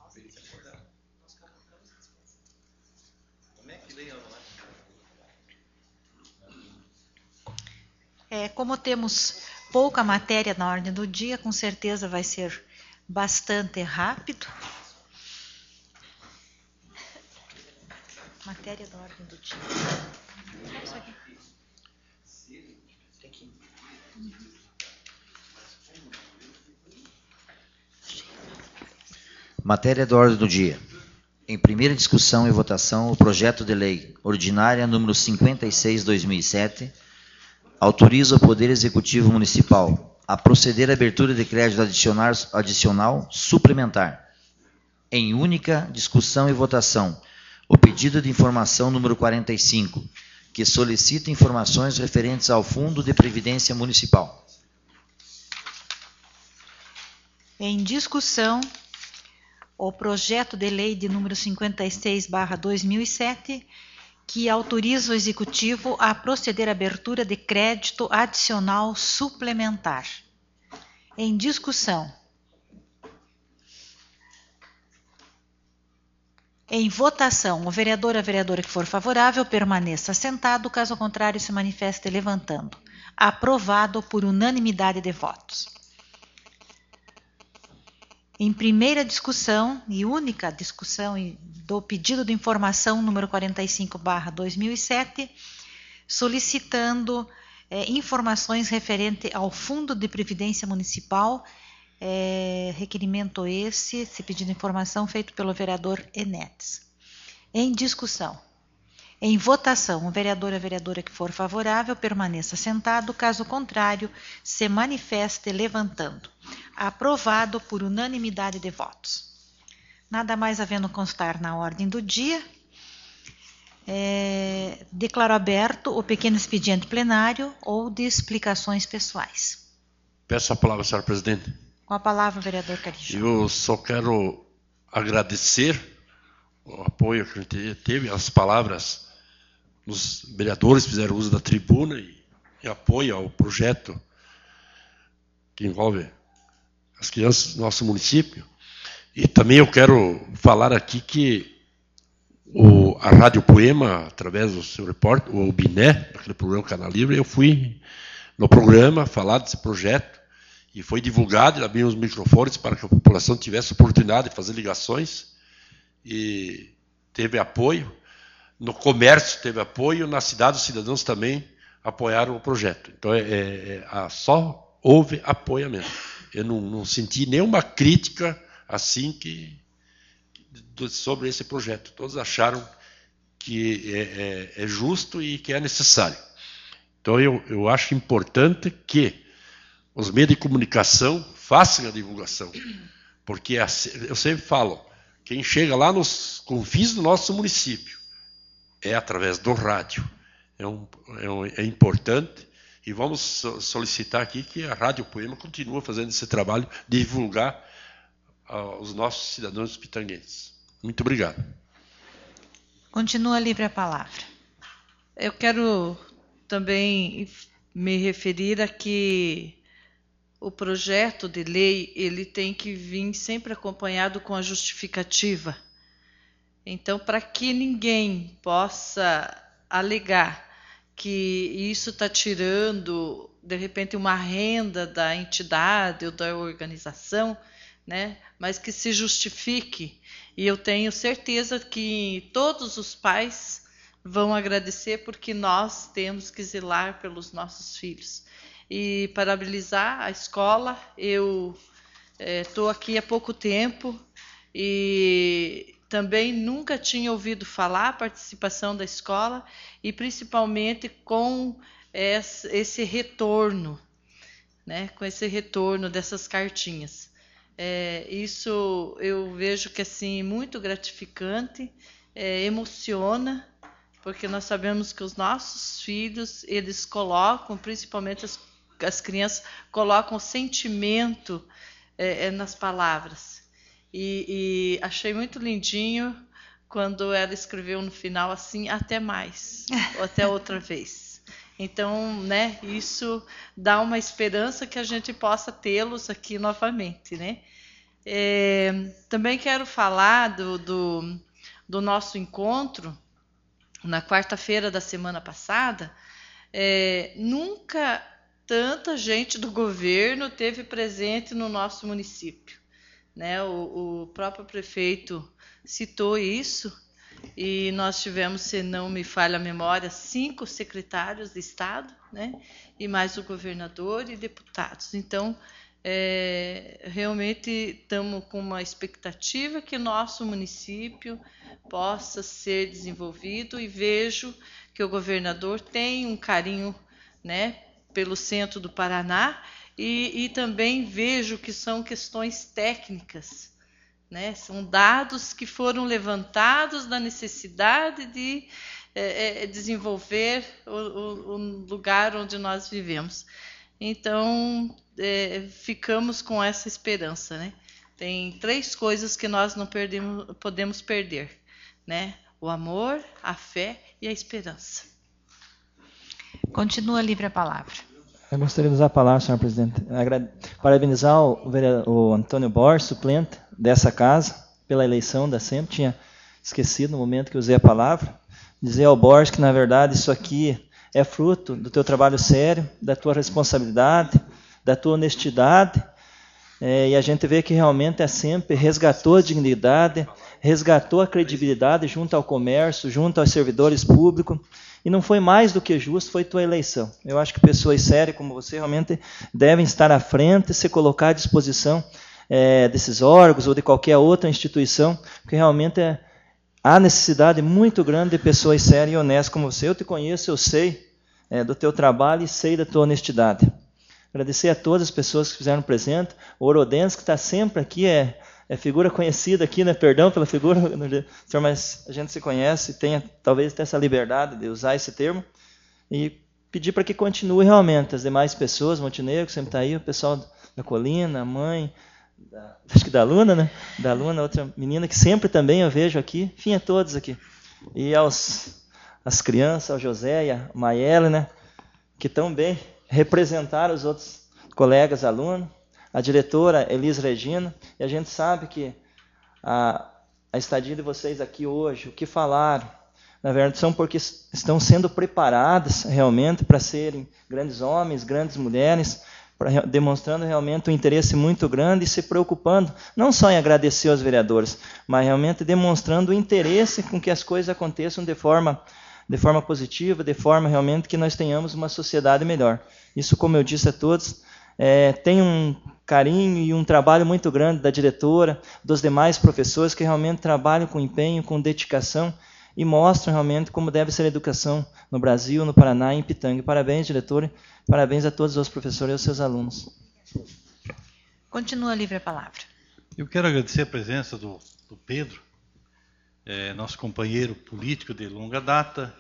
É, como temos pouca matéria na ordem do dia, com certeza vai ser bastante rápido. Matéria da ordem do dia. Isso aqui. Matéria da ordem do dia. Em primeira discussão e votação, o projeto de lei ordinária número cinquenta e seis, dois mil e sete, autoriza o Poder Executivo Municipal a proceder à abertura de crédito adicional, adicional suplementar. Em única discussão e votação, o pedido de informação número quarenta e cinco, que solicita informações referentes ao Fundo de Previdência Municipal. Em discussão, o projeto de lei de número cinquenta e seis barra dois mil e sete, que autoriza o Executivo a proceder à abertura de crédito adicional suplementar. Em discussão. Em votação, o vereador ou a vereadora que for favorável permaneça sentado, caso contrário se manifeste levantando. Aprovado por unanimidade de votos. Em primeira discussão e única discussão do pedido de informação número quarenta e cinco barra dois mil e sete, solicitando é, informações referente ao Fundo de Previdência Municipal, é, requerimento esse, esse pedido de informação feito pelo vereador Enetes. Em discussão. Em votação, o vereador ou a vereadora que for favorável permaneça sentado, caso contrário, se manifeste levantando. Aprovado por unanimidade de votos. Nada mais havendo constar na ordem do dia, é, declaro aberto o pequeno expediente plenário ou de explicações pessoais. Peço a palavra, senhora presidente. Com a palavra, o vereador Carijó. Eu só quero agradecer o apoio que a gente teve, as palavras dos vereadores que fizeram uso da tribuna e, e apoio ao projeto que envolve as crianças do nosso município. E também eu quero falar aqui que o, a Rádio Poema, através do seu repórter, o Biné, daquele programa Canal Livre, eu fui no programa falar desse projeto e foi divulgado, abriu os microfones para que a população tivesse oportunidade de fazer ligações e teve apoio. No comércio teve apoio, na cidade os cidadãos também apoiaram o projeto. Então, é, é, é, só houve apoiamento. Eu não, não senti nenhuma crítica assim que, sobre esse projeto. Todos acharam que é, é, é justo e que é necessário. Então, eu, eu acho importante que os meios de comunicação façam a divulgação. Porque, eu sempre falo, quem chega lá nos confins do nosso município é através do rádio. É, um, é, um, é importante. E vamos solicitar aqui que a Rádio Poema continue fazendo esse trabalho de divulgar uh, os nossos cidadãos pitanguenses. Muito obrigado. Continua livre a palavra. Eu quero também me referir a que o projeto de lei ele tem que vir sempre acompanhado com a justificativa. Então, para que ninguém possa alegar que isso está tirando, de repente, uma renda da entidade ou da organização, né? Mas que se justifique. E eu tenho certeza que todos os pais vão agradecer porque nós temos que zelar pelos nossos filhos. E parabenizar a escola. Eu estou é, aqui há pouco tempo e também nunca tinha ouvido falar a participação da escola e principalmente com esse retorno, né, com esse retorno dessas cartinhas. É, isso eu vejo que assim muito gratificante, é, emociona, porque nós sabemos que os nossos filhos eles colocam, principalmente as, as crianças colocam sentimento é, nas palavras. E, e achei muito lindinho quando ela escreveu no final assim, até mais, ou até outra vez. Então, né, isso dá uma esperança que a gente possa tê-los aqui novamente, né? É, também quero falar do, do, do nosso encontro na quarta-feira da semana passada. É, nunca tanta gente do governo teve presente no nosso município. Né, o, o próprio prefeito citou isso e nós tivemos, se não me falha a memória, cinco secretários de Estado, né, e mais o governador e deputados. Então, é, realmente estamos com uma expectativa que o nosso município possa ser desenvolvido, e vejo que o governador tem um carinho, né, pelo centro do Paraná, e, e também vejo que são questões técnicas, né, são dados que foram levantados da necessidade de é, é, desenvolver o, o, o lugar onde nós vivemos. Então, é, ficamos com essa esperança, né? Tem três coisas que nós não perdemos, podemos perder, né? O amor, a fé e a esperança. Continua livre a palavra. Eu gostaria de usar a palavra, senhor presidente. Parabenizar o, o Antônio Borges, suplente dessa casa, pela eleição da SEMP. Tinha esquecido no momento que usei a palavra. Dizer ao Borges que, na verdade, isso aqui é fruto do teu trabalho sério, da tua responsabilidade, da tua honestidade, é, e a gente vê que realmente a SEMP resgatou a dignidade, resgatou a credibilidade junto ao comércio, junto aos servidores públicos, e não foi mais do que justo, foi tua eleição. Eu acho que pessoas sérias como você realmente devem estar à frente, se colocar à disposição é, desses órgãos ou de qualquer outra instituição, porque realmente é há necessidade muito grande de pessoas sérias e honestas como você. Eu te conheço, eu sei é, do teu trabalho e sei da tua honestidade. Agradecer a todas as pessoas que fizeram presente. O Orodense, que está sempre aqui, é, é figura conhecida aqui, né? Perdão pela figura, senhor, mas a gente se conhece, tenha talvez até essa liberdade de usar esse termo. E pedir para que continue realmente as demais pessoas, Montenegro, que sempre está aí, o pessoal da Colina, a mãe, Da, acho que da Luna, né? Da Luna, outra menina que sempre também eu vejo aqui, enfim, a todos aqui. E aos as crianças, ao José e a Maiele, né? Que tão bem representaram os outros colegas alunos, a diretora Elis Regina, e a gente sabe que a, a estadia de vocês aqui hoje, o que falaram, na verdade, são porque estão sendo preparadas realmente para serem grandes homens, grandes mulheres, Pra, demonstrando realmente um interesse muito grande e se preocupando, não só em agradecer aos vereadores, mas realmente demonstrando o interesse com que as coisas aconteçam de forma, de forma positiva, de forma realmente que nós tenhamos uma sociedade melhor. Isso, como eu disse a todos, é, tem um carinho e um trabalho muito grande da diretora, dos demais professores que realmente trabalham com empenho, com dedicação e mostram realmente como deve ser a educação no Brasil, no Paraná e em Pitanga. Parabéns, diretora. Parabéns a todos os professores e aos seus alunos. Continua livre a palavra. Eu quero agradecer a presença do, do Pedro, é, nosso companheiro político de longa data.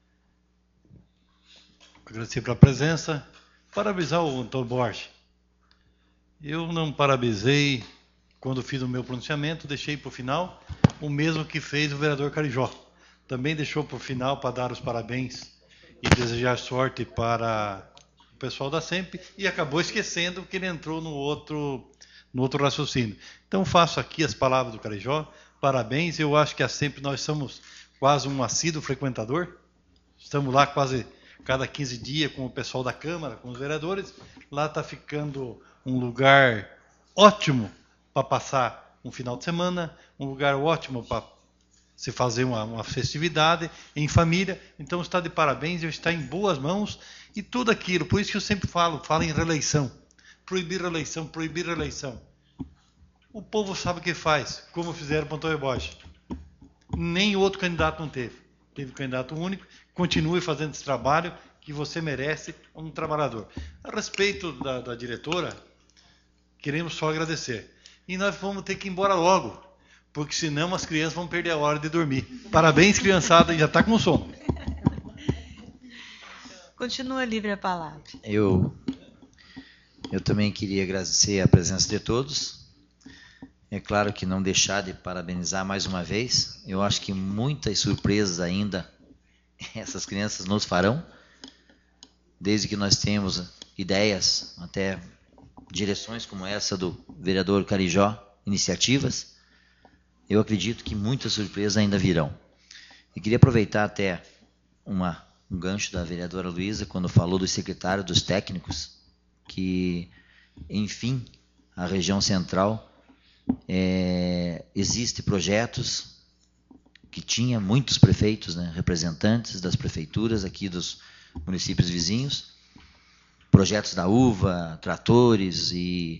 Agradecer pela presença. Parabenizar o Antônio Borges. Eu não parabenizei quando fiz o meu pronunciamento, deixei para o final o mesmo que fez o vereador Carijó. Também deixou para o final para dar os parabéns e desejar sorte para o pessoal da SEMP e acabou esquecendo que ele entrou no outro, no outro raciocínio. Então faço aqui as palavras do Carijó, parabéns. Eu acho que a SEMP nós somos quase um assíduo frequentador, estamos lá quase cada quinze dias com o pessoal da Câmara, com os vereadores. Lá está ficando um lugar ótimo para passar um final de semana, um lugar ótimo para se fazer uma, uma festividade em família. Então está de parabéns, eu está em boas mãos e tudo aquilo. Por isso que eu sempre falo, falo em reeleição. Proibir reeleição, proibir reeleição. O povo sabe o que faz, como fizeram com o Antônio Borges. Nem outro candidato não teve. Teve candidato único. Continue fazendo esse trabalho que você merece, um trabalhador. A respeito da, da diretora, queremos só agradecer. E nós vamos ter que ir embora logo, porque senão as crianças vão perder a hora de dormir. Parabéns, criançada, já está com sono. Continua livre a palavra. Eu, eu também queria agradecer a presença de todos. É claro que não deixar de parabenizar mais uma vez. Eu acho que muitas surpresas ainda essas crianças nos farão, desde que nós temos ideias, até direções como essa do vereador Carijó, iniciativas. Eu acredito que muitas surpresas ainda virão. E queria aproveitar até uma, um gancho da vereadora Luísa, quando falou dos secretários, dos técnicos, que, enfim, a região central, é, existe projetos que tinha muitos prefeitos, né, representantes das prefeituras aqui dos municípios vizinhos, projetos da uva, tratores e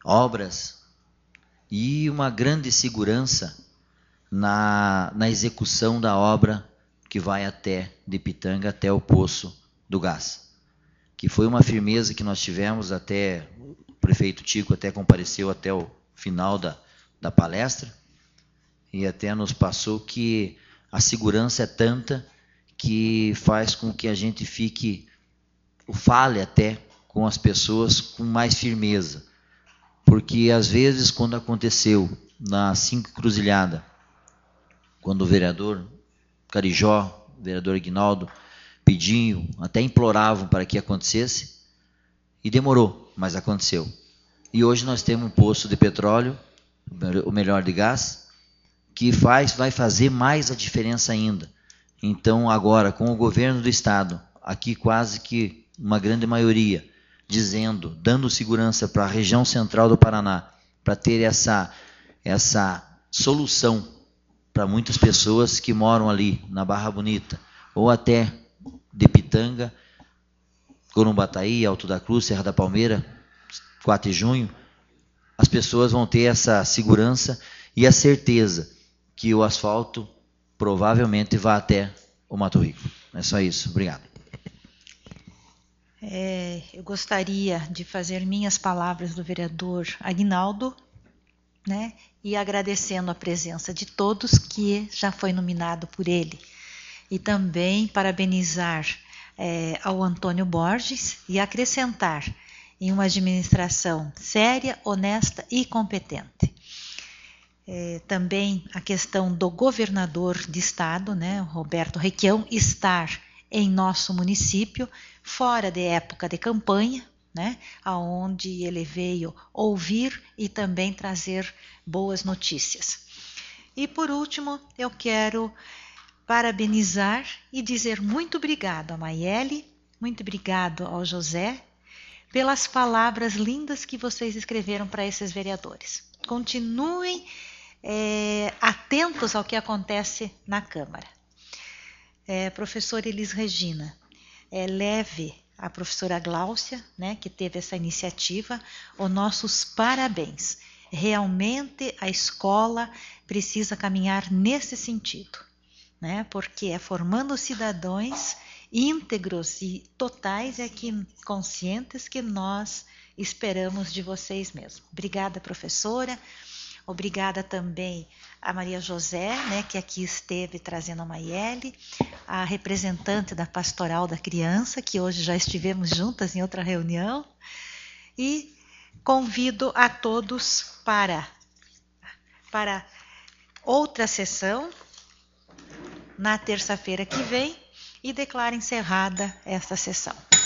obras e uma grande segurança na, na execução da obra que vai até de Pitanga, até o Poço do Gás. Que foi uma firmeza que nós tivemos até, o prefeito Tico até compareceu até o final da, da palestra, e até nos passou que a segurança é tanta que faz com que a gente fique, fale até com as pessoas com mais firmeza. Porque às vezes quando aconteceu na Cinco Encruzilhada, quando o vereador Carijó, o vereador Aguinaldo, pediam, até imploravam para que acontecesse, e demorou, mas aconteceu. E hoje nós temos um poço de petróleo, o melhor de gás, que faz, vai fazer mais a diferença ainda. Então agora, com o governo do estado, aqui quase que uma grande maioria, dizendo, dando segurança para a região central do Paraná, para ter essa, essa solução para muitas pessoas que moram ali na Barra Bonita, ou até de Pitanga, Corumbataí, Alto da Cruz, Serra da Palmeira, quatro de junho, as pessoas vão ter essa segurança e a certeza que o asfalto provavelmente vai até o Mato Rico. É só isso. Obrigado. É, eu gostaria de fazer minhas palavras do vereador Aguinaldo, né, e agradecendo a presença de todos que já foi nominado por ele. E também parabenizar é, ao Antônio Borges e acrescentar em uma administração séria, honesta e competente. É, também a questão do governador de estado, né, Roberto Requião, estar em nosso município, fora de época de campanha, né, aonde ele veio ouvir e também trazer boas notícias. E por último, eu quero parabenizar e dizer muito obrigado a Maiele, muito obrigado ao José, pelas palavras lindas que vocês escreveram para esses vereadores. Continuem é, atentos ao que acontece na Câmara. É, professora Elis Regina, é, leve a professora Gláucia, né, que teve essa iniciativa, os nossos parabéns. Realmente a escola precisa caminhar nesse sentido, né, porque é formando cidadãos íntegros e totais, é que conscientes, que nós esperamos de vocês mesmos. Obrigada, professora. Obrigada também a Maria José, né, que aqui esteve trazendo a Maiele, a representante da Pastoral da Criança, que hoje já estivemos juntas em outra reunião, e convido a todos para, para outra sessão, na terça-feira que vem, e declaro encerrada esta sessão.